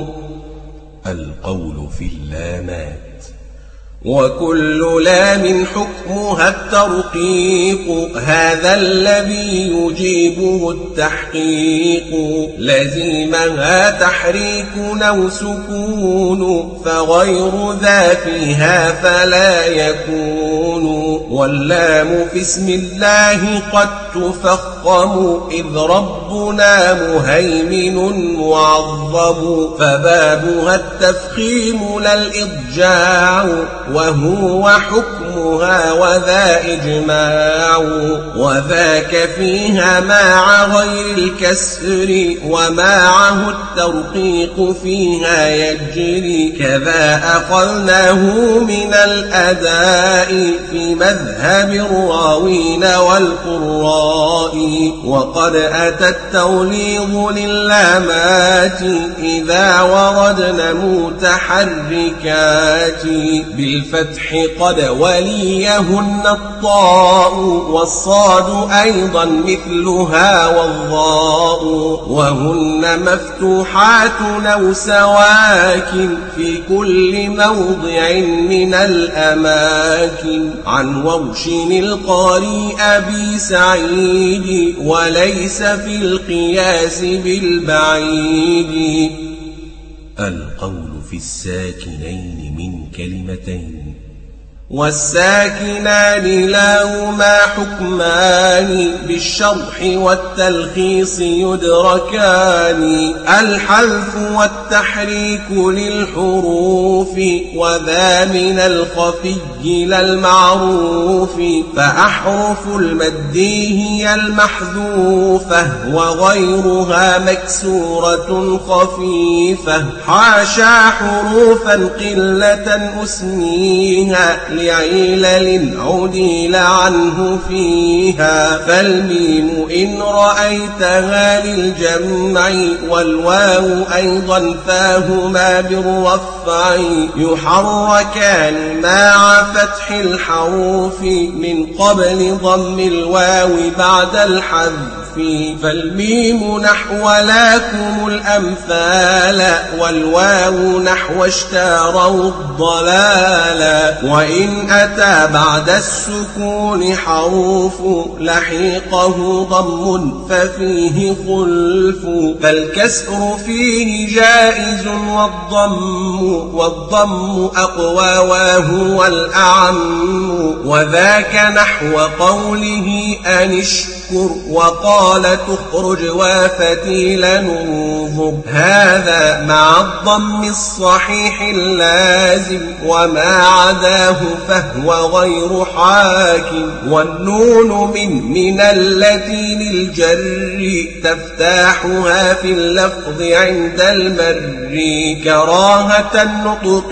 القول في اللامات. وكل لام حكمها الترقيق هذا الذي يجيبه التحقيق لزيمها تحريك أو سكون فغير ذا فيها فلا يكون واللام في اسم الله قد تفخم إذ ربنا مهيمن معظم فبابها التفخيم لا الإضجاع وهو حكمها وذا إجماع وذاك فيها مع غير الكسر ومعه الترقيق فيها يجري كذا أخذناه من الأداء في مذهب الراوين والقراء وقد أتى التوليض للامات إذا وردن متحركات بالفتح قد وليهن الطاء والصاد أيضا مثلها والضاء وهن مفتوحات أو سواكن في كل موضع من الأماكن عن ورش القاري أبي سعيد وليس في القياس بالبعيد. القول في الساكنين من كلمتين. والساكنان لهما حكمان بالشرح والتلخيص يدركان الحذف والتحريك للحروف وذا من الخفي لا المعروف فأحرف المد هي المحذوفة وغيرها مكسورة خفيفة حاشا حروفا قلة أسميها لعلل عديل عنه فيها فالميم إن رأيتها للجمع والواو أيضا فاهما بالرفع يحركان مع فتح الحروف من قبل ضم الواو بعد الحذف فالميم نحو لكم الأمثال والواو نحو اشتاروا الضلال وإن أتى بعد السكون حروف لحيقه ضم ففيه خلف فالكسر فيه جائز والضم والضم أقوى وهو الأعم وذاك نحو قوله أن اشكر وقال تخرج وفتيل ننظر هذا مع الضم الصحيح اللازم وما عداه فهو غير حاكم والنون من من التي للجر تفتاحها في اللفظ عند المر كراهة النطق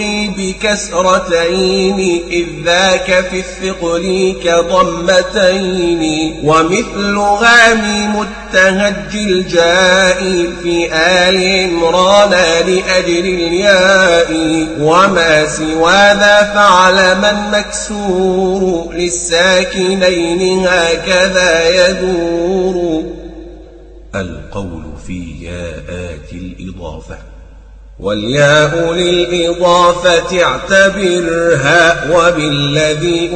بكسرتين إذ ذاك في الثقل كضمتين ومثل غاميم التهجي الجاء في آل عمران لأجل الياء وما سوى ذا فعل من مكسور للساكنين هكذا يدور. القول في ياءات الإضافة. والياء للإضافة اعتبرها وبالذي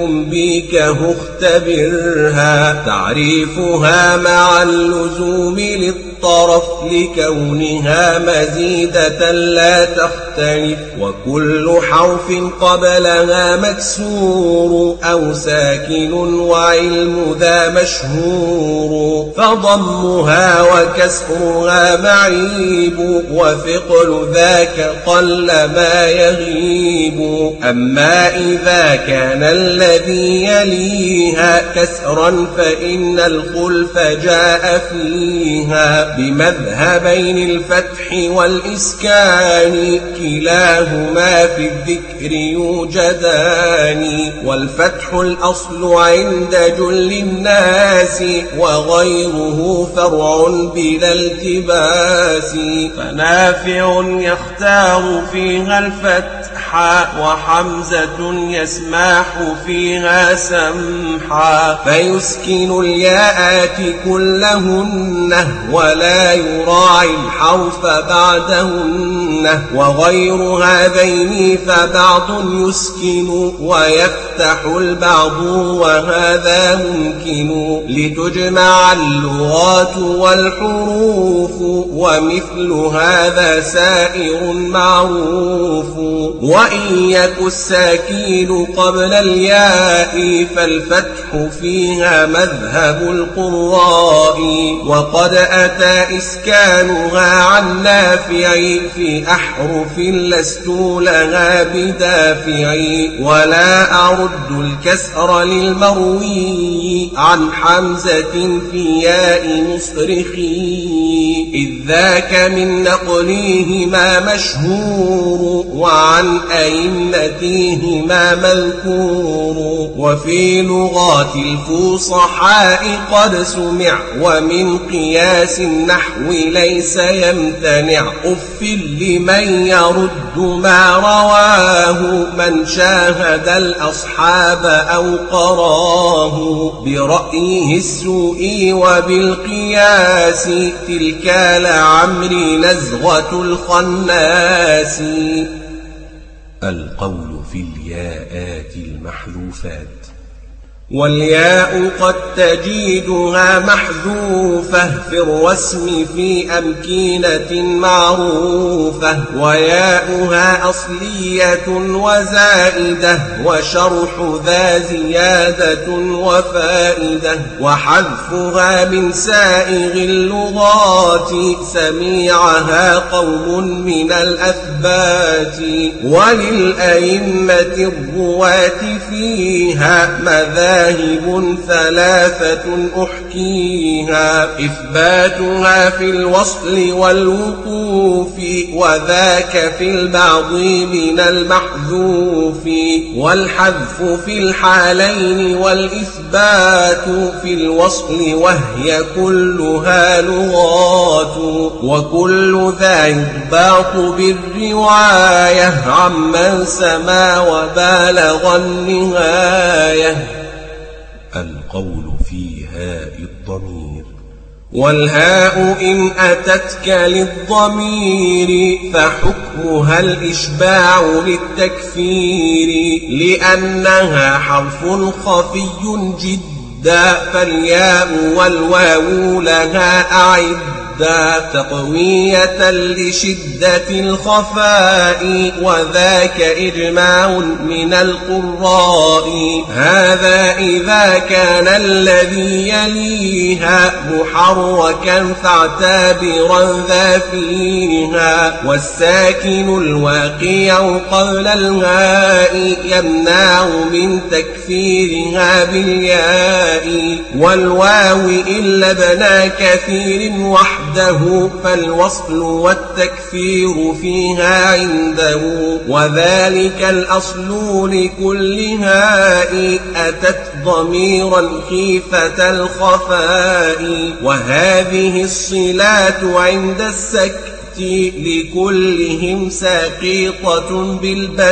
أنبيكه اختبرها تعريفها مع اللزوم للطاعة الطرف لكونها مزيدة لا تختلف. وكل حرف قبلها مكسور أو ساكن وعلم ذا مشهور، فضمها وكسرها معيب وثقل ذاك قل ما يغيب. أما إذا كان الذي يليها كسرا فإن الخلف جاء فيها بمذهبين الفتح والإسكان، كلاهما في الذكر يوجدان. والفتح الأصل عند جل الناس وغيره فرع بلا التباس. فنافع يختار فيها الفتح وحمزة يسمح فيها سمحا، فيسكن الياءات كلهن ولا يراعي الحرف بعدهن. وغير هذين فبعض يسكن ويفتح البعض وهذا ممكن، لتجمع اللغات والحروف ومثل هذا سائر معروف. وإن يك الساكين قبل الياء فالفتح فيها مذهب القراء. وقد أتى إسكانها عن نافع في أحرف لست لها بدافع. ولا أرد الكسر للمروي عن حمزة في ياء مصرخي، إذ ذاك من نقليهما مشهور وعن أئمتهما مذكور. وفي لغات الفصحاء قد سمع ومن قياس النحو ليس يمتنع. أف لمن يرد ما رواه من شاهد الأصحاب أو قراه، برأيه السوء وبالقياس تلك لعمري نزغة الخناس. القول في الياءات المحذوفات. والياء قد تجيدها محذوفة في الرسم في أمكنة معروفة، وياؤها أصلية وزائدة وشرح ذا زيادة وفائدة. وحذفها من سائغ اللغات سميعها قوم من الأثبات. وللأئمة الرواة فيها مذاهب ثلاثة أحكيها، إثباتها في الوصل والوقوف وذاك في البعض من المحذوف. والحذف في الحالين والإثبات في الوصل وهي كلها لغات. وكل ذا يضبط بالرواية عمن سما وبالغ النهاية. القول في هاء الضمير. والهاء إن أتتك للضمير فحكمها الإشباع للتكفير، لأنها حرف خفي جدا فالياء والواو لها أعد تقوية لشدة الخفاء، وذاك إجماع من القراء. هذا إذا كان الذي يليها محركا فاعتبرا ذا فيها. والساكن الواقع قبل الهاء يمنع من تكفيرها بالياء. والواو إلا ابن كثير وحده فالوصل والتكفير فيها عنده. وذلك الأصل لكل هاء أتت ضميرا خيفة الخفاء. وهذه الصلات عند السكت لكلهم ساقطة بالبت،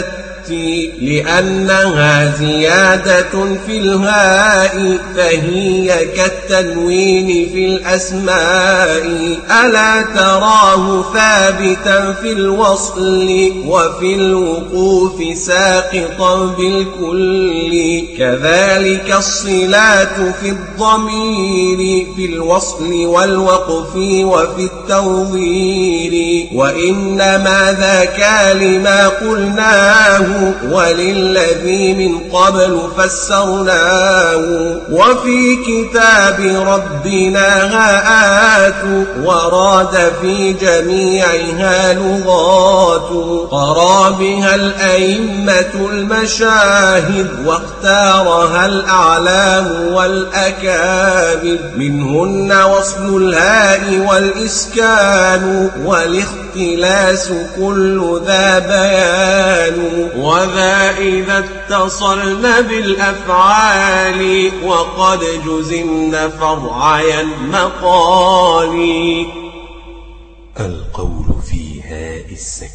لأنها زيادة في الهاء فهي كالتنوين في الأسماء ألا تراه ثابتا في الوصل وفي الوقوف ساقطا بالكل كذلك الصلات في الضمير في الوصل والوقف وفي التوضير وإنما ذاك لما قلناه وللذي من قبل فسرناه وفي كتاب ربنا هاءات وراد في جميعها لغات قرى بها الأئمة المشاهد واختارها الأعلام والأكابر منهن وصل الهاء والإسكان والاختلاس كل ذا بيان وذا إذا اتصلن بالأفعال وقد جزمن فرعيا مقالي. القول في هاء السكت.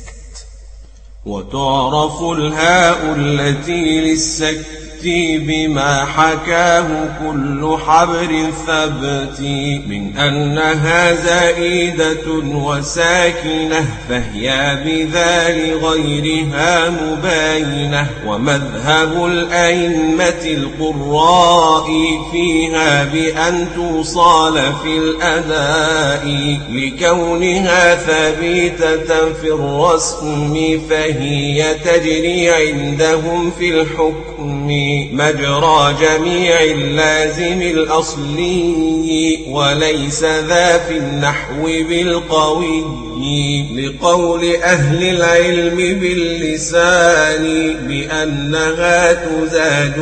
وتعرف الهاء التي للسكت بما حكاه كل حبر ثبت من أنها زائدة وساكنة فهي بذا لغيرها مباينة ومذهب الأئمة القراء فيها بأن توصال في الأداء لكونها ثابتة في الرسم فهي تجري عندهم في الحكم مجرى جميع اللازم الأصلي وليس ذا في النحو بالقوي لقول أهل العلم باللسان بأنها تزاد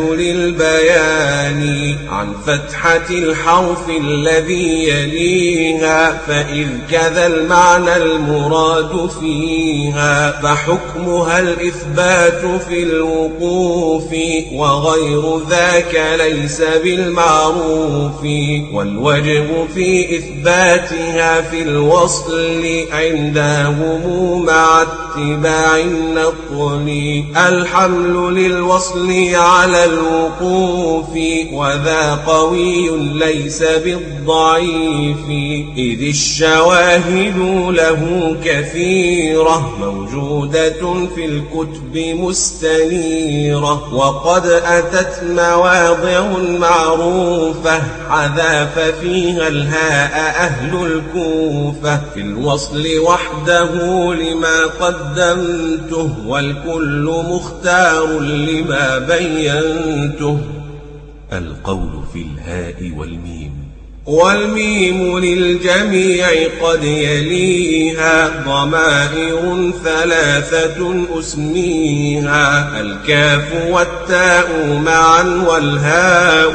للبيان عن فتحة الحرف الذي يليها فإذ كذا المعنى المراد فيها فحكمها الإثبات في الوقوف وغير ذاك ليس بالمعروف والوجب في إثباتها في الوصل عندهم مع اتباع النقل الحمل للوصل على الوقوف وذا قوي ليس بالضعيف إذ الشواهد له كثيرة موجودة في الكتب مستنيرة وقد أتت مواضع معروفة حذاف فيها الهاء أهل الكوفة في الوصل وحده لما قدمته والكل مختار لما بينته. القول في الهاء والميم. والميم للجميع قد يليها ضمائر ثلاثة أسميها الكاف والتاء معا والهاء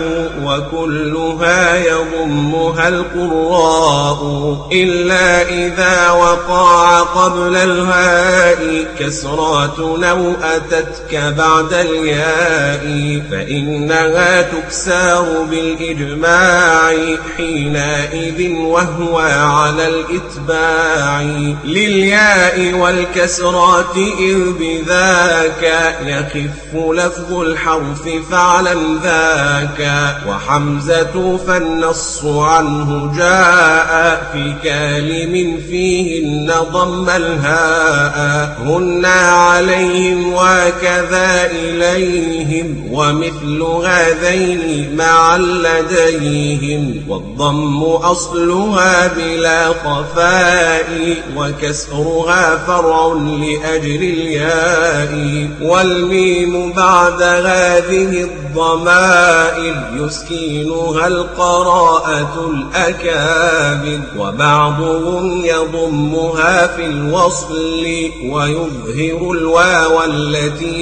وكلها يضمها القراء إلا إذا وقع قبل الهاء كسرات أو أتتك بعد الياء فإنها تكسر بالإجماع حينئذ وهو على الإتباع للياء والكسرات إذ بذاك يخف لفظ الحرف فاعلم ذاك وحمزة فالنص عنه جاء في كالم فيهن ضم الهاء هن عليهم وكذا إليهم ومثل هذين مع لديهم والضم أصلها بلا خفاء وكسرها فرع لأجل الياء والميم بعد هذه الضمائر يسكنها القراءة الأكابر وبعضهم يضمها في الوصل ويظهر الواو التي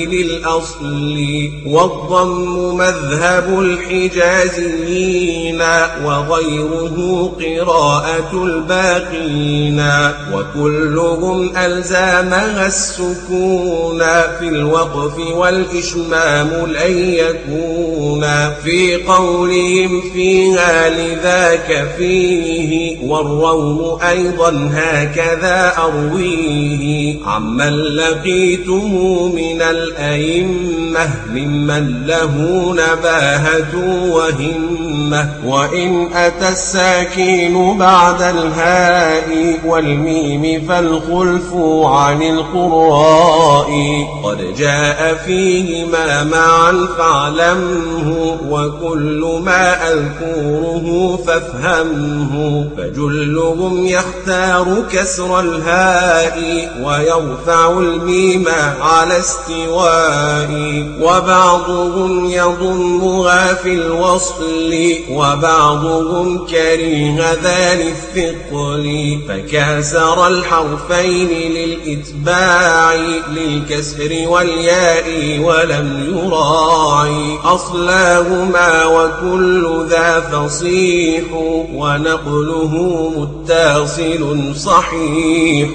للأصل والضم مذهب الحجازيين وغير غيره قراءة الباقين وكلهم ألزامها السكون في الوقف والإشمام لن يكون في قولهم فيها لذاك فيه والروم أيضا هكذا أرويه عمن لقيته من الأئمة ممن له نباهة وهمة وإن أتى الساكين بعد الهاء والميم فالخلف عن القراء قد جاء فيهما معا فاعلمه وكل ما أذكره فافهمه فجلهم يختار كسر الهاء ويرفع الميم على استواء وبعضهم يضمها في الوصل وبعضهم كريه ذا للثقل فكسر الحرفين للإتباع للكسر والياء ولم يراعي أصلاهما وكل ذا فصيح ونقله متصل صحيح.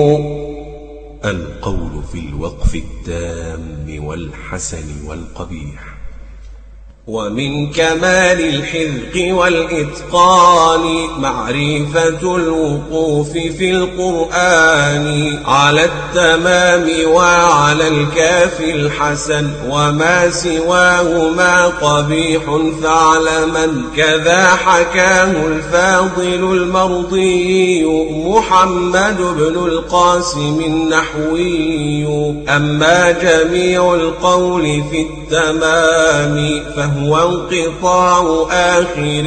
القول في الوقف التام والحسن والقبيح. ومن كمال الحذق والإتقان معرفة الوقوف في القرآن على التمام وعلى الكاف الحسن وما سواهما قبيح فاعلما كذا حكاه الفاضل المرضي محمد بن القاسم النحوي. أما جميع القول في التمام فهو هو انقطاع آخر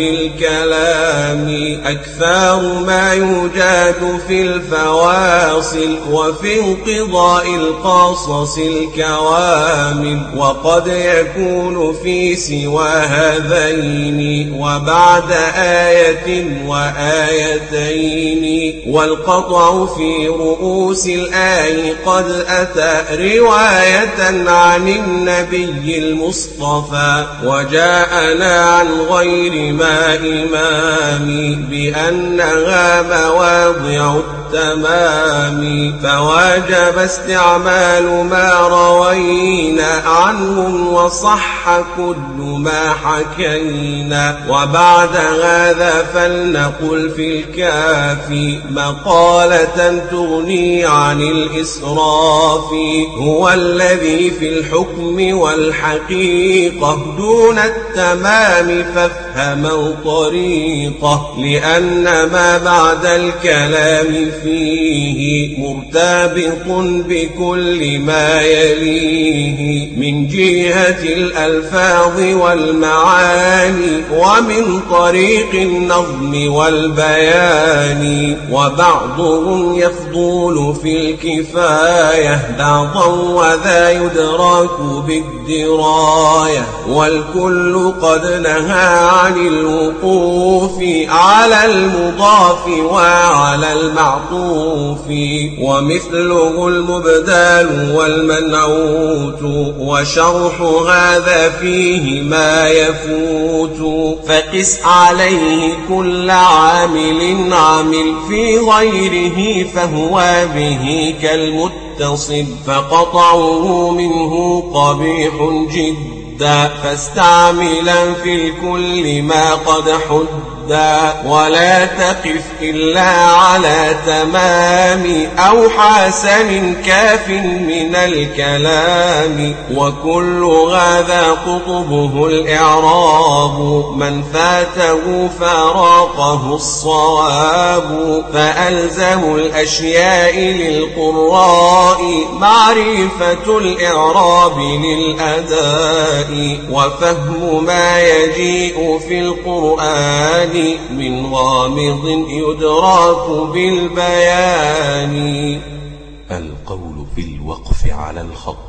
الكلام أكثر ما يوجد في الفواصل وفي انقضاء القصص الكوامل وقد يكون في سوى هذين وبعد آية وآيتين والقطع في رؤوس الآي قد أتى رواية عن النبي المصطفى وجاءنا عن غير ما إمامي بأنها مواضع التمام فواجب استعمال ما روينا عنهم وصح كل ما حكينا. وبعد هذا فلنقل في الكافي مقالة تغني عن الإسراف هو الذي في الحكم والحقيقة دون التمام فافهموا طريقه لأن ما بعد الكلام فيه مرتبط بكل ما يليه من جهة الألفاظ والمعاني ومن طريق النظم والبيان وبعضهم يفضل في الكفاية بعضا وذا يدرك بالدراية والكل قد نهى عن الوقوف على المضاف وعلى المعطوف ومثله المبدال والمنعوت وشرح هذا فيه ما يفوت فقس عليه كل عامل عامل في غيره فهو به كالمتصل فقطعه منه قبيح جدا فاستعملا في الكل ما قد حد ولا تقف إلا على تمام أو حسن كاف من الكلام وكل هذا قطبه الإعراب من فاته فراقه الصواب فألزم الأشياء للقراء معرفة الإعراب للأداء وفهم ما يجيء في القرآن من غامض يدرك بالبيان. القول في الوقف على الخط.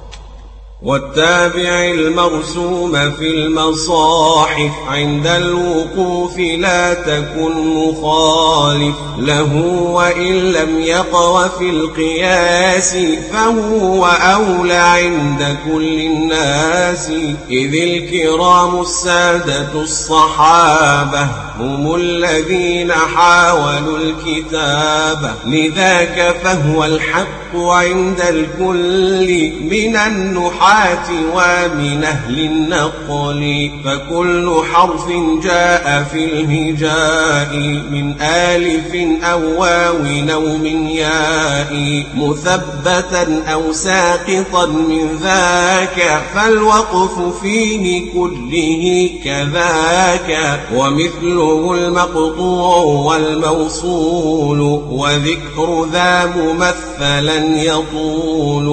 والتابع المرسوم في المصاحف عند الوقوف لا تكن مخالف له وإن لم يقع في القياس فهو أولى عند كل الناس إذ الكرام السادة الصحابة هم الذين حاولوا الكتاب لذاك فهو الحق عند الكل من النحاة ومن أهل النقل فكل حرف جاء في الهجاء من آلف أو واو أو من ياء مثبتا أو ساقطا من ذاك فالوقف فيه كله كذاك ومثله المقطوع والموصول وذكر ذا ممثلا يطول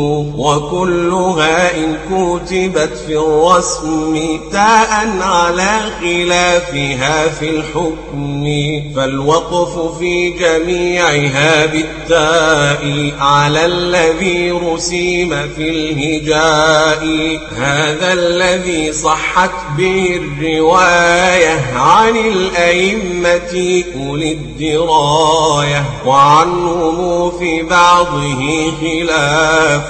وكلها إن كتبت في الرسم تاء على خلافها في الحكم فالوقف في جميعها بالتاء على الذي رسم في الهجاء هذا الذي صحت به الرواية عن الأئمة أولي الدراية وعنهم في بعضه خلاف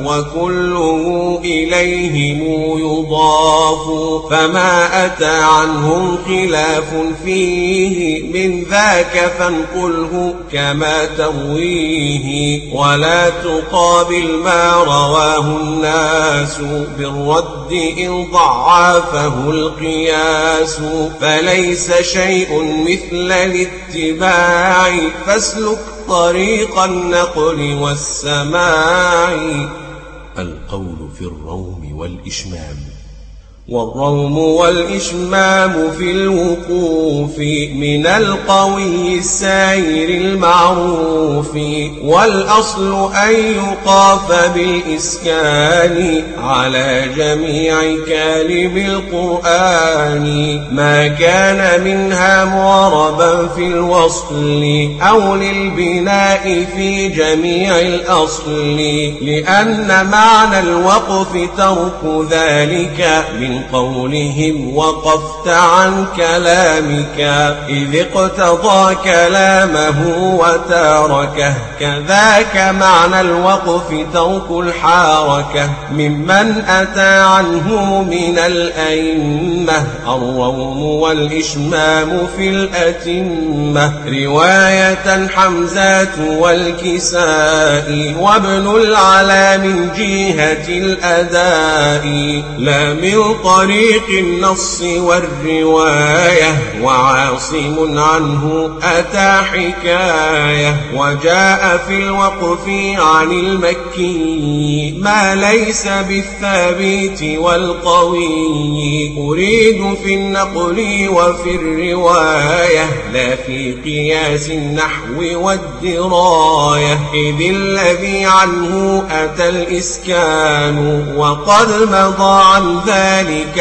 وكله إليهم يضاف فما أتى عنهم خلاف فيه من ذاك فانقله كما ترويه ولا تقابل ما رواه الناس بالرد إن ضعفه القياس فليس شيء مثل الاتباع فاسلك طريق النقل والسماع. القول في الروم والإشمام. والروم والإشمام في الوقوف من القوي السائر المعروف والأصل أن يقاف بالإسكان على جميع كالم القرآن ما كان منها معربا في الوصل أو للبناء في جميع الأصل لأن معنى الوقف ترك ذلك من قولهم وقفت عن كلامك إذ اقتضى كلامه وتاركه كذاك معنى الوقف ترك الحركة ممن أتى عنه من الأئمة الروم والإشمام في الأتمة رواية حمزات والكساء وابن العلا من جهة الأداء لا من طريق النص والرواية وعاصم عنه أتى حكاية وجاء في الوقف عن المكي ما ليس بالثابت والقوي أريد في النقل وفي الرواية لا في قياس النحو والدراية إذ الذي عنه أتى الإسكان وقد مضى عن ذلك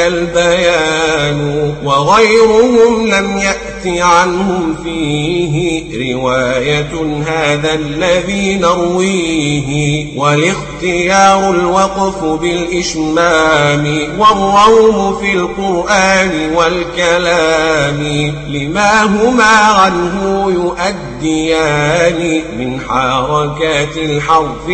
البيان وغيرهم لم يأت عنهم فيه رواية هذا الذي نرويه والاختيار الوقف بالإشمام والروم في القرآن والكلام لما هما عنه يؤديان من حركات الحرف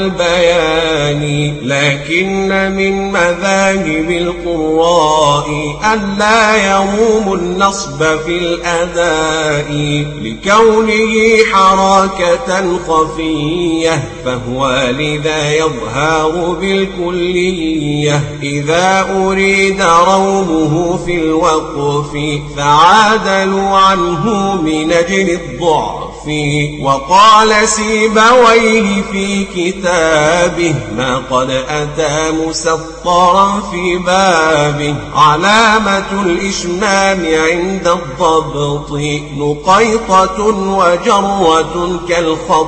والبيان لكن من مذاهب القراء ألا يروم النصب في الأداء لكونه حركة خفية فهو لذا يظهر بالكلية إذا أريد رومه في الوقف فعادلوا عنه من أجل الضعف وقال سيبويه في كتابه ما قد أتى مسطرا في بابه علامة الإشمام عند الضبط نقيطة وجروة كالخط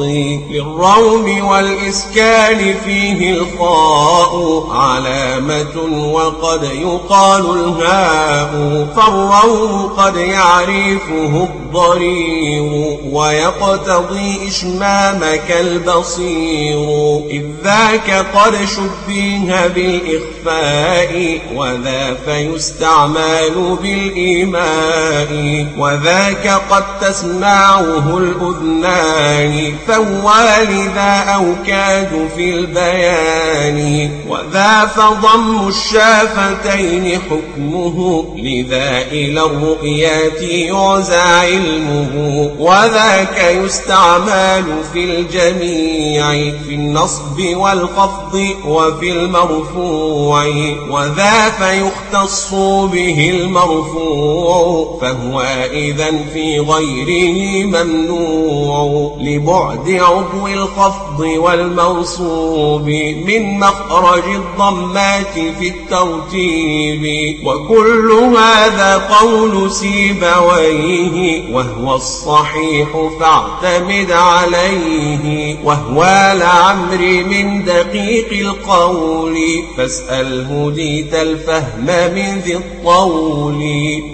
للروم والإسكان فيه الخاء علامة وقد يقال الهاء فالروم قد يعرفه الضرير ويقتضي إشمامك البصير إذ ذاك قد شبه بالإخفاء وذا فيستعمل بالإيماء وذاك قد تسمعه الأذنان فهو لذا أوكاد في البيان وذا فضم الشافتين حكمه لذا إلى الرؤيات يعزى علمه وذاك يستعمال في الجميع في النصب والخفض وفي المرفوع وذا فيختص به المرفوع فهو إذن في غيره ممنوع لبعد عضو الخفض والمنصوب من مخرج الضمات في الترتيب وكل هذا قول سيبويه وهو الصحيح فاعتمد عليه وهو لعمر من دقيق القول فاسأل هديت الفهم من ذي الطول.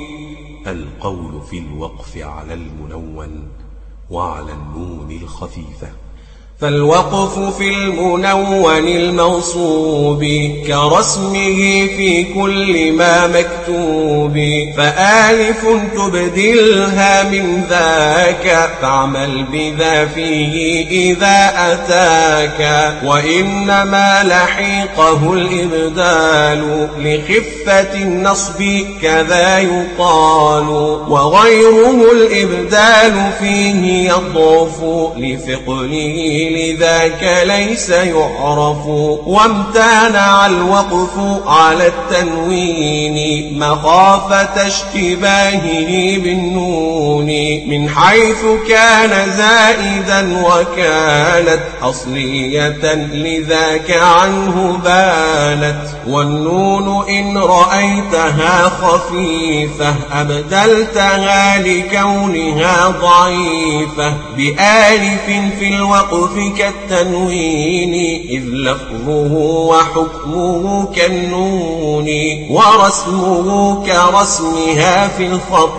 القول في الوقف على المنون وعلى النون الخفيفة. فالوقف في المنون الموصوب كرسمه في كل ما مكتوب فآلف تبدلها من ذاك فاعمل بذا فيه إذا أتاك وإنما لحيقه الإبدال لخفة النصب كذا يقال وغيره الإبدال فيه يضعف لثقله لذاك ليس يعرف وامتنع الوقف على التنوين مخافة اشتباهه بالنون من حيث كان زائدا وكانت أصلية لذاك عنه بانت والنون إن رأيتها خفيفة أبدلتها لكونها ضعيفة بآلف في الوقف كالتنوين إذ لفظه وحكمه كالنون ورسمه كرسمها في الخط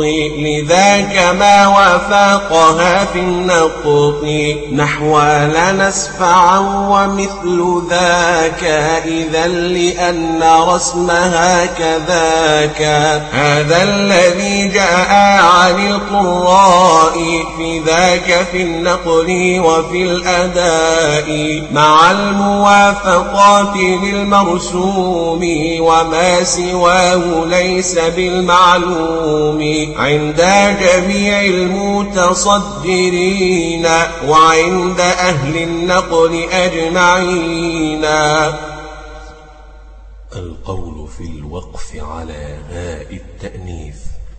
لذاك ما وافقها في النقط نحو لنسفعا ومثل ذاك إذا لأن رسمها كذاك هذا الذي جاء عن القراء في ذاك في النقل وفي الأداء مع الموافقات للمرسوم وما سواه ليس بالمعلوم عند جميع المتصدرين وعند أهل النقل أجمعين. القول في الوقف على هاء التأنيث.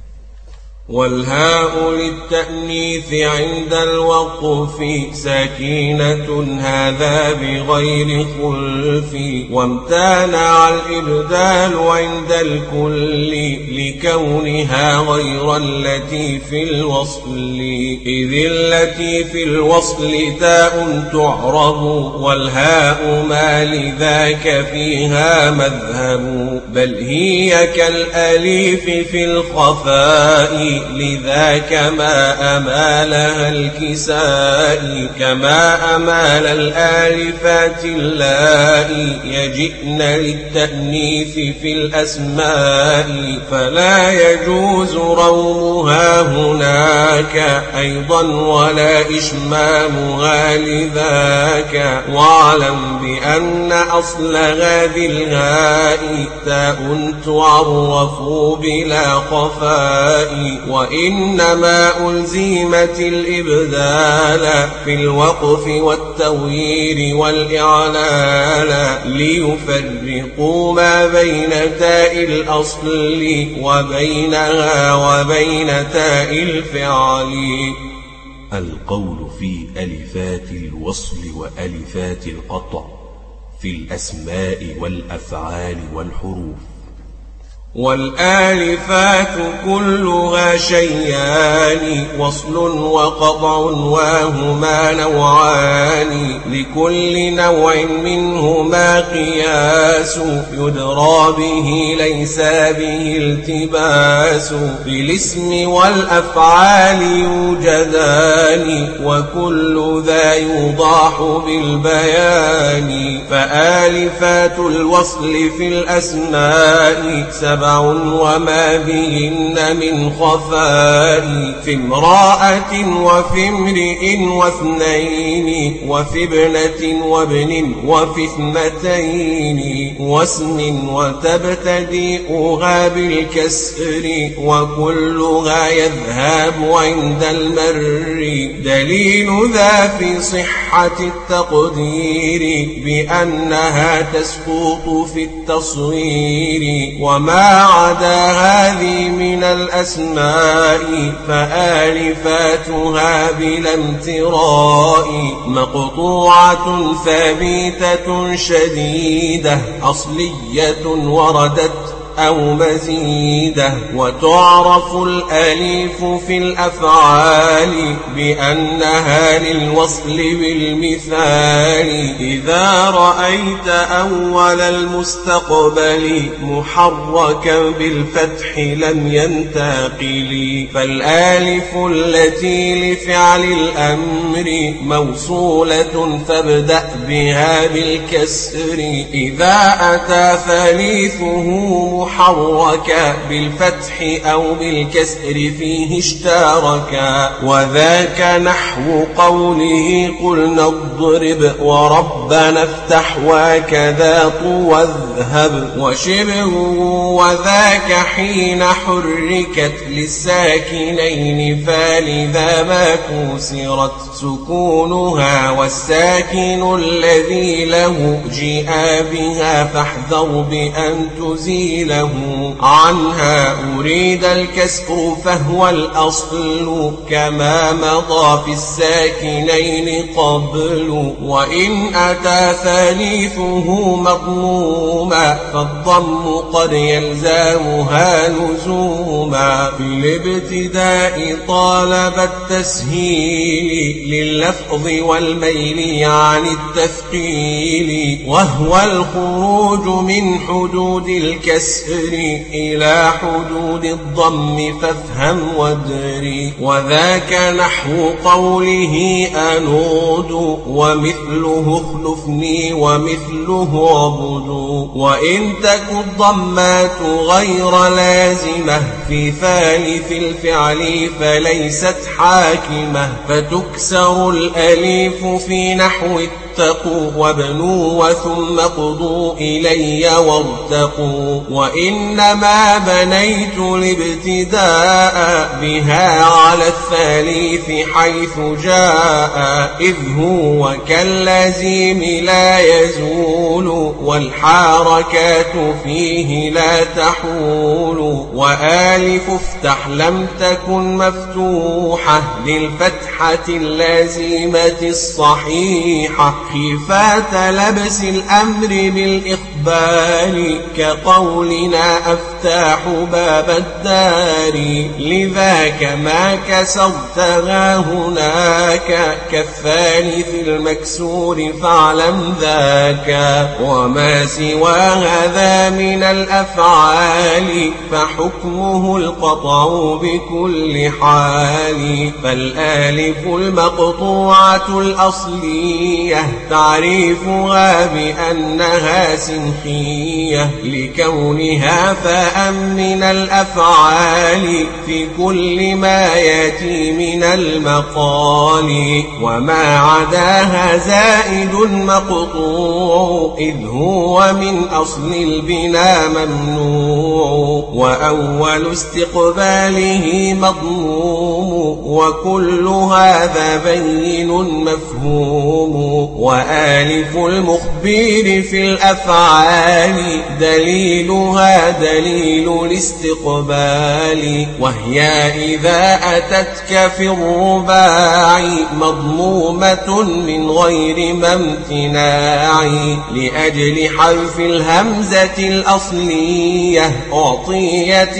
والهاء للتأنيث عند الوقف ساكنة هذا بغير خلف وامتنع الإبدال عند الكل لكونها غير التي في الوصل إذ التي في الوصل تاء تعرب والهاء ما لذاك فيها مذهب بل هي كالأليف في الخفاء لذاك ما أمالها الكساء كما أمال الآلفات اللائي يجئن للتأنيث في الأسماء فلا يجوز رومها هناك أيضا ولا إشمامها لذاك واعلم بأن أصل هذه الهاء تاء تعرف بلا خفاء وإنما ألزمت الإبدال في الوقف والتغيير والإعلال ليفرقوا ما بين تاء الأصل وبينها وبين تاء الفعل. القول في ألفات الوصل وألفات القطع في الأسماء والأفعال والحروف. والآلفات كلها شيئان وصل وقطع وهما نوعان لكل نوع منهما قياس يدرى به ليس به التباس بالاسم والأفعال يوجدان وكل ذا يوضح بالبيان فآلفات الوصل في الأسماء سبع سبع وما بهن من خفاء في امرأة وفي امرئ واثنين وفي ابنة وابن وفي اثنتين واسم وتبتدئها بالكسر وكلها يذهب عند المر دليل ذا في صحة التقدير بأنها تسقط في التصوير وما عدا هذه من الأسماء فآلفاتها بلا امتراء مقطوعة ثابتة شديدة أصلية وردت أو مزيدة وتعرف الأليف في الأفعال بأنها للوصل بالمثال إذا رأيت أول المستقبل محركا بالفتح لم ينتقل فالآلف التي لفعل الأمر موصولة فابدأ بها بالكسر إذا أتى ثالثه محركا بالفتح أو بالكسر فيه اشتاركا وذاك نحو قوله قلنا اضرب وربنا افتح وكذا واذهب وشبه وذاك حين حركت للساكنين فلذا ما كسرت سكونها والساكن الذي له جاء بها فاحذر بأن تزيل له عنها أريد الكسر فهو الأصل كما مضى في الساكنين قبل وإن أتى ثالثه مضموما فالضم قد يلزامها لزوما في الابتداء طالب التسهيل لللفظ والميل عن التثقيل وهو الخروج من حدود الكسر إلى حدود الضم فافهم وادري وذاك نحو قوله أنود ومثله اخلفني ومثله عبد وإن تك الضمات غير لازمة في ثالث الفعل فليست حاكمة فتكسر الأليف في نحو اتقوا وابنوا وثم قضوا إلي وارتقوا وإنما بنيت الابتداء بها على الثالث حيث جاء إذ هو كاللازم لا يزول والحركات فيه لا تحول وآلف افتح لم تكن مفتوحة للفتحة اللازمة الصحيحة خفاة لبس الأمر بالإقبال كقولنا أفتاح باب الدار لذاك ما كسرتها هناك كالثالث المكسور فاعلم ذاك وما سوى هذا من الأفعال فحكمه القطع بكل حال فالآلف المقطوعة الأصلية تعريفها بأنها سنخية لكونها فاء من الأفعال في كل ما يأتي من المقال وما عداها زائد مقطوع إذ هو من أصل البناء ممنوع وأول استقباله مضموم وكل هذا بين مفهوم وآلف المخبر في الأفعال دليلها دليل الاستقبال وهي إذا أتتك في الرباع مضمومة من غير ما امتناع لأجل حذف الهمزة الأصلية أعطيت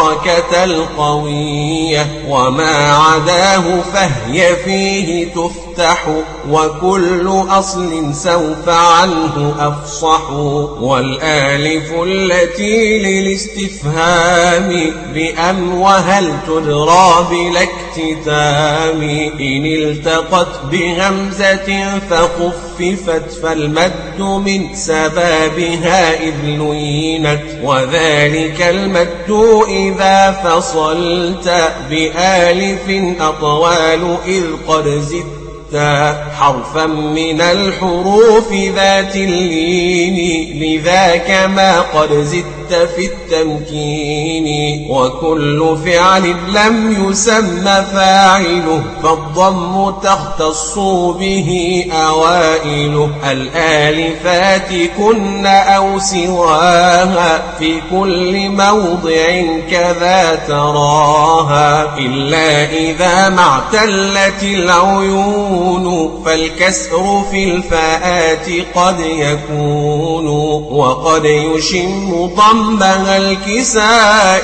الحركة القوية وما عداه فهي فيه تفتح يفتح وكل أصل سوف عنه أفصح والآلف التي للاستفهام بأم وهل تدرى بلا اكتتام إن التقت بهمزة فخففت فالمد من سبابها إذ لينت وذلك المد إذا فصلت بآلف أطوال إذ قد زدت حرفا من الحروف ذات اللين لذاك ما قد زدت في التمكين وكل فعل لم يسمى فاعله فالضم تختص به أوائله الآلفات كن أو سواها في كل موضع كذا تراها إلا إذا ما اعتلت العيون فالكسر في الفاءات قد يكون وقد يشم ضمها الكساء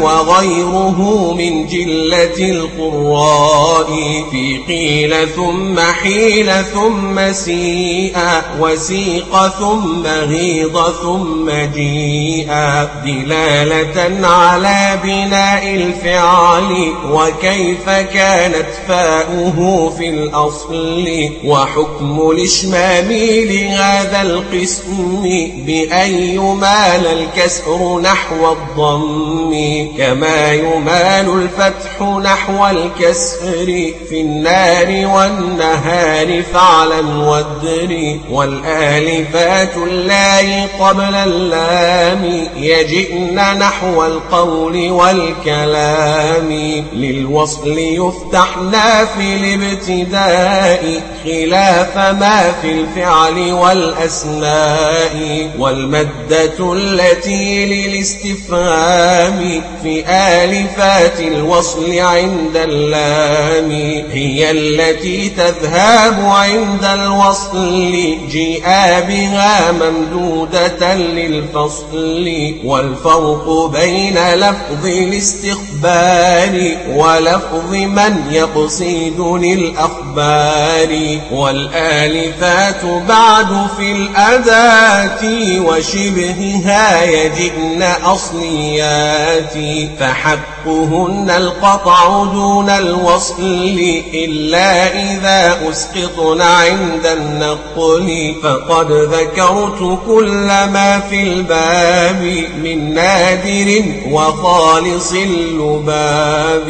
وغيره من جلة القراء في قيل ثم حيل ثم سيء وسيق ثم غيض ثم جيء دلالة على بناء الفعل وكيف كانت فاؤه في الأصل وحكم الإشمام لهذا القسم بأن يمال الكسر نحو الضم كما يمال الفتح نحو الكسر في النار والنهار فعلا والدر والآلفات اللائي قبل اللام يجئن نحو القول والكلام للوصل يفتحنا في الابتداء خلاف ما في الفعل والأسماء والمدة التي للاستفهام في آلفات الوصل عند اللام هي التي تذهب عند الوصل جيء بها ممدودة للفصل والفرق بين لفظ الاستخبار ولفظ من يقصد للأخبار والآلفات بعد في الأداة وشبهها يجئن أصليات فحقهن القطع دون الوصل إلا إذا أسقطن عند النقل فقد ذكرت كل ما في الباب من نادر وخالص اللباب.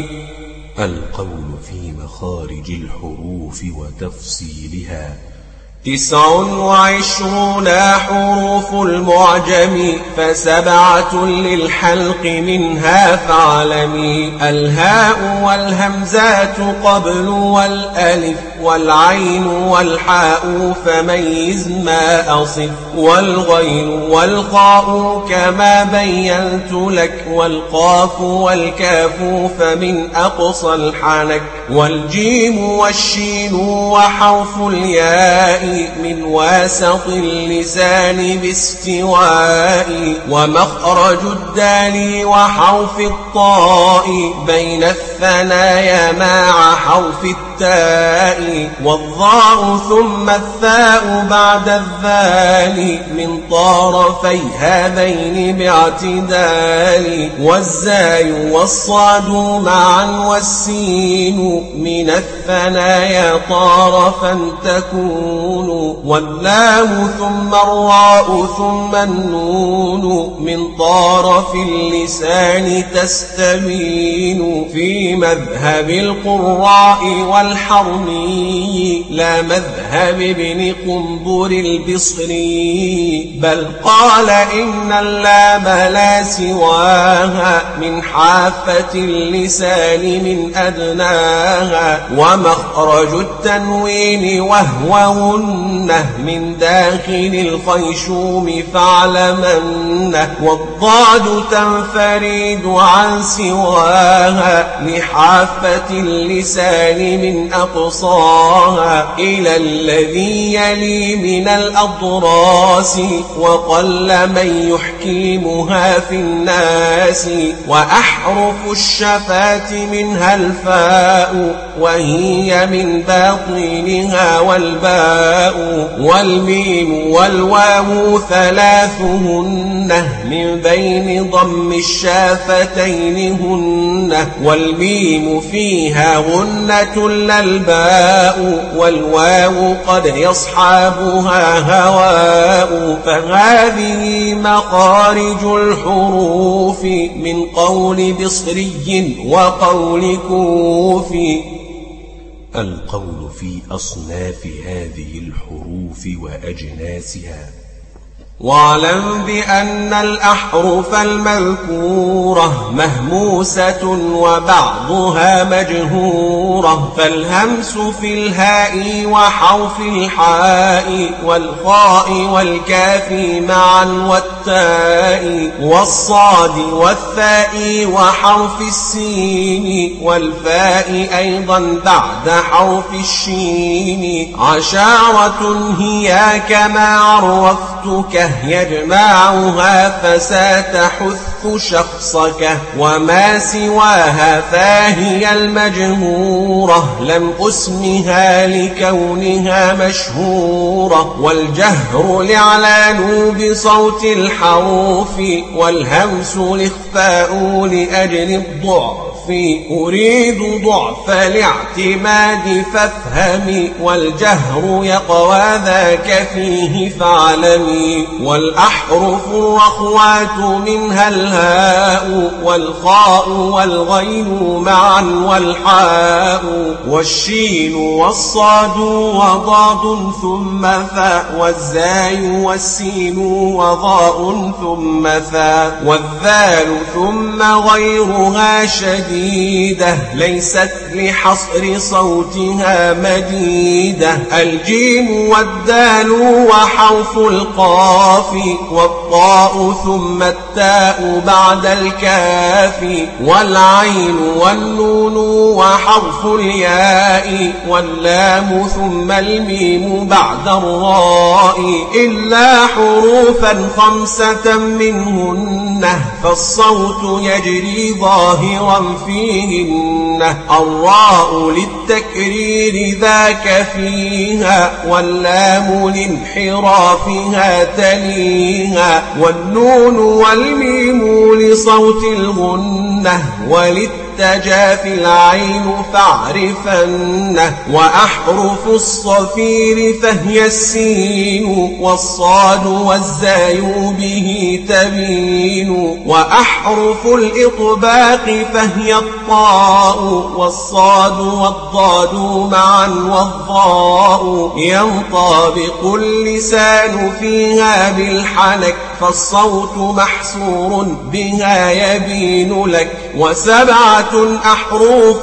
القول في مخارج الحروف وتفصيلها تسع وعشرون حروف المعجم فسبعة للحلق منها فاعلمي الهاء والهمزات قبل والألف والعين والحاء فميز ما أصف والغين والخاء كما بينت لك والقاف والكاف فمن أقصى الحنك والجيم والشين وحرف الياء من واسط اللسان باستواء ومخرج الدال وحرف الطاء بين الثنايا مع حرف التاء والضاء ثم الثاء بعد الذال من طرفي هذين باعتدال والزاي والصاد معا والسين من الثنايا طرفا تكون واللام ثم الراء ثم النون من طرف اللسان تستبين في مذهب القراء والحرمي لا مذهب ابن قنبر البصري بل قال إن اللام لا سواها من حافة اللسان من أدناها ومخرج التنوين وهو غنة من داخل الخيشوم فاعلمنه. والضاد تنفرد عن سواها لحافة اللسان من أقصاها إلى الذي يلي من الأضراس، وقل من يحكيمها في الناس. وأحرف الشفات منها الفاء وهي من باطنها والباء، والميم والواو ثلاثهن من بين ضم الشافتين هن. والميم فيها غنة للباء، والواو قد يصحبها هواء. فهذه مخارج الحروف من قول بصري وقول كوفي. القول في أصناف هذه الحروف وأجناسها. واعلم بأن الأحرف المذكورة مهموسة وبعضها مجهورة، فالهمس في الهاء وحرف الحاء والخاء والكاف معا والتاء، والصاد والثاء وحرف السين والفاء أيضا بعد حرف الشين. عشارة هي كما عرفتك يجمعها فستحث شخصك، وما سواها فهي المجهورة لم أسمها لكونها مشهورة. والجهر الإعلان بصوت الحروف، والهمس الإخفاء لأجل الضعف. أريد ضعف الاعتماد فافهمي، والجهر يقوى ذاك فيه فاعلمي. والأحرف الرخوات منها الهاء والخاء والغين معا والحاء، والشين والصاد وضاد ثم فاء، والزاي والسين وضاء ثم ثاء، والذال ثم غيرها شديد ليست لحصر صوتها مديدة. الجيم والدال وحرف القاف، والطاء ثم التاء بعد الكاف، والعين والنون وحرف الياء، واللام ثم الميم بعد الراء. إلا حروفا خمسة منهن فالصوت يجري ظاهرا فيهن. الراء للتكرير ذاك فيها، واللام لانحرافها تليها، والنون والميم لصوت الغنة، وللتجافي العين فاعرفنه. وأحرف الصفير فهي السين والصاد والزاي به تبين. وأحرف الإطباق فهي الطاء والصاد والضاد معا والضاء. ينطبق اللسان فيها بالحنك، فالصوت محصور بها يبين لك. وسبعة أحرف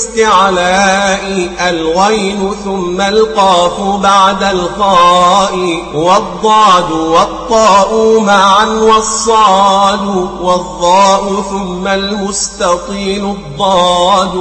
الاستعلاء، الغين ثم القاف بعد الخاء، والضاد والطاء معا والصاد، والضاء ثم المستطيل الضاد،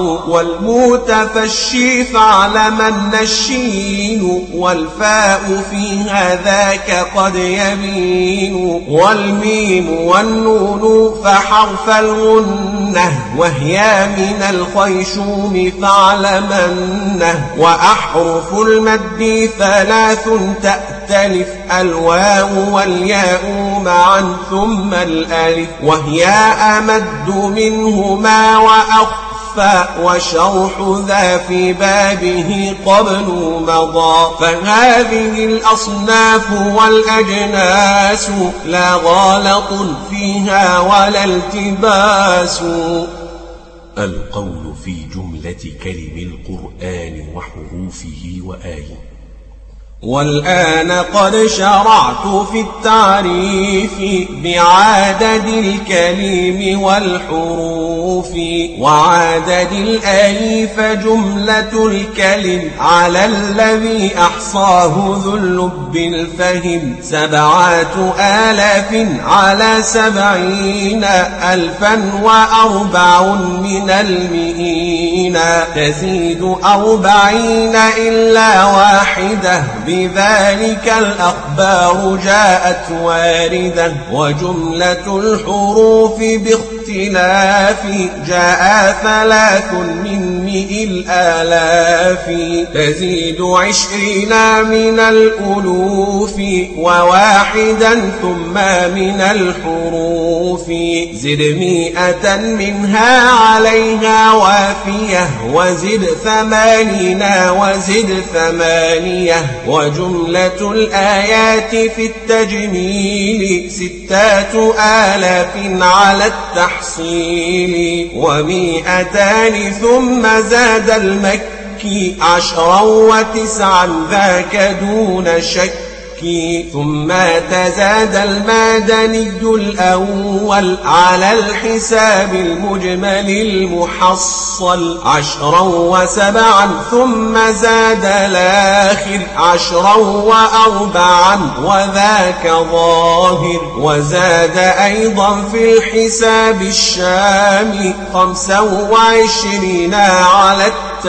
والمتفشي فاعلمن الشين، والفاء فيها ذاك قد يبين. والميم والنون فحرف الغنة، وهي من الخيشوم فاعلمنه. وأحرف المد ثلاث تأتلف، الواو والياء معا ثم الألف، وهي أمد منهما وأخفى، وشرح ذا في بابه قبل مضى. فهذه الأصناف والأجناس لا غالط فيها ولا التباس. القول في جملة كلم القرآن وحروفه وآيه. والآن قد شرعت في التعريف بعدد الكلم والحروف وعدد الآليف جملة الكلم على الذي أحصاه ذو اللب الفهم سبعة آلاف على سبعين ألفا وأربع من المئين تزيد أربعين إلا واحدة بذلك الأخبار جاءت واردة وجملة الحروف باختلاف جاء ثلاث من مئ الآلاف تزيد عشرين من الألوف وواحدا ثم من الحروف زد مئة منها عليها وافية وزد ثمانين وزد ثمانية وجملة الآيات في التجميل ستات آلاف على التحصيل ومئتان ثم زاد المكي عشرا وتسعا ذاك دون شك ثم تزاد المدني الأول على الحساب المجمل المحصل عشرا وسبعا ثم زاد الآخر عشرا وأربعا وذاك ظاهر وزاد أيضا في الحساب الشامي خمسا وعشرين على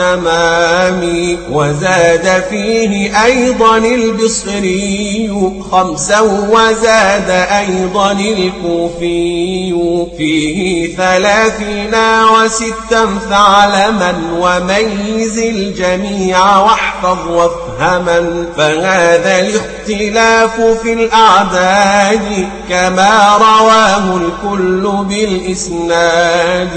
التمام وزاد فيه أيضا البصري خمسا وزاد أيضا الكوفي فيه ثلاثين وستا فاعلما وميز الجميع واحفظ وافهما فهذا الاختلاف في الأعداد كما رواه الكل بالإسناد.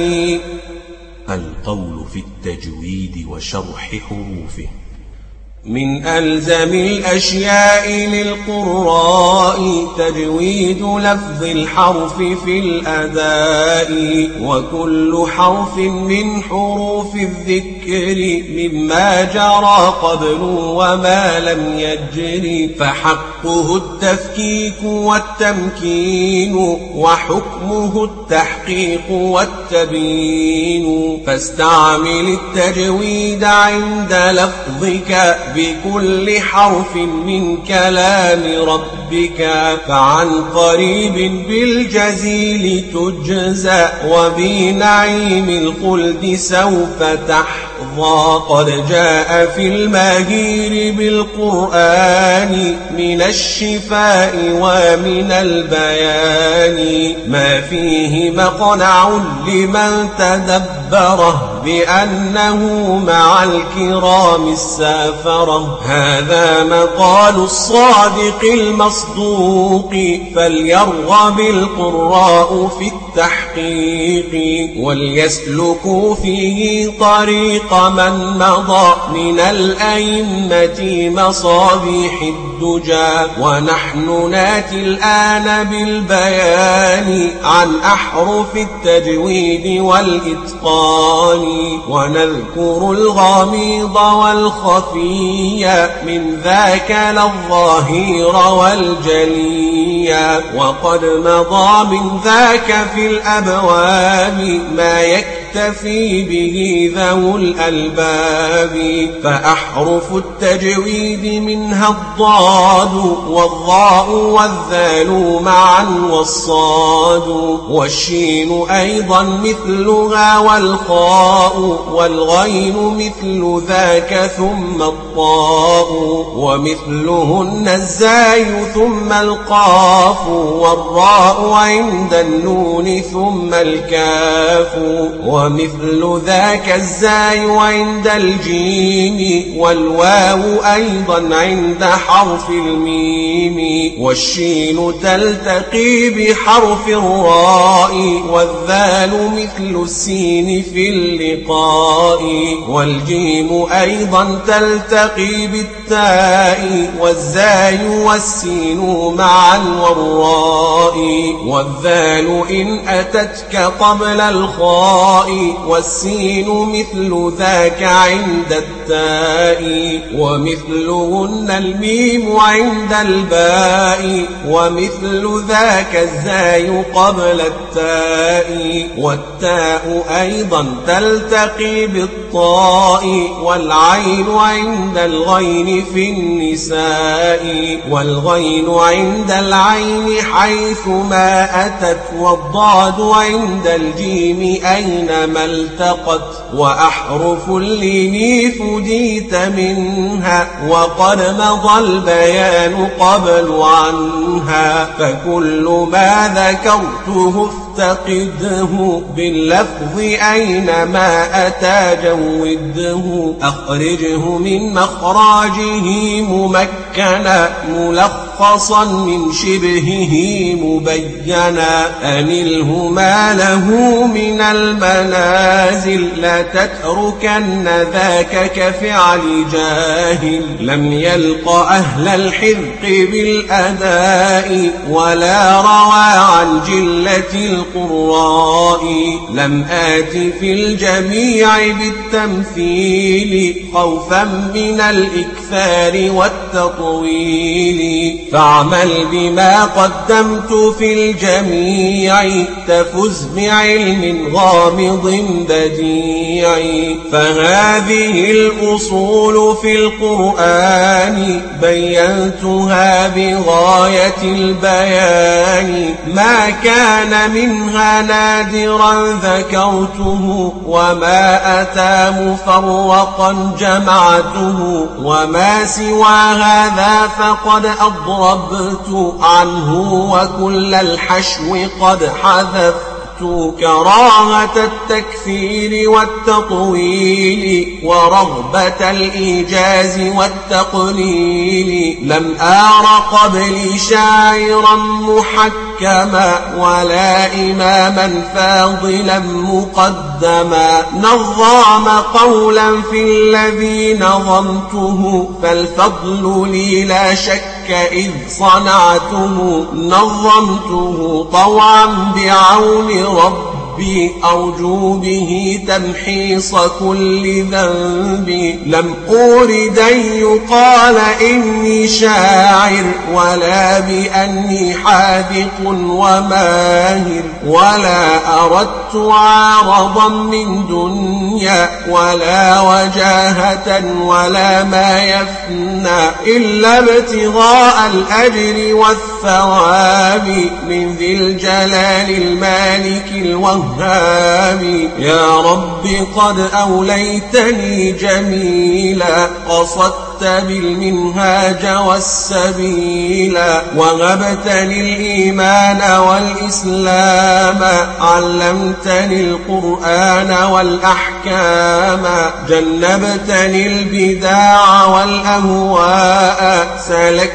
القول في التجويد وشرح حروفه. من ألزم الأشياء للقراء تجويد لفظ الحرف في الأداء وكل حرف من حروف الذكر مما جرى قبل وما لم يجري فحقه التفكيك والتمكين وحكمه التحقيق والتبيين فاستعمل التجويد عند لفظك بكل حرف من كلام ربك فعن قريب بالجزيل تجزى وبنعيم الخلد سوف تحظى قد جاء في الماهير بالقرآن من الشفاء ومن البيان ما فيه مقنع لمن تدبره بأنه مع الكرام السافر هذا مقال الصادق المصدوق فليرغب القراء في التحقيق وليسلكوا فيه طريق من مضى من الأئمة مصابيح الدجى ونحن ناتي الآن بالبيان عن أحرف التجويد والإتقان ونذكر الغامض والخفي من ذاك للظاهر والجلي وقد مضى من ذاك في الأبواب ما يكتفي به ذو الألباب فأحرف التجويد منها الضاد والضاء والذال معا والصاد والشين أيضا مثلها والخاء والغين مثل ذاك ثم الطاء ومثلهن الزاي ثم القاف والراء عند النون ثم الكاف ومثل ذاك الزاي عند الجيم والواو أيضا عند حرف الميم والشين تلتقي بحرف الراء والذال مثل السين في اللقاء والجيم أيضا تلتقي بالتاء والزاي والسين معا والراء والذال إن أتتك قبل الخاء والسين مثل ذاك عند التاء ومثلهن الميم عند الباء ومثل ذاك الزاي قبل التاء والتاء أيضا تلتقي بالطاء والعين عند الغين في النساء والغين عند العين حيث ما أتت والضاد عند الجيم أينما التقت وأحرف اللين فديت منها وقد مضى البيان قبل عنها فكل ما ذكرته افتقده باللفظ أينما أتى جوده أخرجه من مخراجه ممكنا ملخصا من شبهه مبينا أنله ما له من المنازل لا تتركن ذاك كفعل جاهل لم يلق أهل الحذق بالأداء ولا روى عن جلة القراء لم آت في الجميع بالتمثيل خوفا من الإكثار والتطويل فاعمل بما قدمت في الجميع تفز بعلم غامض بديع فهذه الأصول في القرآن بينتها بغاية البيان ما كان منها نادرا ذكرته وما أتى مفرقا جمعته وما سوى هذا فقد أضربت عنه وكل الحشو قد حذفت كراهة التكثير والتطويل ورغبة الإيجاز والتقليل لم آر قبلي شاعرا محكما ولا إماما فاضلا مقدما نظام قولا في الذي نظمته فالفضل لي لا شك إذ صنعته نظمته طوعا بعون ربي أرجو به تمحيص كل ذنب لم أرد أن يقال إني شاعر ولا بأني حاذق وماهر ولا أردت عارضا من دنيا ولا وجاهة ولا ما يفنى إلا ابتغاء الأجر والثواب من ذي الجلال المالك الوهاب يا رب قد أوليتني جميلا قصدت بالمنهاج والسبيل وهبتني الإيمان والإسلام علمتني القرآن والأحكام جنبتني البداع والأهواء سلكت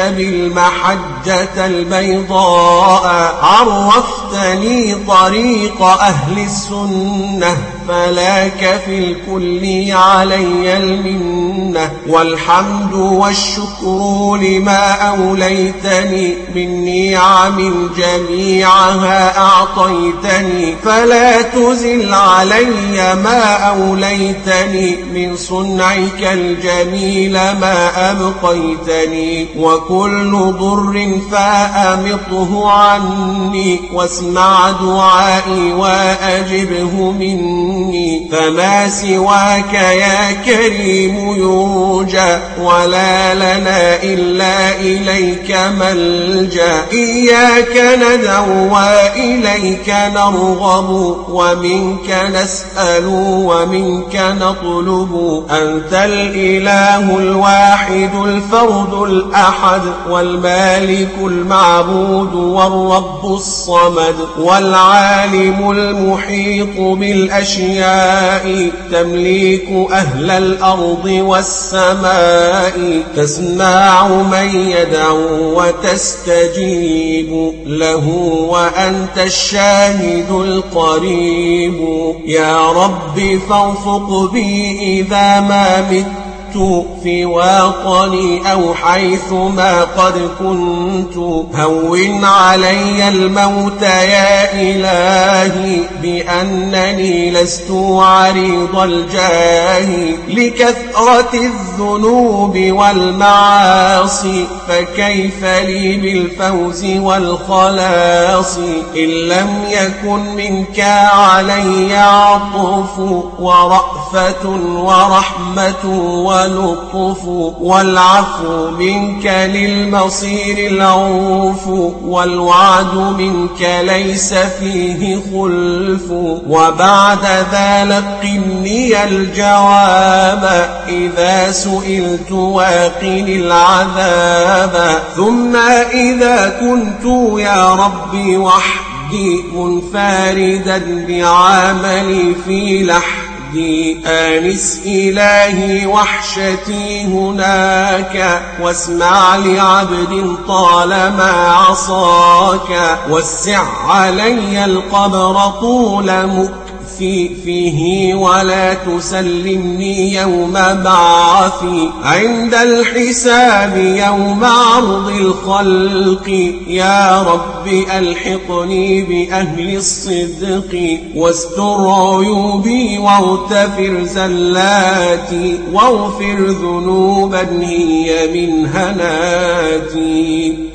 بالمحجة البيضاء عرفتني طريق أهل السنة فلاك في الكل علي المنة والحمد والشكر لما أوليتني من نعم جميعها أعطيتني فلا تزل علي ما أوليتني من صنعك الجميل ما أبقيتني وكل ضر فأمطه عني واسمع دعائي وأجبه مني فما سواك يا كريم يرجى ولا لنا إلا إليك ملجأ إياك ندعو وإليك نرغب ومنك نسأل ومنك نطلب أنت الإله الواحد الفرد الأحد والمالك المعبود والرب الصمد والعالم المحيط بالأشياء تمليك أهل الأرض والسماء تسمع من يدعو وتستجيب له وأنت الشاهد القريب يا رب فارفق بي إذا ما مت في وطني أو حيثما قد كنت هون علي الموت يا إلهي بأنني لست عريض الجاه لكثرة الذنوب والمعاصي فكيف لي بالفوز والخلاص إن لم يكن منك علي عطف ورأفة ورحمة ولطف والعفو منك للمصير العوف والوعد منك ليس فيه خلف وبعد ذا لقني الجواب إذا سئلت واقني العذاب ثم إذا كنت يا ربي وحدي منفردا بعملي في لحدي آنس إلهي وحشتي هناك واسمع لعبد طالما عصاك وسع علي القبر طول مكتب في فيه ولا تسلمني يوم بعثي عند الحساب يوم عرض الخلق يا رب ألحقني بأهل الصدق واستر عيوبي واغتفر زلاتي واغفر ذنوبا هي من هناتي